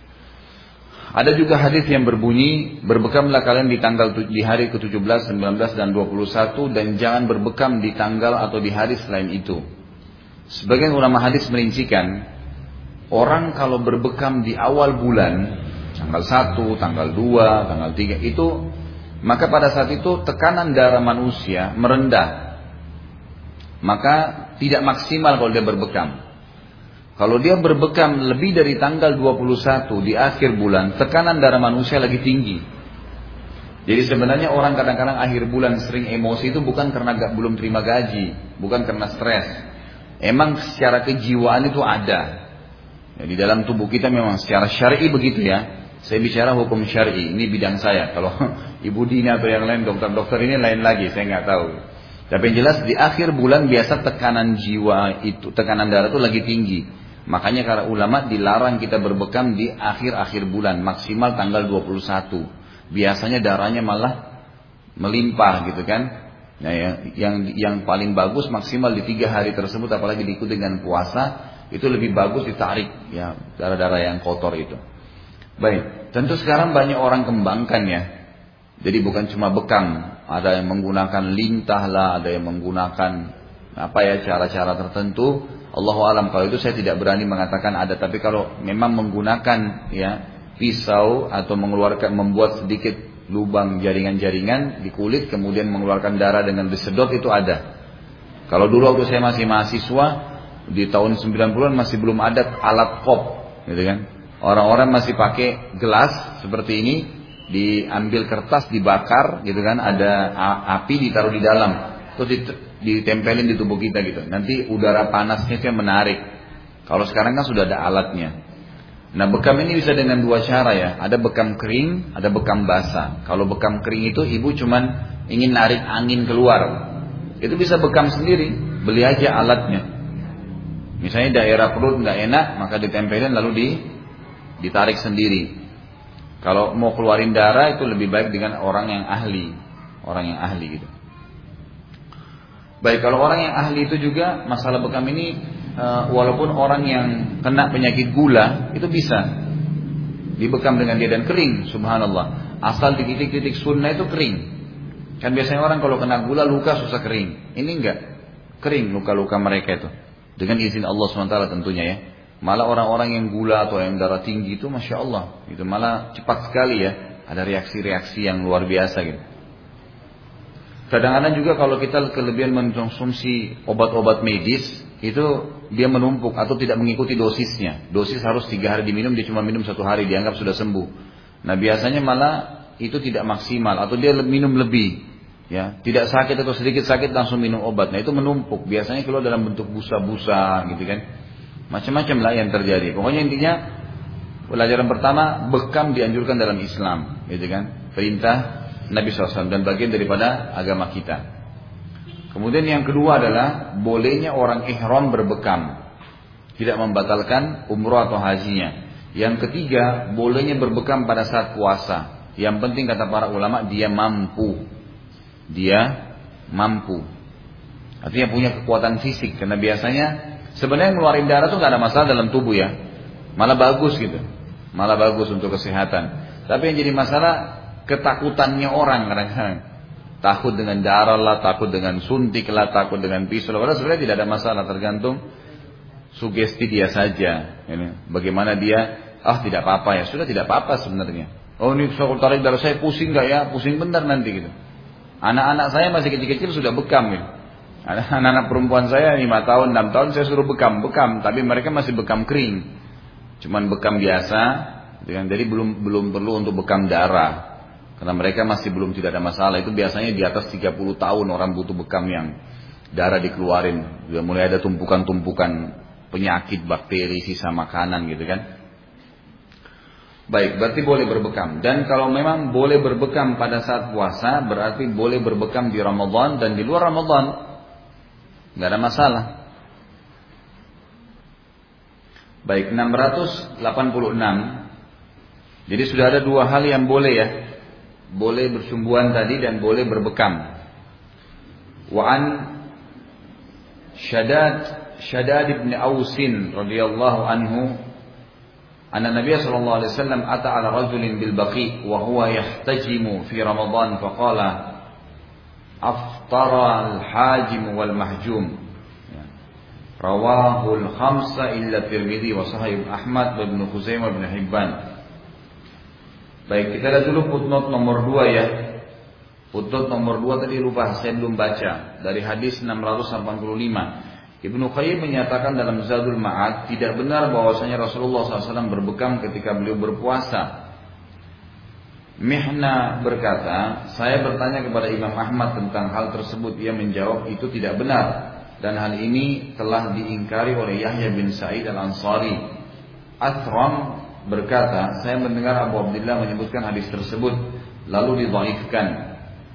Speaker 1: Ada juga hadis yang berbunyi, berbekamlah kalian di hari ke-17, 19 dan 21, dan jangan berbekam di tanggal atau di hari selain itu. Sebagian ulama hadis merincikan, orang kalau berbekam di awal bulan, tanggal 1, tanggal 2, tanggal 3 itu, maka pada saat itu tekanan darah manusia merendah. Maka tidak maksimal kalau dia berbekam. Kalau dia berbekam lebih dari tanggal 21 di akhir bulan, tekanan darah manusia lagi tinggi. Jadi sebenarnya orang kadang-kadang akhir bulan sering emosi itu bukan karena belum terima gaji, bukan karena stres. Emang secara kejiwaan itu ada. Ya, di dalam tubuh kita memang secara syar'i begitu ya. Saya bicara hukum syar'i, ini bidang saya. Kalau Ibu Dina atau yang lain, dokter-dokter ini lain lagi, saya nggak tahu. Tapi yang jelas di akhir bulan biasa tekanan jiwa itu, tekanan darah itu lagi tinggi. Makanya para ulama dilarang kita berbekam di akhir-akhir bulan, maksimal tanggal 21. Biasanya darahnya malah melimpah gitu kan. Nah, yang paling bagus maksimal di 3 hari tersebut, apalagi diikuti dengan puasa, itu lebih bagus ditarik ya darah-darah yang kotor itu. Baik, tentu sekarang banyak orang kembangkan ya. Jadi bukan cuma bekam, ada yang menggunakan lintah lah, ada yang menggunakan cara-cara tertentu. Allahu alam, kalau itu saya tidak berani mengatakan ada, tapi kalau memang menggunakan ya pisau atau membuat sedikit lubang jaringan-jaringan di kulit kemudian mengeluarkan darah dengan disedot, itu ada. Kalau dulu waktu saya masih mahasiswa di tahun 90-an masih belum ada alat pop gitu kan. Orang-orang masih pakai gelas seperti ini, diambil kertas dibakar gitu kan, ada api ditaruh di dalam, terus ditempelin di tubuh kita gitu. Nanti udara panasnya itu yang menarik. Kalau sekarang kan sudah ada alatnya. Nah, bekam ini bisa dengan 2 cara ya. Ada bekam kering, ada bekam basah. Kalau bekam kering itu ibu cuman ingin narik angin keluar, itu bisa bekam sendiri, beli aja alatnya. Misalnya daerah perut nggak enak, maka ditempelin lalu ditarik sendiri. Kalau mau keluarin darah itu lebih baik dengan orang yang ahli gitu. Baik, kalau orang yang ahli itu juga masalah bekam ini, walaupun orang yang kena penyakit gula itu bisa dibekam dengan dia dan kering, subhanallah. Asal di titik-titik sunnah itu kering. Kan biasanya orang kalau kena gula luka susah kering. Ini enggak, kering luka-luka mereka itu. Dengan izin Allah SWT tentunya ya. Malah orang-orang yang gula atau yang darah tinggi itu Masya Allah, itu malah cepat sekali ya. Ada reaksi-reaksi yang luar biasa gitu. Kadang-kadang juga kalau kita kelebihan mengkonsumsi obat-obat medis, itu dia menumpuk atau tidak mengikuti dosisnya. Dosis harus 3 hari diminum, dia cuma minum 1 hari, dianggap sudah sembuh. Nah biasanya malah itu tidak maksimal, atau dia minum lebih. Ya, tidak sakit atau sedikit sakit langsung minum obat. Nah itu menumpuk, biasanya keluar dalam bentuk busa-busa gitu kan. Macam-macam lah yang terjadi. Pokoknya intinya pelajaran pertama, bekam dianjurkan dalam Islam, gitu kan? Perintah Nabi SAW dan bagian daripada agama kita. Kemudian yang kedua adalah bolehnya orang ihram berbekam, tidak membatalkan umroh atau hajinya. Yang ketiga, bolehnya berbekam pada saat puasa. Yang penting kata para ulama dia mampu. Dia mampu. Artinya punya kekuatan fisik, karena biasanya sebenarnya ngeluarin darah itu nggak ada masalah dalam tubuh ya, malah bagus gitu, malah bagus untuk kesehatan. Tapi yang jadi masalah ketakutannya orang kadang-kadang, takut dengan darah lah, takut dengan suntik lah, takut dengan pisau. Padahal sebenarnya tidak ada masalah, tergantung sugesti dia saja. Ini bagaimana dia, tidak apa-apa ya, sudah tidak apa-apa sebenarnya. Oh ini saya tarik darah saya pusing nggak ya, pusing bentar nanti gitu. Anak-anak saya masih kecil-kecil sudah bekam gitu. Anak-anak perempuan saya 5 tahun, 6 tahun saya suruh bekam, tapi mereka masih bekam kering, cuman bekam biasa, jadi belum perlu untuk bekam darah, karena mereka masih belum, tidak ada masalah. Itu biasanya di atas 30 tahun orang butuh bekam yang darah dikeluarin, sudah mulai ada tumpukan-tumpukan penyakit, bakteri, sisa makanan gitu kan. Baik, berarti boleh berbekam. Dan kalau memang boleh berbekam pada saat puasa, berarti boleh berbekam di Ramadan dan di luar Ramadan. Nggak ada masalah. Baik, 686. Jadi sudah ada dua hal yang boleh ya. Boleh bersungguhan tadi dan boleh berbekam. Wa an Shaddad ibn Ausin radhiyallahu anhu anna Nabiy sallallahu alaihi wasallam ata ala rajulin bil baqi wa huwa yahtajimu fi Ramadan faqala aftara al hajim wal mahjum. Rawahul khamsa illa Tirmidzi wa Sahih Ahmad wa Ibnu Khuzaimah wa Ibnu Hibban. Baik, kita lihat dulu footnote nomor 2 ya. Footnote nomor 2 tadi lupa saya belum baca. Dari hadis 685. Ibnu Qayyim menyatakan dalam Zadul Ma'ad tidak benar bahwasanya Rasulullah SAW berbekam ketika beliau berpuasa. Mihna berkata, saya bertanya kepada Imam Ahmad tentang hal tersebut. Ia menjawab itu tidak benar. Dan hal ini telah diingkari oleh Yahya bin Sa'id al-Ansari. Athram berkata, saya mendengar Abu Abdillah menyebutkan hadis tersebut, lalu didhaifkan.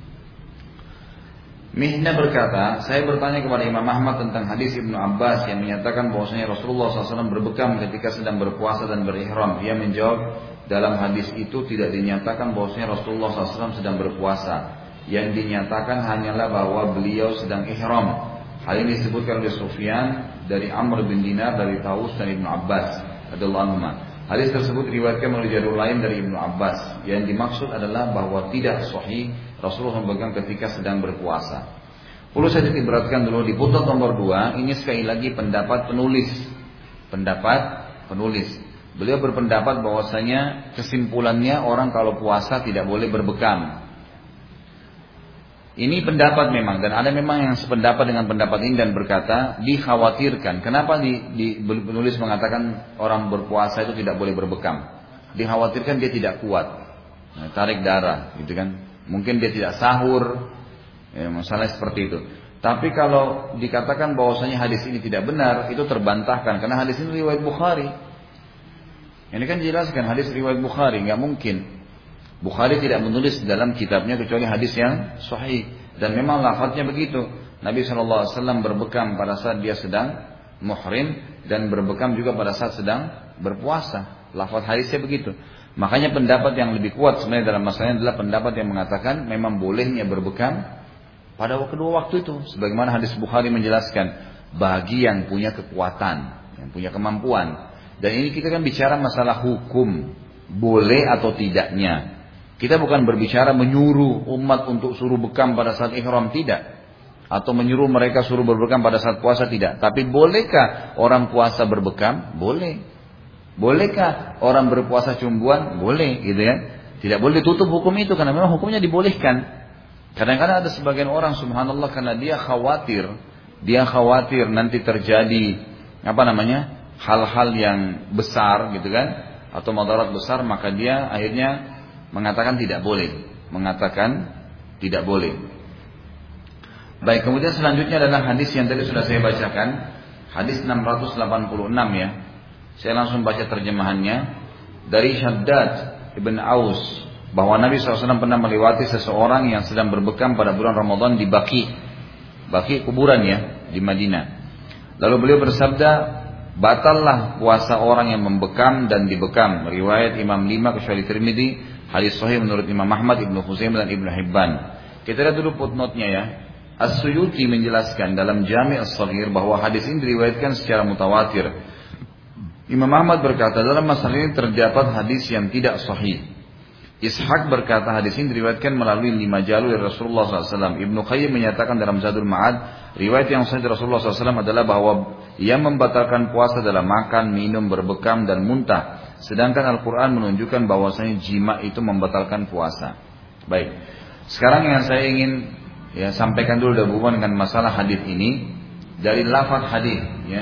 Speaker 1: Mihna berkata, saya bertanya kepada Imam Ahmad tentang hadis Ibnu Abbas yang menyatakan bahwasanya Rasulullah SAW berbekam ketika sedang berpuasa dan berihram. Ia menjawab, dalam hadis itu tidak dinyatakan bahwasanya Rasulullah SAW sedang berpuasa. Yang dinyatakan hanyalah bahwa beliau sedang ihram. Hal ini disebutkan oleh Sufyan dari Amr bin Dinar dari Taus dan Ibnu Abbas radhiyallahu anhu. Hadis tersebut diriwayatkan melalui jalur lain dari Ibnu Abbas. Yang dimaksud adalah bahwa tidak sahih Rasulullah memegang ketika sedang berpuasa. Perlu saya diperhatikan dulu di footnote nomor 2, ini sekali lagi pendapat penulis. Pendapat penulis. Beliau berpendapat bahwasanya kesimpulannya orang kalau puasa tidak boleh berbekam. Ini pendapat memang, dan ada memang yang sependapat dengan pendapat ini dan berkata dikhawatirkan. Kenapa penulis mengatakan orang berpuasa itu tidak boleh berbekam? Dikhawatirkan dia tidak kuat, tarik darah, gitu kan? Mungkin dia tidak sahur, ya, masalah seperti itu. Tapi kalau dikatakan bahwasanya hadis ini tidak benar, itu terbantahkan karena hadis ini riwayat Bukhari. Ini kan jelaskan hadis riwayat Bukhari, nggak mungkin. Bukhari tidak menulis dalam kitabnya kecuali hadis yang sahih, dan memang lafadznya begitu. Nabi SAW berbekam pada saat dia sedang muhrim dan berbekam juga pada saat sedang berpuasa. Lafadz hadisnya begitu. Makanya pendapat yang lebih kuat sebenarnya dalam masalah ini adalah pendapat yang mengatakan memang bolehnya berbekam pada kedua waktu itu, sebagaimana hadis Bukhari menjelaskan bagi yang punya kekuatan, yang punya kemampuan. Dan ini kita kan bicara masalah hukum, boleh atau tidaknya. Kita bukan berbicara menyuruh umat untuk suruh bekam pada saat ihram, tidak. Atau menyuruh mereka suruh berbekam pada saat puasa, tidak. Tapi bolehkah orang puasa berbekam? Boleh. Bolehkah orang berpuasa cumbuan? Boleh, gitu ya. Tidak boleh ditutup hukum itu karena memang hukumnya dibolehkan. Kadang-kadang ada sebagian orang subhanallah karena dia khawatir nanti terjadi hal-hal yang besar gitu kan, atau madarat besar, maka dia akhirnya mengatakan tidak boleh. Baik, kemudian selanjutnya adalah hadis yang tadi sudah saya bacakan, hadis 686 ya. Saya langsung baca terjemahannya dari Shaddad ibn Aus, bahwa Nabi SAW pernah melewati seseorang yang sedang berbekam pada bulan Ramadan di Baqi kuburan ya, di Madinah. Lalu beliau bersabda, batallah puasa orang yang membekam dan dibekam. Riwayat Imam 5 kecuali Tirmidzi. Hadis sahih menurut Imam Ahmad, Ibnu Khuzaimah dan Ibnu Hibban. Kita lihat dulu footnote-nya ya. As-Suyuti menjelaskan dalam Jami' As-Shaghir bahwa hadis ini diriwayatkan secara mutawatir. Imam Ahmad berkata dalam masalah ini terdapat hadis yang tidak sahih. Ishaq berkata hadis ini diriwayatkan melalui 5 jalur dari Rasulullah SAW. Ibnu Qayyim menyatakan dalam Zadul Ma'ad, riwayat yang sahih dari Rasulullah SAW adalah bahwa yang membatalkan puasa adalah makan, minum, berbekam dan muntah. Sedangkan Al-Quran menunjukkan bahwasanya jima itu membatalkan puasa. Baik, sekarang yang saya ingin sampaikan dulu dalam hubungan dengan masalah hadis ini dari lafaz hadis ya.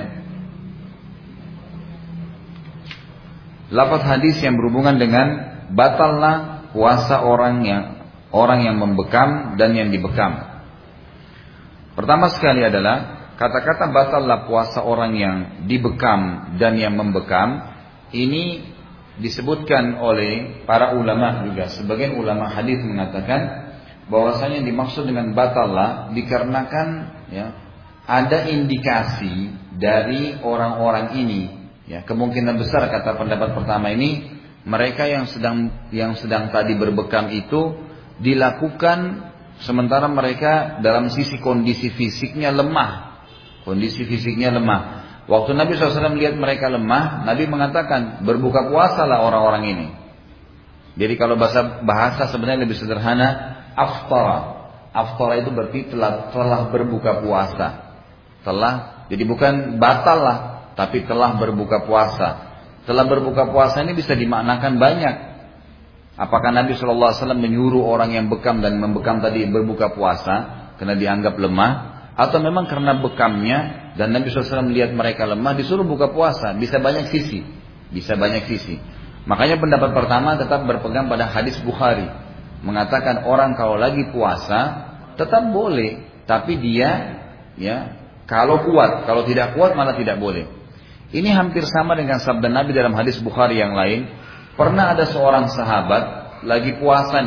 Speaker 1: Lafaz hadis yang berhubungan dengan batallah puasa orang yang membekam dan yang dibekam. Pertama sekali adalah kata-kata batallah puasa orang yang dibekam dan yang membekam. Ini disebutkan oleh para ulama juga. Sebagian ulama hadis mengatakan bahwasanya dimaksud dengan batallah dikarenakan ya, ada indikasi dari orang-orang ini Ya, kemungkinan besar kata pendapat pertama ini, mereka yang sedang tadi berbekam itu dilakukan sementara mereka dalam sisi kondisi fisiknya lemah. Kondisi fisiknya lemah. Waktu Nabi SAW melihat mereka lemah, Nabi mengatakan, berbuka puasalah orang-orang ini. Jadi kalau bahasa sebenarnya lebih sederhana, aftara. Aftara itu berarti telah berbuka puasa. Jadi bukan batal lah, tapi telah berbuka puasa. Telah berbuka puasa ini bisa dimaknakan banyak. Apakah Nabi SAW menyuruh orang yang bekam dan membekam tadi berbuka puasa karena dianggap lemah, atau memang karena bekamnya dan Nabi SAW melihat mereka lemah disuruh buka puasa? Bisa banyak sisi. Makanya pendapat pertama tetap berpegang pada hadis Bukhari, mengatakan orang kalau lagi puasa tetap boleh, tapi dia kalau kuat, kalau tidak kuat malah tidak boleh. Ini hampir sama dengan sabda Nabi dalam hadis Bukhari yang lain. Pernah ada seorang sahabat lagi puasa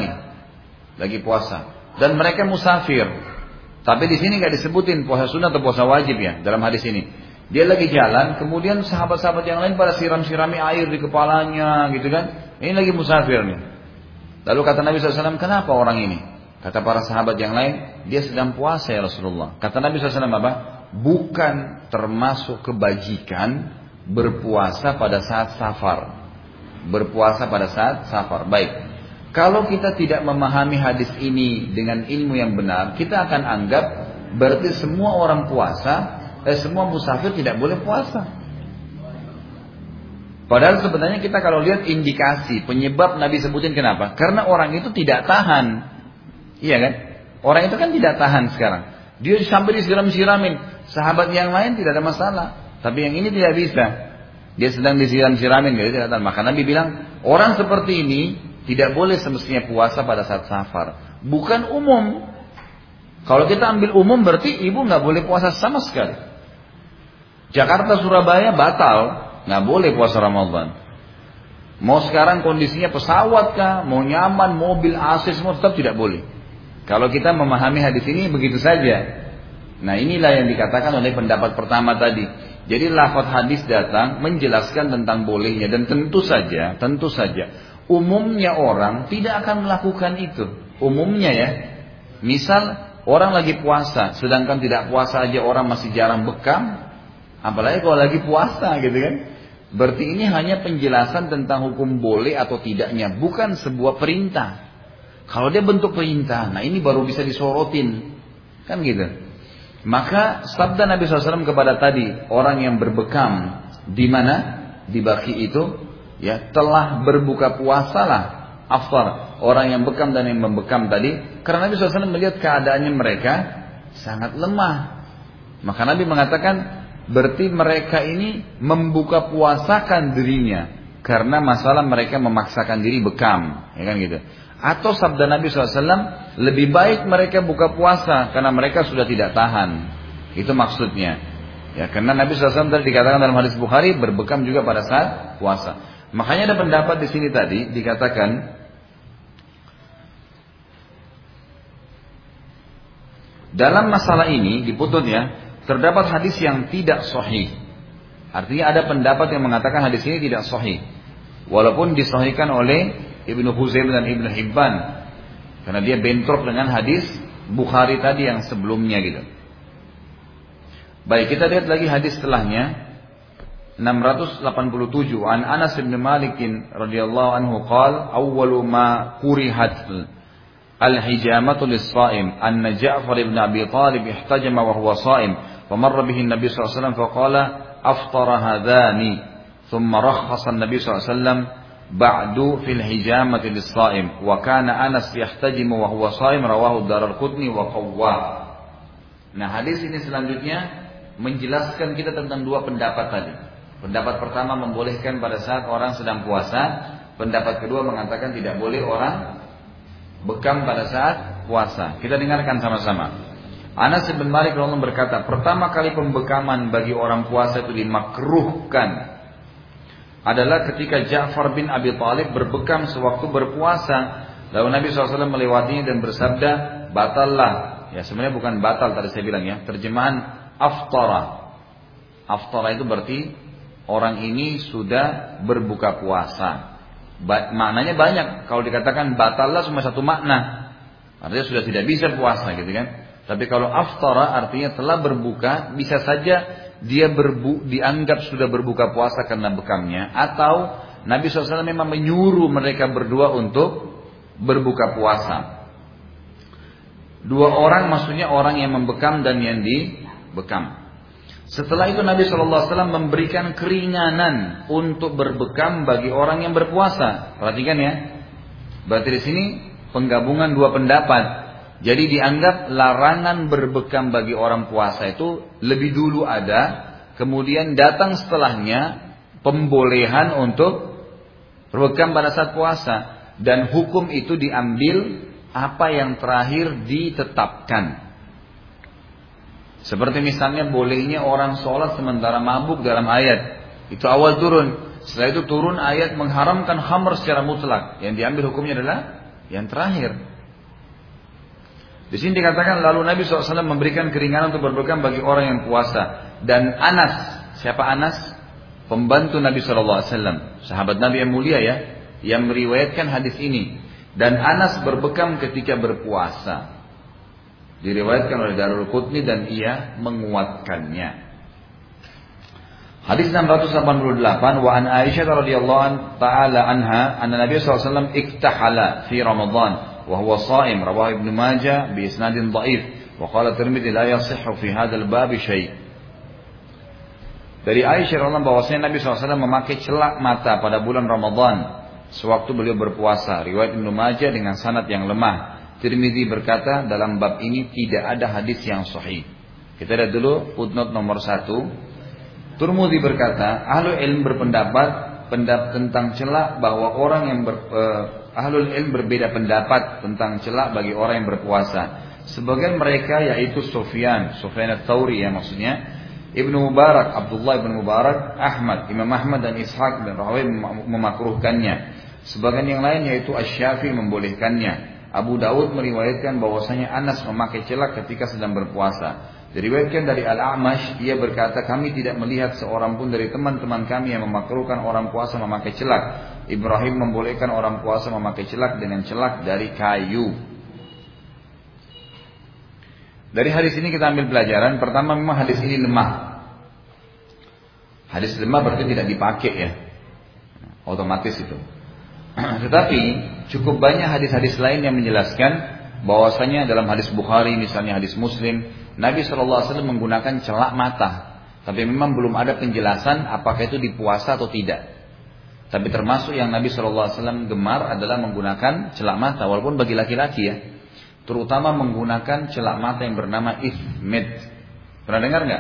Speaker 1: dan mereka musafir. Tapi di sini nggak disebutin puasa sunnah atau puasa wajib ya dalam hadis ini. Dia lagi jalan, kemudian sahabat-sahabat yang lain pada siram-sirami air di kepalanya gitu kan. Ini lagi musafir nih. Lalu kata Nabi SAW, kenapa orang ini? Kata para sahabat yang lain, dia sedang puasa ya Rasulullah. Kata Nabi SAW apa? Bukan termasuk kebajikan berpuasa pada saat safar. Baik. Kalau kita tidak memahami hadis ini dengan ilmu yang benar, kita akan anggap berarti semua orang semua musafir tidak boleh puasa. Padahal sebenarnya kita kalau lihat indikasi penyebab Nabi sebutin kenapa? Karena orang itu tidak tahan. Iya kan? Orang itu kan tidak tahan sekarang. Dia sampai disiram-siramin. Sahabat yang lain tidak ada masalah, tapi yang ini tidak bisa. Dia sedang disiram-siramin, dia tidak tahan. Maka Nabi bilang, orang seperti ini tidak boleh semestinya puasa pada saat safar. Bukan umum. Kalau kita ambil umum berarti ibu nggak boleh puasa sama sekali. Jakarta, Surabaya batal, nggak boleh puasa Ramadan. Mau sekarang kondisinya pesawat kah, mau nyaman, mobil AC semua tetap tidak boleh. Kalau kita memahami hadis ini begitu saja. Nah inilah yang dikatakan oleh pendapat pertama tadi. Jadi lafaz hadis datang menjelaskan tentang bolehnya dan tentu saja umumnya orang tidak akan melakukan itu. Umumnya ya. Misal orang lagi puasa, sedangkan tidak puasa aja orang masih jarang bekam, apalagi kalau lagi puasa gitu kan. Berarti ini hanya penjelasan tentang hukum boleh atau tidaknya, bukan sebuah perintah. Kalau dia bentuk perintah, nah ini baru bisa disorotin. Kan gitu. Maka sabda Nabi SAW kepada tadi orang yang berbekam di mana di Baqi itu, ya telah berbuka puasalah, aftar orang yang bekam dan yang membekam tadi, karena Nabi SAW melihat keadaannya mereka sangat lemah. Maka Nabi mengatakan berarti mereka ini membuka puasakan dirinya karena masalah mereka memaksakan diri bekam, ya kan gitu. Atau sabda Nabi SAW, lebih baik mereka buka puasa karena mereka sudah tidak tahan. Itu maksudnya. Ya, karena Nabi SAW tadi dikatakan dalam hadis Bukhari berbekam juga pada saat puasa. Makanya ada pendapat di sini tadi dikatakan dalam masalah ini diputut ya, terdapat hadis yang tidak sahih. Artinya ada pendapat yang mengatakan hadis ini tidak sahih. Walaupun disahihkan oleh Ibnu Huzaimah dan Ibnu Hibban, karena dia bentrok dengan hadis Bukhari tadi yang sebelumnya gitu. Baik, kita lihat lagi hadis setelahnya 687 an Anas bin Malik radhiyallahu anhu qala awwalu ma kurihat al-hijamatu lis-sha'im anna Ja'far ibn Abi Talib ihtajama wa huwa sha'im famarra bihi an-nabi sallallahu alaihi wasallam faqala aftara hadani thumma rakhasa an-nabi sallallahu alaihi wasallam ba'du fil hijamati lis-sha'im wa kana Anas yahtajimu wa huwa sha'im rawahu ad-Daraqutni wa qawwa. Nah, hadis ini selanjutnya menjelaskan kita tentang dua pendapat tadi. Pendapat pertama membolehkan pada saat orang sedang puasa, pendapat kedua mengatakan tidak boleh orang bekam pada saat puasa. Kita dengarkan sama-sama. Anas bin Malik radhiyallahu anhu berkata, pertama kali pembekaman bagi orang puasa itu dimakruhkan adalah ketika Ja'far bin Abi Talib berbekam sewaktu berpuasa. Lalu Nabi SAW melewatinya dan bersabda, batallah. Ya sebenarnya bukan batal tadi saya bilang ya. Terjemahan aftara. Aftara itu berarti orang ini sudah berbuka puasa. Maknanya banyak. Kalau dikatakan batallah cuma satu makna, artinya sudah tidak bisa puasa gitu kan. Tapi kalau aftara artinya telah berbuka, bisa saja dia dianggap sudah berbuka puasa karena bekamnya, atau Nabi SAW memang menyuruh mereka berdua untuk berbuka puasa. Dua orang maksudnya orang yang membekam dan yang dibekam. Setelah itu Nabi SAW memberikan keringanan untuk berbekam bagi orang yang berpuasa. Perhatikan ya. Berarti di sini penggabungan dua pendapat. Jadi dianggap larangan berbekam bagi orang puasa itu lebih dulu ada, kemudian datang setelahnya pembolehan untuk berbekam pada saat puasa. Dan hukum itu diambil apa yang terakhir ditetapkan. Seperti misalnya bolehnya orang sholat sementara mabuk dalam ayat. Itu awal turun. Setelah itu turun ayat mengharamkan khamr secara mutlak. Yang diambil hukumnya adalah yang terakhir. Di sini dikatakan lalu Nabi SAW memberikan keringanan untuk berbekam bagi orang yang puasa. Dan Anas, siapa Anas? Pembantu Nabi SAW, sahabat Nabi yang mulia ya, yang meriwayatkan hadis ini. Dan Anas berbekam ketika berpuasa. Diriwayatkan oleh Darul Qutni dan ia menguatkannya. Hadis 688, wa an Aisyah radhiyallahu taala anha anna Nabi SAW iktahala fi Ramadan وهو صائم رواه ابن ماجه بإسناد ضعيف وقال الترمذي لا يصح في هذا الباب شيء. Dari Aisyah radhiyallahu bahwasanya Nabi SAW memakai celak mata pada bulan Ramadan sewaktu beliau berpuasa. Riwayat Ibnu Majah dengan sanad yang lemah. Tirmidzi berkata dalam bab ini tidak ada hadis yang sahih. Kita lihat dulu footnote nomor 1. Tirmidzi berkata ahlul ilm berpendapat tentang celak bahwa orang yang ahlul ilm berbeda pendapat tentang celak bagi orang yang berpuasa. Sebagian mereka yaitu Sufyan ats-Tsauri ya maksudnya, Ibnu Mubarak, Abdullah bin Mubarak, Imam Ahmad dan Ishaq bin Rahawayh memakruhkannya. Sebagian yang lain yaitu Asy-Syafi'i membolehkannya. Abu Daud meriwayatkan bahwasanya Anas memakai celak ketika sedang berpuasa. Diriwayatkan dari Al-A'mash, ia berkata kami tidak melihat seorang pun dari teman-teman kami yang memakruhkan orang puasa memakai celak. Ibrahim membolehkan orang puasa memakai celak dengan celak dari kayu. Dari hadis ini kita ambil pelajaran. Pertama, memang hadis ini lemah. Hadis lemah berarti tidak dipakai ya, otomatis itu. Tetapi cukup banyak hadis-hadis lain yang menjelaskan bahwasanya dalam hadis Bukhari misalnya, hadis Muslim, Nabi SAW menggunakan celak mata. Tapi memang belum ada penjelasan apakah itu di puasa atau tidak. Tapi termasuk yang Nabi SAW gemar adalah menggunakan celak mata. Walaupun bagi laki-laki ya. Terutama menggunakan celak mata yang bernama Ithmid. Pernah dengar nggak?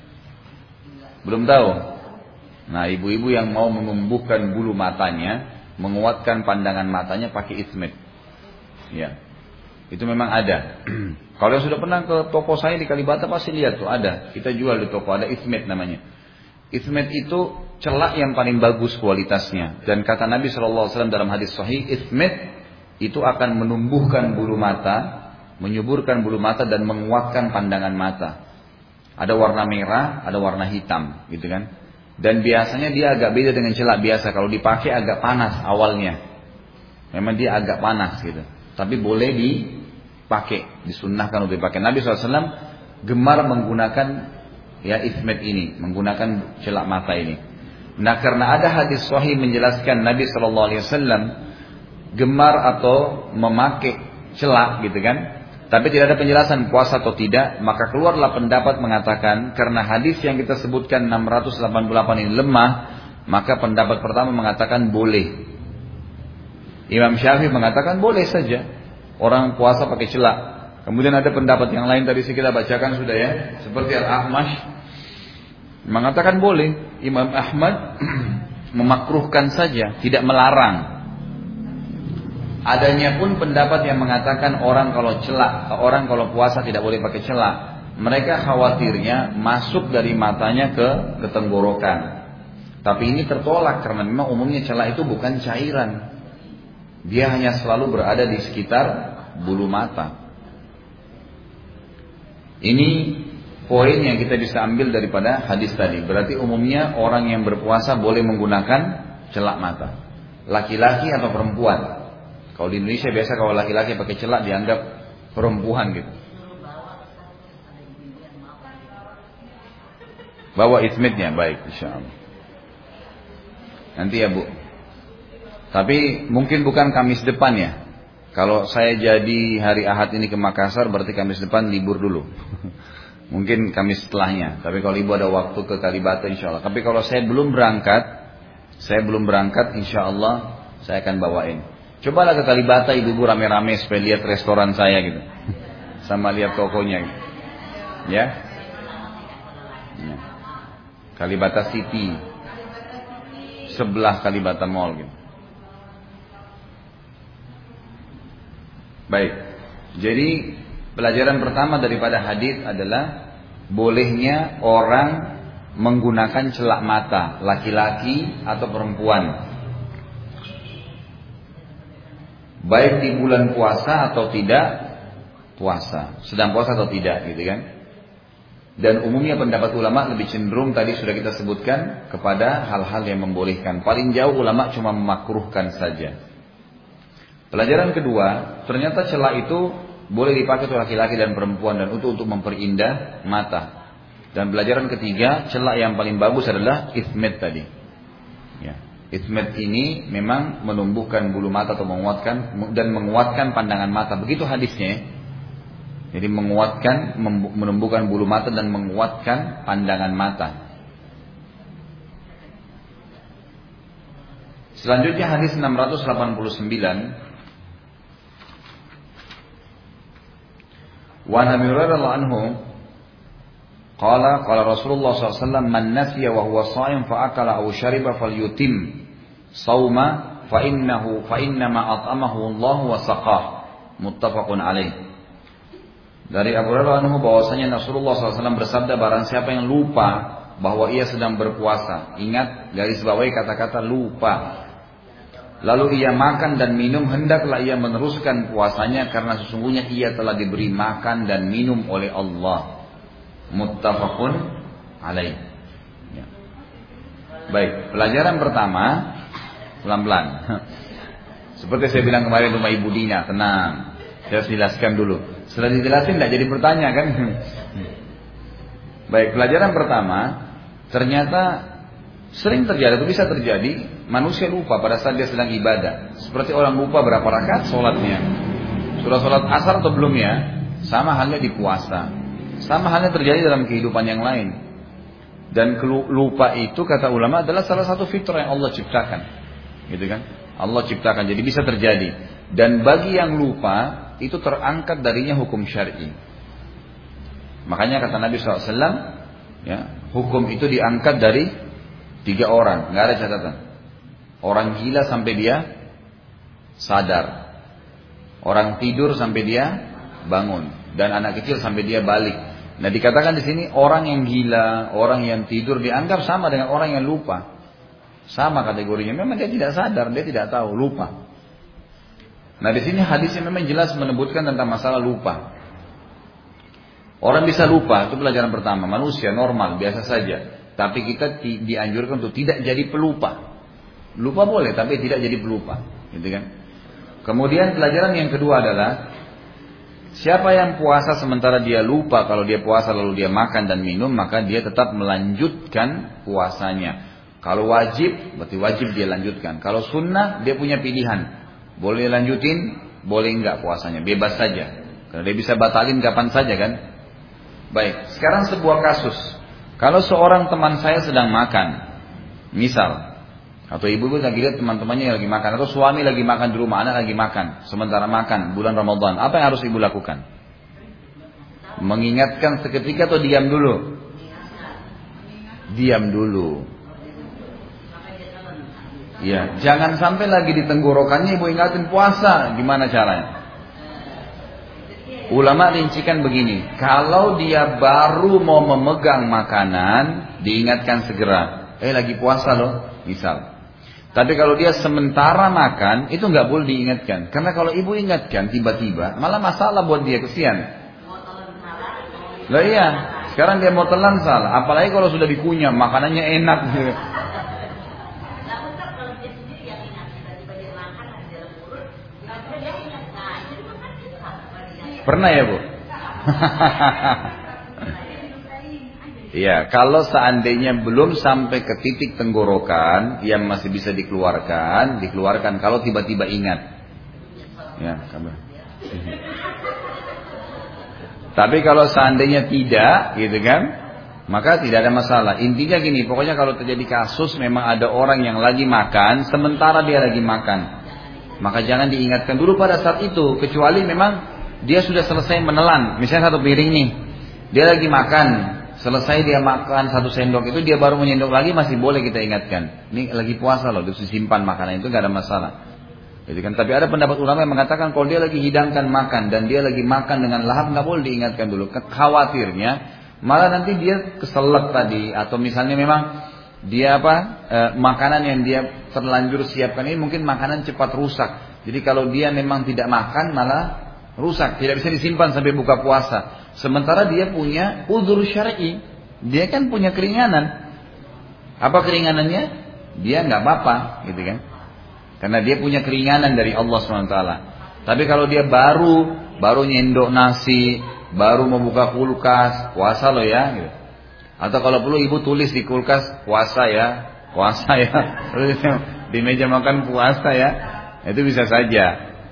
Speaker 1: Belum tahu. Nah, ibu-ibu yang mau menumbuhkan bulu matanya, menguatkan pandangan matanya pakai Ithmid. Ya. Itu memang ada. Kalau yang sudah pernah ke toko saya di Kalibata pasti lihat tuh ada. Kita jual di toko, ada Ithmid namanya. Ithmid itu celak yang paling bagus kualitasnya. Dan kata Nabi SAW dalam hadis sahih, Ithmid itu akan menumbuhkan bulu mata, menyuburkan bulu mata dan menguatkan pandangan mata. Ada warna merah, ada warna hitam, gitu kan. Dan biasanya dia agak beda dengan celak biasa. Kalau dipakai agak panas awalnya. Memang dia agak panas gitu. Tapi boleh dipakai, disunnahkan untuk dipakai. Nabi SAW gemar menggunakan ya Ithmid ini, menggunakan celak mata ini. Nah, karena ada hadis sahih menjelaskan Nabi SAW gemar atau memakai celak gitu kan, tapi tidak ada penjelasan puasa atau tidak, maka keluarlah pendapat mengatakan karena hadis yang kita sebutkan 688 ini lemah, maka pendapat pertama mengatakan boleh. Imam Syafi'i mengatakan boleh saja orang puasa pakai celak. Kemudian ada pendapat yang lain tadi kita bacakan sudah ya, seperti Al-A'mash mengatakan boleh. Imam Ahmad memakruhkan saja, tidak melarang. Adanya pun pendapat yang mengatakan orang kalau puasa tidak boleh pakai celak. Mereka khawatirnya masuk dari matanya ke tenggorokan. Tapi ini tertolak karena memang umumnya celak itu bukan cairan. Dia hanya selalu berada di sekitar bulu mata. Ini poin yang kita bisa ambil daripada hadis tadi. Berarti umumnya orang yang berpuasa boleh menggunakan celak mata. Laki-laki atau perempuan. Kalau di Indonesia biasa kalau laki-laki pakai celak dianggap perempuan gitu. Bawa ismitnya, baik insyaallah. Nanti ya Bu. Tapi mungkin bukan Kamis depan ya. Kalau saya jadi hari Ahad ini ke Makassar berarti Kamis depan libur dulu. Mungkin Kamis setelahnya. Tapi kalau Ibu ada waktu ke Kalibata insya Allah. Tapi kalau saya belum berangkat insya Allah saya akan bawain. Cobalah ke Kalibata Ibu rame-rame supaya lihat restoran saya gitu. Sama lihat tokonya gitu. Ya. Kalibata City. Sebelah Kalibata Mall gitu. Baik. Jadi pelajaran pertama daripada hadis adalah bolehnya orang menggunakan celak mata, laki-laki atau perempuan. Baik di bulan puasa atau tidak puasa, sedang puasa atau tidak gitu kan. Dan umumnya pendapat ulama lebih cenderung tadi sudah kita sebutkan kepada hal-hal yang membolehkan. Paling jauh ulama cuma memakruhkan saja. Pelajaran kedua, ternyata celak itu boleh dipakai oleh laki-laki dan perempuan dan untuk memperindah mata. Dan pelajaran ketiga, celak yang paling bagus adalah ismet tadi. Ya. Ismet ini memang menumbuhkan bulu mata atau menguatkan pandangan mata. Begitu hadisnya. Jadi menumbuhkan bulu mata dan menguatkan pandangan mata. Selanjutnya hadis 689. Wa Nabi radhiyallahu anhu qala Rasulullah sallallahu alaihi wasallam man nasiya wa huwa sha'im fa akala aw shariba falyutim shauma fa innama at'amahu Allah wa saqah muttafaqun alaih. Dari Abu Hurairah anhu bahwasanya Rasulullah SAW bersabda barang siapa yang lupa bahwa ia sedang berpuasa, ingat garis bawahi kata-kata lupa. Lalu ia makan dan minum, hendaklah ia meneruskan puasanya karena sesungguhnya ia telah diberi makan dan minum oleh Allah. Muttafaqun alaih. Ya. Baik, pelajaran pertama pelan-pelan. Seperti saya bilang kemarin rumah Ibu Dina, tenang. Saya harus jelaskan dulu. Setelah dijelasin tidak jadi bertanya kan? Baik, pelajaran pertama ternyata sering terjadi atau bisa terjadi manusia lupa pada saat dia sedang ibadah. Seperti orang lupa berapa rakaat sholatnya. Sudah sholat asar atau belum ya? Sama halnya di puasa. Sama halnya terjadi dalam kehidupan yang lain. Dan lupa itu kata ulama adalah salah satu fitrah yang Allah ciptakan. Gitu kan? Allah ciptakan jadi bisa terjadi. Dan bagi yang lupa itu terangkat darinya hukum syar'i. Makanya kata Nabi SAW, ya, hukum itu diangkat dari 3 orang, nggak ada catatan. Orang gila sampai dia sadar, orang tidur sampai dia bangun, dan anak kecil sampai dia balik. Nah dikatakan di sini orang yang gila, orang yang tidur dianggap sama dengan orang yang lupa, sama kategorinya. Memang dia tidak sadar, dia tidak tahu, lupa. Nah di sini hadisnya memang jelas menyebutkan tentang masalah lupa. Orang bisa lupa, itu pelajaran pertama. Manusia normal, biasa saja. Tapi kita dianjurkan untuk tidak jadi pelupa. Lupa boleh, tapi tidak jadi pelupa, gitu kan? Kemudian pelajaran yang kedua adalah siapa yang puasa sementara dia lupa kalau dia puasa lalu dia makan dan minum, maka dia tetap melanjutkan puasanya. Kalau wajib, berarti wajib dia lanjutkan. Kalau sunnah, dia punya pilihan. Boleh lanjutin, boleh enggak puasanya, bebas saja. Karena dia bisa batalin kapan saja kan? Baik, sekarang sebuah kasus. Kalau seorang teman saya sedang makan, misal, atau ibu-ibu lagi lihat teman-temannya yang lagi makan, atau suami lagi makan di rumah, anak lagi makan, sementara makan bulan Ramadan, apa yang harus ibu lakukan? Mengingatkan seketika atau diam dulu? Diam dulu. Ya, jangan sampai lagi di tenggorokannya ibu ingatin puasa, gimana caranya? Ulama rincikan begini, kalau dia baru mau memegang makanan, diingatkan segera, lagi puasa loh, misal. Tapi kalau dia sementara makan, itu nggak boleh diingatkan, karena kalau ibu ingatkan tiba-tiba, malah masalah buat dia, kesian. Lah iya, Sekarang dia mau telan salah, apalagi kalau sudah dikunyah, makanannya enak. Pernah ya Bu? Iya, kalau seandainya belum sampai ke titik tenggorokan yang masih bisa dikeluarkan. Kalau tiba-tiba ingat. Ya, kabar. Tapi kalau seandainya tidak, gitu kan, maka tidak ada masalah. Intinya gini, pokoknya kalau terjadi kasus memang ada orang yang lagi makan, sementara dia lagi makan, maka jangan diingatkan dulu pada saat itu, kecuali memang dia sudah selesai menelan. Misalnya satu piring nih, dia lagi makan, selesai dia makan 1 sendok itu, dia baru menyendok lagi, masih boleh kita ingatkan. Ini lagi puasa loh, disimpan makanan itu gak ada masalah. Jadi kan, tapi ada pendapat ulama yang mengatakan kalau dia lagi hidangkan makan dan dia lagi makan dengan lahap, nggak boleh diingatkan dulu. Khawatirnya malah nanti dia keselak tadi, atau misalnya memang dia makanan yang dia terlanjur siapkan ini mungkin makanan cepat rusak. Jadi kalau dia memang tidak makan malah rusak, tidak bisa disimpan sampai buka puasa. Sementara dia punya udzur syar'i, dia kan punya keringanan. Apa keringanannya? Dia nggak apa-apa, gitu kan? Karena dia punya keringanan dari Allah SWT. Tapi kalau dia baru nyendok nasi, baru membuka kulkas, puasa loh ya. Gitu. Atau kalau perlu ibu tulis di kulkas, puasa ya. Di meja makan puasa ya. Itu bisa saja.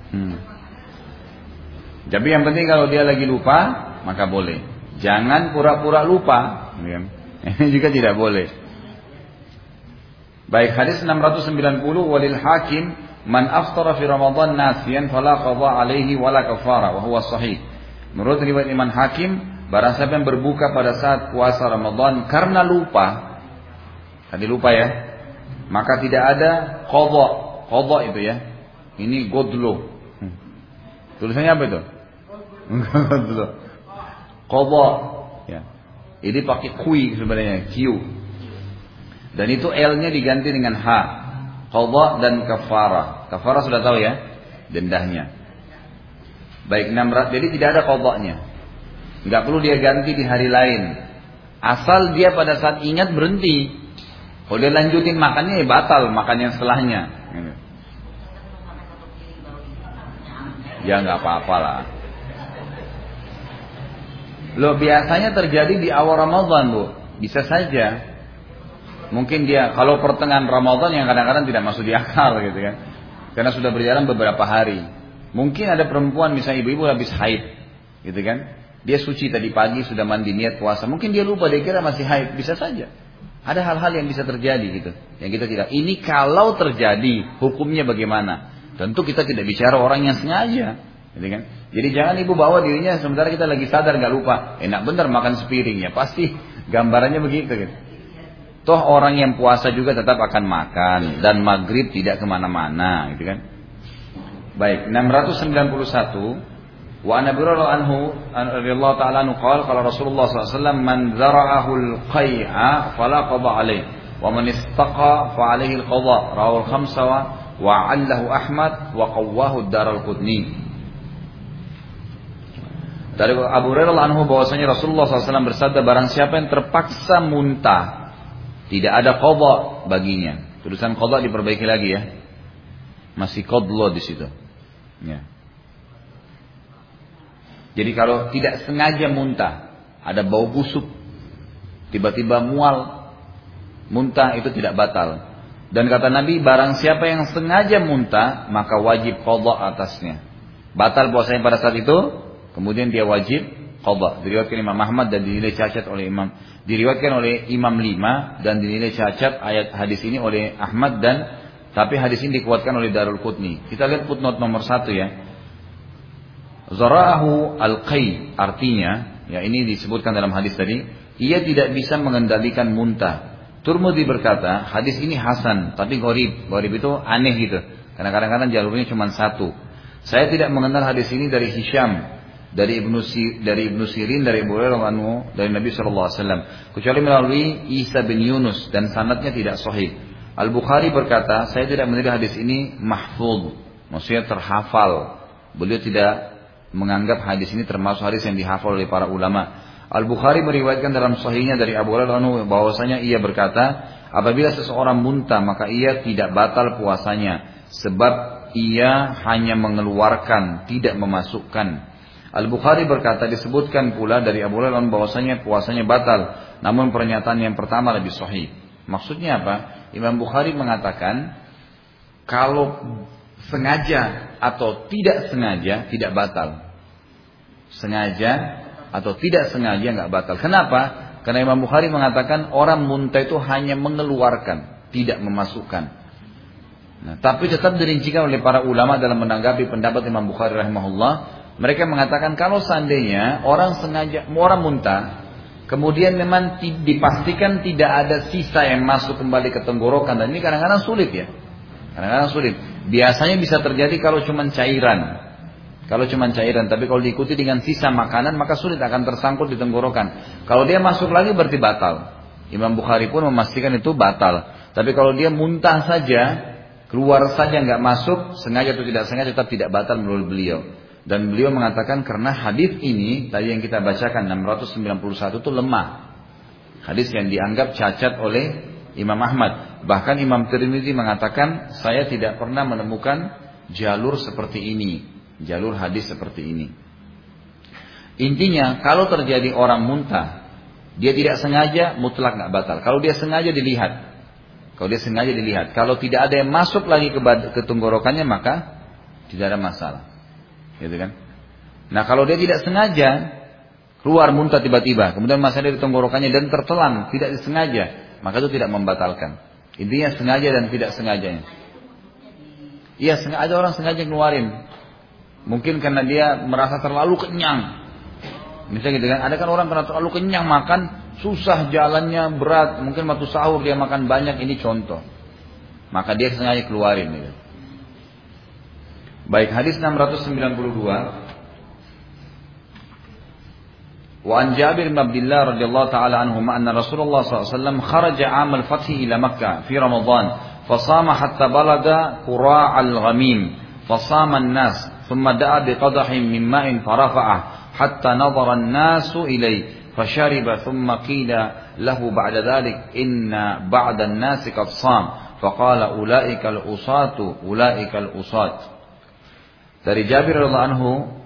Speaker 1: Tapi yang penting kalau dia lagi lupa, maka boleh. Jangan pura-pura lupa. Ini juga tidak boleh. Baik, hadis 690, walil hakim man aftara fi Ramadan nasiyan fala qadha alaihi wala kafara wa huwa sahih. Menurut riwayat Imam Hakim, barang siapa yang berbuka pada saat puasa Ramadan karena lupa, tadi lupa ya, maka tidak ada qadha. Qadha itu ya. Ini godlo. Tulisannya apa itu? Godlo. Qadha ya. Ini pakai kui sebenarnya, Q. Dan itu L-nya diganti dengan H. Qadha dan kafara. Kafara sudah tahu ya, dendahnya. Baik, 600. Jadi tidak ada qadha-nya. Enggak perlu dia ganti di hari lain. Asal dia pada saat ingat berhenti. Kalau dia lanjutin makannya ya batal makan yang setelahnya. Ya enggak apa-apa lah. Loh, biasanya terjadi di awal Ramadan, Bu. Bisa saja. Mungkin dia kalau pertengahan Ramadan yang kadang-kadang tidak masuk di akal gitu kan. Karena sudah berjalan beberapa hari. Mungkin ada perempuan misalnya ibu-ibu habis haid gitu kan. Dia suci tadi pagi sudah mandi niat puasa. Mungkin dia lupa, dia kira masih haid, bisa saja. Ada hal-hal yang bisa terjadi gitu. Yang kita tidak. Ini kalau terjadi hukumnya bagaimana? Tentu kita tidak bicara orang yang sengaja, gitu kan. Jadi jangan ibu bawa dirinya sementara kita lagi sadar nggak lupa. Enak bener makan sepiring ya, pasti gambarannya begitu gitu. Toh orang yang puasa juga tetap akan makan dan maghrib tidak kemana-mana, gitu kan? Baik, 691. Wa an Abi Hurairah anhu radhiyallahu ta'ala anhu qala qala Rasulullah sallallahu alaihi wasallam man zara'ahu al-qai'a fala qada alayh wa man istaqa fa alayhi al-qada rawahu al-khamsa wa 'allahu Ahmad wa qawwahu ad-Daraqutni. Dari Abu Hurairah anhu bahwasanya Rasulullah SAW bersabda, barang siapa yang terpaksa muntah tidak ada qadha baginya. Tulisan qadha diperbaiki lagi ya. Masih qadlo di situ. Ya. Jadi kalau tidak sengaja muntah, ada bau busuk, tiba-tiba mual, muntah itu tidak batal. Dan kata Nabi, barang siapa yang sengaja muntah, maka wajib qadha atasnya. Batal puasanya pada saat itu, kemudian dia wajib qadha. Diriwayatkan Imam Ahmad dan dinilai cacat oleh diriwayatkan oleh Imam 5 dan dinilai cacat ayat hadis ini oleh Ahmad tapi hadis ini dikuatkan oleh Daraqutni. Kita lihat footnote nomor 1 ya. Zara'ahu al-qai, artinya ya ini disebutkan dalam hadis tadi, ia tidak bisa mengendalikan muntah. Tirmidzi berkata, hadis ini hasan tapi gharib. Gharib itu aneh gitu. Karena kadang-kadang jalurnya cuma satu. Saya tidak mengenal hadis ini dari Hisham, dari Ibnu Sirin, dari Abu Hurairah anhu, dari Nabi sallallahu alaihi wasallam, kecuali melalui Isa bin Yunus dan sanadnya tidak sahih. Al-Bukhari berkata, saya tidak menilai hadis ini mahfuz, maksudnya terhafal. Beliau tidak menganggap hadis ini termasuk hadis yang dihafal oleh para ulama. Al-Bukhari meriwayatkan dalam sahihnya dari Abu Hurairah bahwasanya ia berkata, apabila seseorang muntah maka ia tidak batal puasanya, sebab ia hanya mengeluarkan, tidak memasukkan. Al-Bukhari berkata, disebutkan pula dari Abu Hurairah bahwasanya puasanya batal, namun pernyataan yang pertama lebih sahih. Maksudnya apa? Imam Bukhari mengatakan kalau sengaja atau tidak sengaja tidak batal. Sengaja atau tidak sengaja nggak batal. Kenapa? Karena Imam Bukhari mengatakan orang muntah itu hanya mengeluarkan, tidak memasukkan. Nah, tapi tetap dirincikan oleh para ulama dalam menanggapi pendapat Imam Bukhari rahimahullah. Mereka mengatakan kalau seandainya orang sengaja, orang muntah, kemudian memang dipastikan tidak ada sisa yang masuk kembali ke tenggorokan, dan ini kadang-kadang sulit ya. Kadang-kadang sulit. Biasanya bisa terjadi kalau cuma cairan. Kalau cuma cairan, tapi kalau diikuti dengan sisa makanan maka sulit, akan tersangkut di tenggorokan. Kalau dia masuk lagi berarti batal. Imam Bukhari pun memastikan itu batal. Tapi kalau dia muntah saja, keluar saja nggak masuk, sengaja atau tidak sengaja tetap tidak batal menurut beliau. Dan beliau mengatakan karena hadis ini tadi yang kita bacakan 691 itu lemah. Hadis yang dianggap cacat oleh Imam Ahmad. Bahkan Imam Tirmidzi mengatakan saya tidak pernah menemukan jalur seperti ini. Jalur hadis seperti ini. Intinya kalau terjadi orang muntah, dia tidak sengaja mutlak nggak batal. Kalau dia sengaja dilihat, kalau tidak ada yang masuk lagi ke tenggorokannya maka tidak ada masalah, gitu kan? Nah kalau dia tidak sengaja keluar muntah tiba-tiba, kemudian masih ada di tenggorokannya dan tertelan, tidak disengaja, maka itu tidak membatalkan. Intinya sengaja dan tidak sengajanya. Iya, ada orang sengaja ngeluarin. Mungkin karena dia merasa terlalu kenyang. Misalnya gitu kan, ada kan orang karena terlalu kenyang makan, susah jalannya, berat, mungkin waktu sahur dia makan banyak, ini contoh. Maka dia sengaja keluarin gitu. Baik, hadis 692. Wa an Jabir bin Abdullah radhiyallahu taala anhuma anna Rasulullah sallallahu alaihi wasallam kharaja 'am al-fath ila Makkah fi Ramadan, fasama hatta balaga qura' al-ghamim, fasama an-nas. ثم دعا بقدح من ماء فرفعه حتى نظر الناس إليه فشرب ثم قيل له بعد ذلك إن بعد الناس قد صام فقال أولئك الأصاة. Dari Jabir radhiyallahu anhu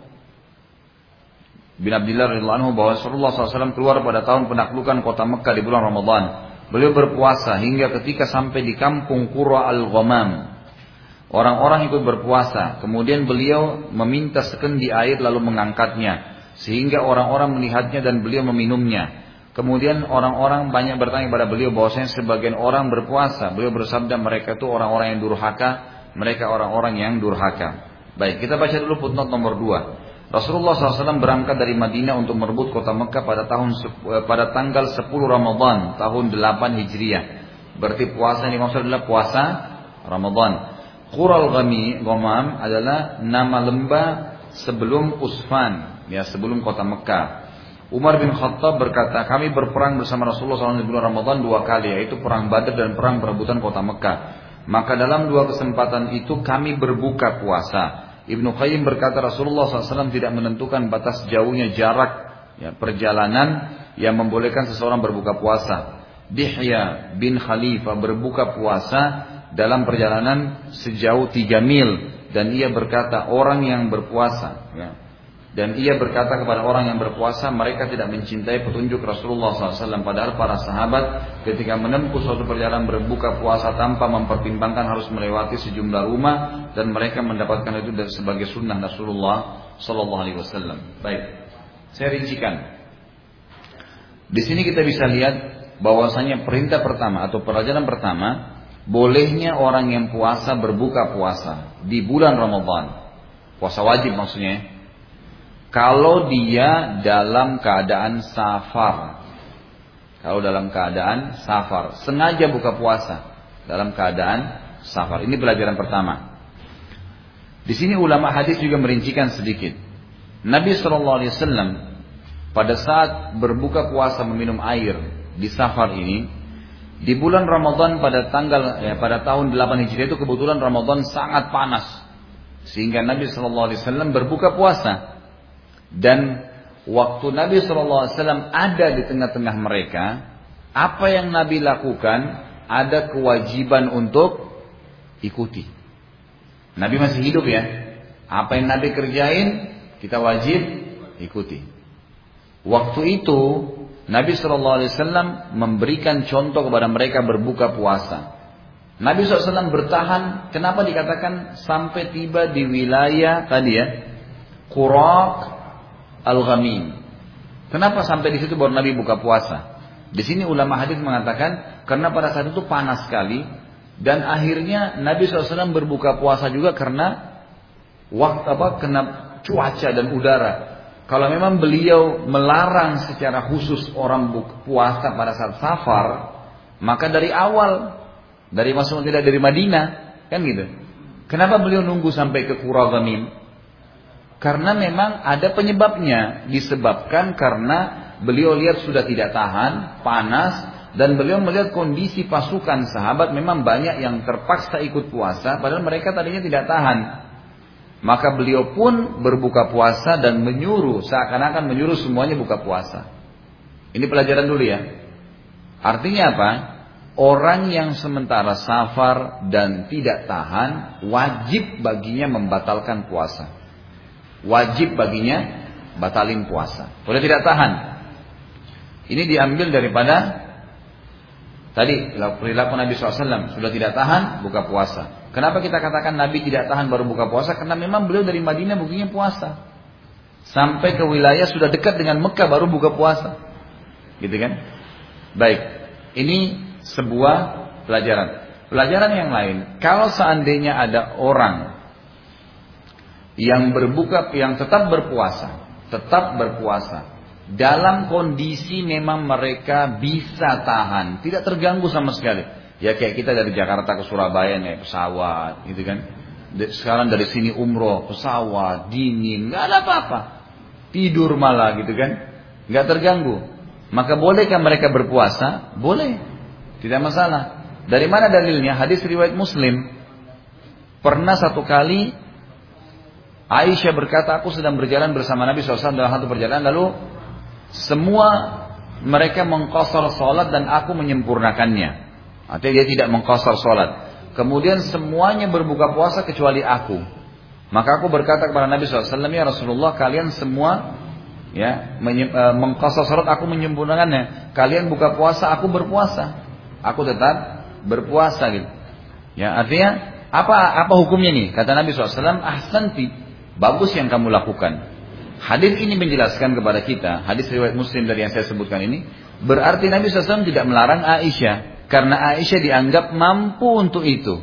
Speaker 1: bin Abdullah radhiyallahu anhu bahwa Rasulullah SAW keluar pada tahun penaklukan kota Mekah di bulan Ramadan. Beliau berpuasa hingga ketika sampai di kampung Qura al-Ghamam. Orang-orang ikut berpuasa, kemudian beliau meminta sekendi air lalu mengangkatnya, sehingga orang-orang melihatnya dan beliau meminumnya. Kemudian orang-orang banyak bertanya kepada beliau bahwasanya sebagian orang berpuasa. Beliau bersabda mereka itu orang-orang yang durhaka, mereka orang-orang yang durhaka. Baik, kita baca dulu footnote nomor 2. Rasulullah SAW berangkat dari Madinah untuk merebut kota Mekah pada tanggal 10 Ramadan tahun 8 Hijriah. Berarti puasa yang dimaksud adalah puasa Ramadan. Qural Ghamam adalah nama lembah sebelum Usfan, ya sebelum kota Mekah. Umar bin Khattab berkata, kami berperang bersama Rasulullah SAW di bulan Ramadan 2 kali, yaitu perang Badar dan perang perebutan kota Mekah. Maka dalam 2 kesempatan itu kami berbuka puasa. Ibnu Qayyim berkata Rasulullah SAW tidak menentukan batas jauhnya jarak, ya, perjalanan yang membolehkan seseorang berbuka puasa. Dihya bin Khalifah berbuka puasa dalam perjalanan sejauh 3 mil, dan ia berkata orang yang berpuasa, ya, dan ia berkata kepada orang yang berpuasa, mereka tidak mencintai petunjuk Rasulullah SAW. Padahal para sahabat ketika menempuh suatu perjalanan berbuka puasa tanpa mempertimbangkan harus melewati sejumlah rumah, dan mereka mendapatkan itu sebagai sunnah Rasulullah SAW. Baik, saya rincikan. Di sini kita bisa lihat bahwasanya perintah pertama atau pelajaran pertama, bolehnya orang yang puasa berbuka puasa di bulan Ramadan. Puasa wajib maksudnya. Kalau dia dalam keadaan safar. Kalau dalam keadaan safar. Sengaja buka puasa dalam keadaan safar. Ini pelajaran pertama. Di sini ulama hadis juga merincikan sedikit. Nabi SAW pada saat berbuka puasa meminum air di safar ini, di bulan Ramadan pada tahun 8 Hijriah itu kebetulan Ramadan sangat panas, sehingga Nabi SAW berbuka puasa. Dan waktu Nabi SAW ada di tengah-tengah mereka, apa yang Nabi lakukan, ada kewajiban untuk ikuti. Nabi masih hidup ya. Apa yang Nabi kerjain, kita wajib ikuti. Waktu itu Nabi SAW memberikan contoh kepada mereka berbuka puasa. Nabi SAW bertahan. Kenapa dikatakan sampai tiba di wilayah tadi ya, Quraq al-Ghamim? Kenapa sampai di situ baru Nabi buka puasa? Di sini ulama hadis mengatakan karena pada saat itu panas sekali dan akhirnya Nabi SAW berbuka puasa juga karena kena cuaca dan udara. Kalau memang beliau melarang secara khusus orang puasa pada saat safar, maka dari awal, dari masuk tidak dari Madinah, kan gitu. Kenapa beliau nunggu sampai ke Qura Ghamim? Karena memang ada penyebabnya, disebabkan karena beliau lihat sudah tidak tahan, panas, dan beliau melihat kondisi pasukan sahabat memang banyak yang terpaksa ikut puasa, padahal mereka tadinya tidak tahan. Maka beliau pun berbuka puasa dan menyuruh, seakan-akan menyuruh semuanya buka puasa. Ini pelajaran dulu ya. Artinya apa? Orang yang sementara safar dan tidak tahan, wajib baginya membatalkan puasa. Wajib baginya batalin puasa. Boleh tidak tahan. Ini diambil daripada tadi perilaku Nabi SAW. Sudah tidak tahan, buka puasa. Kenapa kita katakan Nabi tidak tahan baru buka puasa? Karena memang beliau dari Madinah buktinya puasa. Sampai ke wilayah sudah dekat dengan Mekah baru buka puasa. Gitu kan? Baik. Ini sebuah pelajaran. Pelajaran yang lain. Kalau seandainya ada orang yang tetap berpuasa. Dalam kondisi memang mereka bisa tahan. Tidak terganggu sama sekali. Ya kayak kita dari Jakarta ke Surabaya naik pesawat, gitu kan. Sekarang dari sini umroh, pesawat, dingin, nggak ada apa-apa. Tidur malah, gitu kan. Nggak terganggu. Maka bolehkah mereka berpuasa? Boleh. Tidak masalah. Dari mana dalilnya? Hadis riwayat Muslim. Pernah satu kali Aisyah berkata, aku sedang berjalan bersama Nabi SAW dalam satu perjalanan, lalu semua mereka mengqashar salat dan aku menyempurnakannya. Artinya dia tidak mengqashar salat. Kemudian semuanya berbuka puasa kecuali aku. Maka aku berkata kepada Nabi SAW, ya Rasulullah, kalian semua ya mengqashar salat, aku menyempurnakannya. Kalian buka puasa, aku berpuasa. Aku tetap berpuasa gitu. Ya, artinya apa hukumnya nih? Kata Nabi SAW, ahsanti, bagus yang kamu lakukan. Hadis ini menjelaskan kepada kita, hadis riwayat Muslim dari yang saya sebutkan ini, berarti Nabi SAW tidak melarang Aisyah. Karena Aisyah dianggap mampu untuk itu.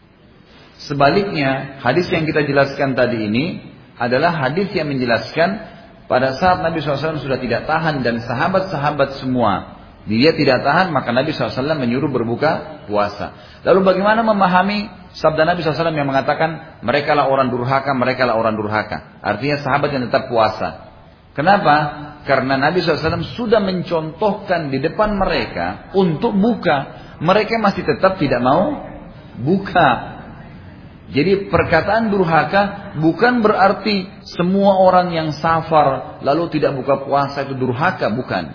Speaker 1: Sebaliknya, hadis yang kita jelaskan tadi ini adalah hadis yang menjelaskan pada saat Nabi SAW sudah tidak tahan dan sahabat-sahabat semua dia tidak tahan, maka Nabi SAW menyuruh berbuka puasa. Lalu bagaimana memahami sabda Nabi SAW yang mengatakan mereka lah orang durhaka, mereka lah orang durhaka. Artinya sahabat yang tetap puasa. Kenapa? Karena Nabi SAW sudah mencontohkan di depan mereka untuk buka. Mereka masih tetap tidak mau buka. Jadi perkataan durhaka bukan berarti semua orang yang safar lalu tidak buka puasa itu durhaka, bukan.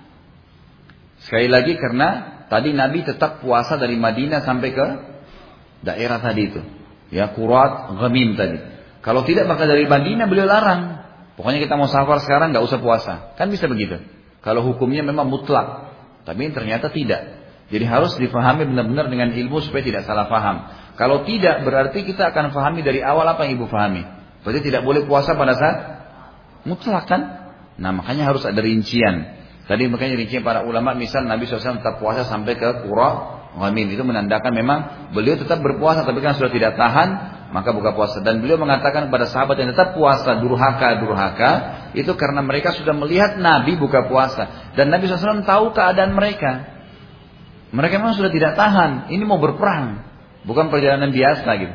Speaker 1: Sekali lagi karena tadi Nabi tetap puasa dari Madinah sampai ke daerah tadi itu. Ya, Qura Ghamim tadi. Kalau tidak maka dari Madinah beliau larang. Pokoknya kita mau safar sekarang gak usah puasa. Kan bisa begitu. Kalau hukumnya memang mutlak. Tapi ternyata tidak. Jadi harus difahami benar-benar dengan ilmu supaya tidak salah paham. Kalau tidak berarti kita akan pahami dari awal apa yang ibu pahami. Berarti tidak boleh puasa pada saat mutlak kan. Nah makanya harus ada rincian. Tadi makanya rincian para ulama, misal Nabi SAW tetap puasa sampai ke Qura Ghamim. Itu menandakan memang beliau tetap berpuasa. Tapi kan sudah tidak tahan, maka buka puasa. Dan beliau mengatakan kepada sahabat yang tetap puasa, durhaka, itu karena mereka sudah melihat Nabi buka puasa. Dan Nabi SAW tahu keadaan mereka. Mereka memang sudah tidak tahan. Ini mau berperang. Bukan perjalanan biasa gitu.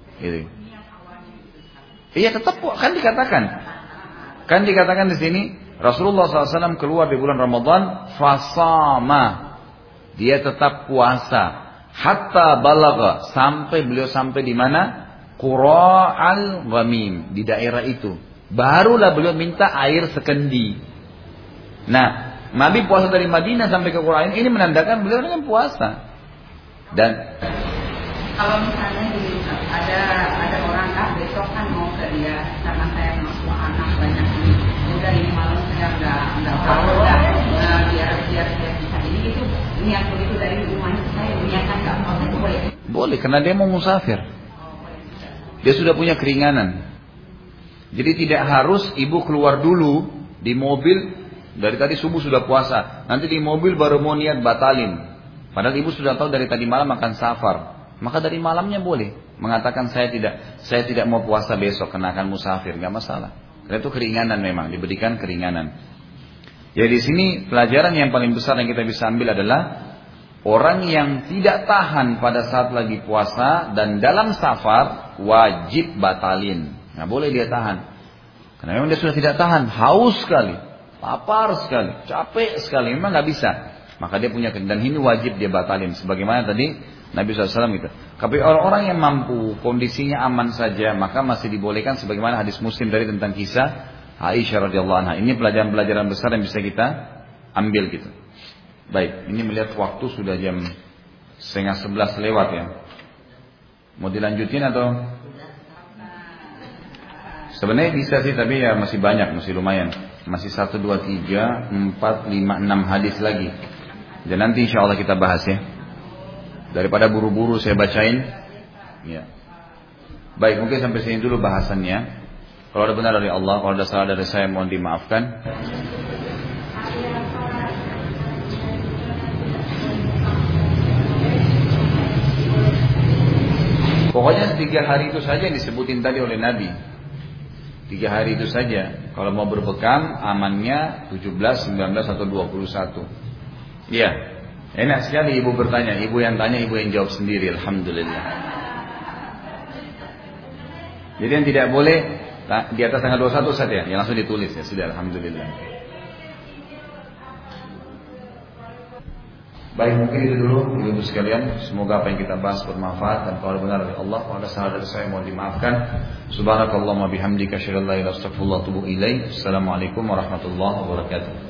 Speaker 1: Iya tetap kan dikatakan. Kan dikatakan di sini Rasulullah SAW keluar di bulan Ramadan, fasama. Dia tetap puasa. Hatta balagha, sampai beliau sampai di mana? Qura al-Ghamim, di daerah itu. Barulah beliau minta air sekendi. Nah, Nabi puasa dari Madinah sampai ke Quraisy ini menandakan beliau dengan puasa. Dan
Speaker 2: kalau misalnya gini, ada orang besok kan mau ke dia karena saya masuk anak banyak ini, udah ini malam saya nggak tahu biar dia bisa jadi itu niat begitu dari rumahnya saya niatkan nggak puasa itu boleh.
Speaker 1: Boleh karena dia mau musafir. Dia sudah punya keringanan. Jadi tidak harus ibu keluar dulu di mobil dari tadi subuh sudah puasa, nanti di mobil baru mau niat batalin. Padahal ibu sudah tahu dari tadi malam akan safar. Maka dari malamnya boleh mengatakan saya tidak mau puasa besok karena akan musafir, nggak masalah. Karena itu keringanan memang diberikan keringanan. Ya di sini pelajaran yang paling besar yang kita bisa ambil adalah orang yang tidak tahan pada saat lagi puasa dan dalam safar wajib batalin. Nggak boleh dia tahan. Karena memang dia sudah tidak tahan, haus sekali, lapar sekali, capek sekali, memang nggak bisa. Maka dia punya dan ini wajib dia batalin. Sebagaimana tadi Nabi SAW gitu. Tapi orang-orang yang mampu, kondisinya aman saja, maka masih dibolehkan. Sebagaimana hadis Muslim tadi tentang kisah Aisyah radhiyallahu anha. Ini pelajaran-pelajaran besar yang bisa kita ambil gitu. Baik, ini melihat waktu sudah jam 10:30 lewat ya. Mau dilanjutin atau? Sebenarnya bisa sih, tapi ya masih banyak, masih lumayan. Masih 1, 2, 3, 4, 5, 6 hadis lagi. Dan nanti insya Allah kita bahas ya. Daripada buru-buru saya bacain. Ya. Baik, mungkin sampai sini dulu bahasannya. Kalau ada benar dari Allah, kalau ada salah dari saya mohon dimaafkan. Pokoknya 3 hari itu saja yang disebutin tadi oleh Nabi. 3 hari itu saja. Kalau mau berbekam amannya 17, 19 atau 21. Iya. Enak sekali ibu bertanya. Ibu yang tanya, ibu yang jawab sendiri. Alhamdulillah. Jadi yang tidak boleh di atas tanggal 21 saja. Yang langsung ditulis ya. Sudah alhamdulillah. Baik, mungkin itu dulu ibu sekalian. Semoga apa yang kita bahas bermanfaat dan kalau benar dari Allah, kalau ada salah dari saya mohon dimaafkan. Subhanakallahumma bihamdika asyhadu an la ilaha illa anta astaghfiruka wa atubu ilaik. Assalamualaikum warahmatullahi wabarakatuh.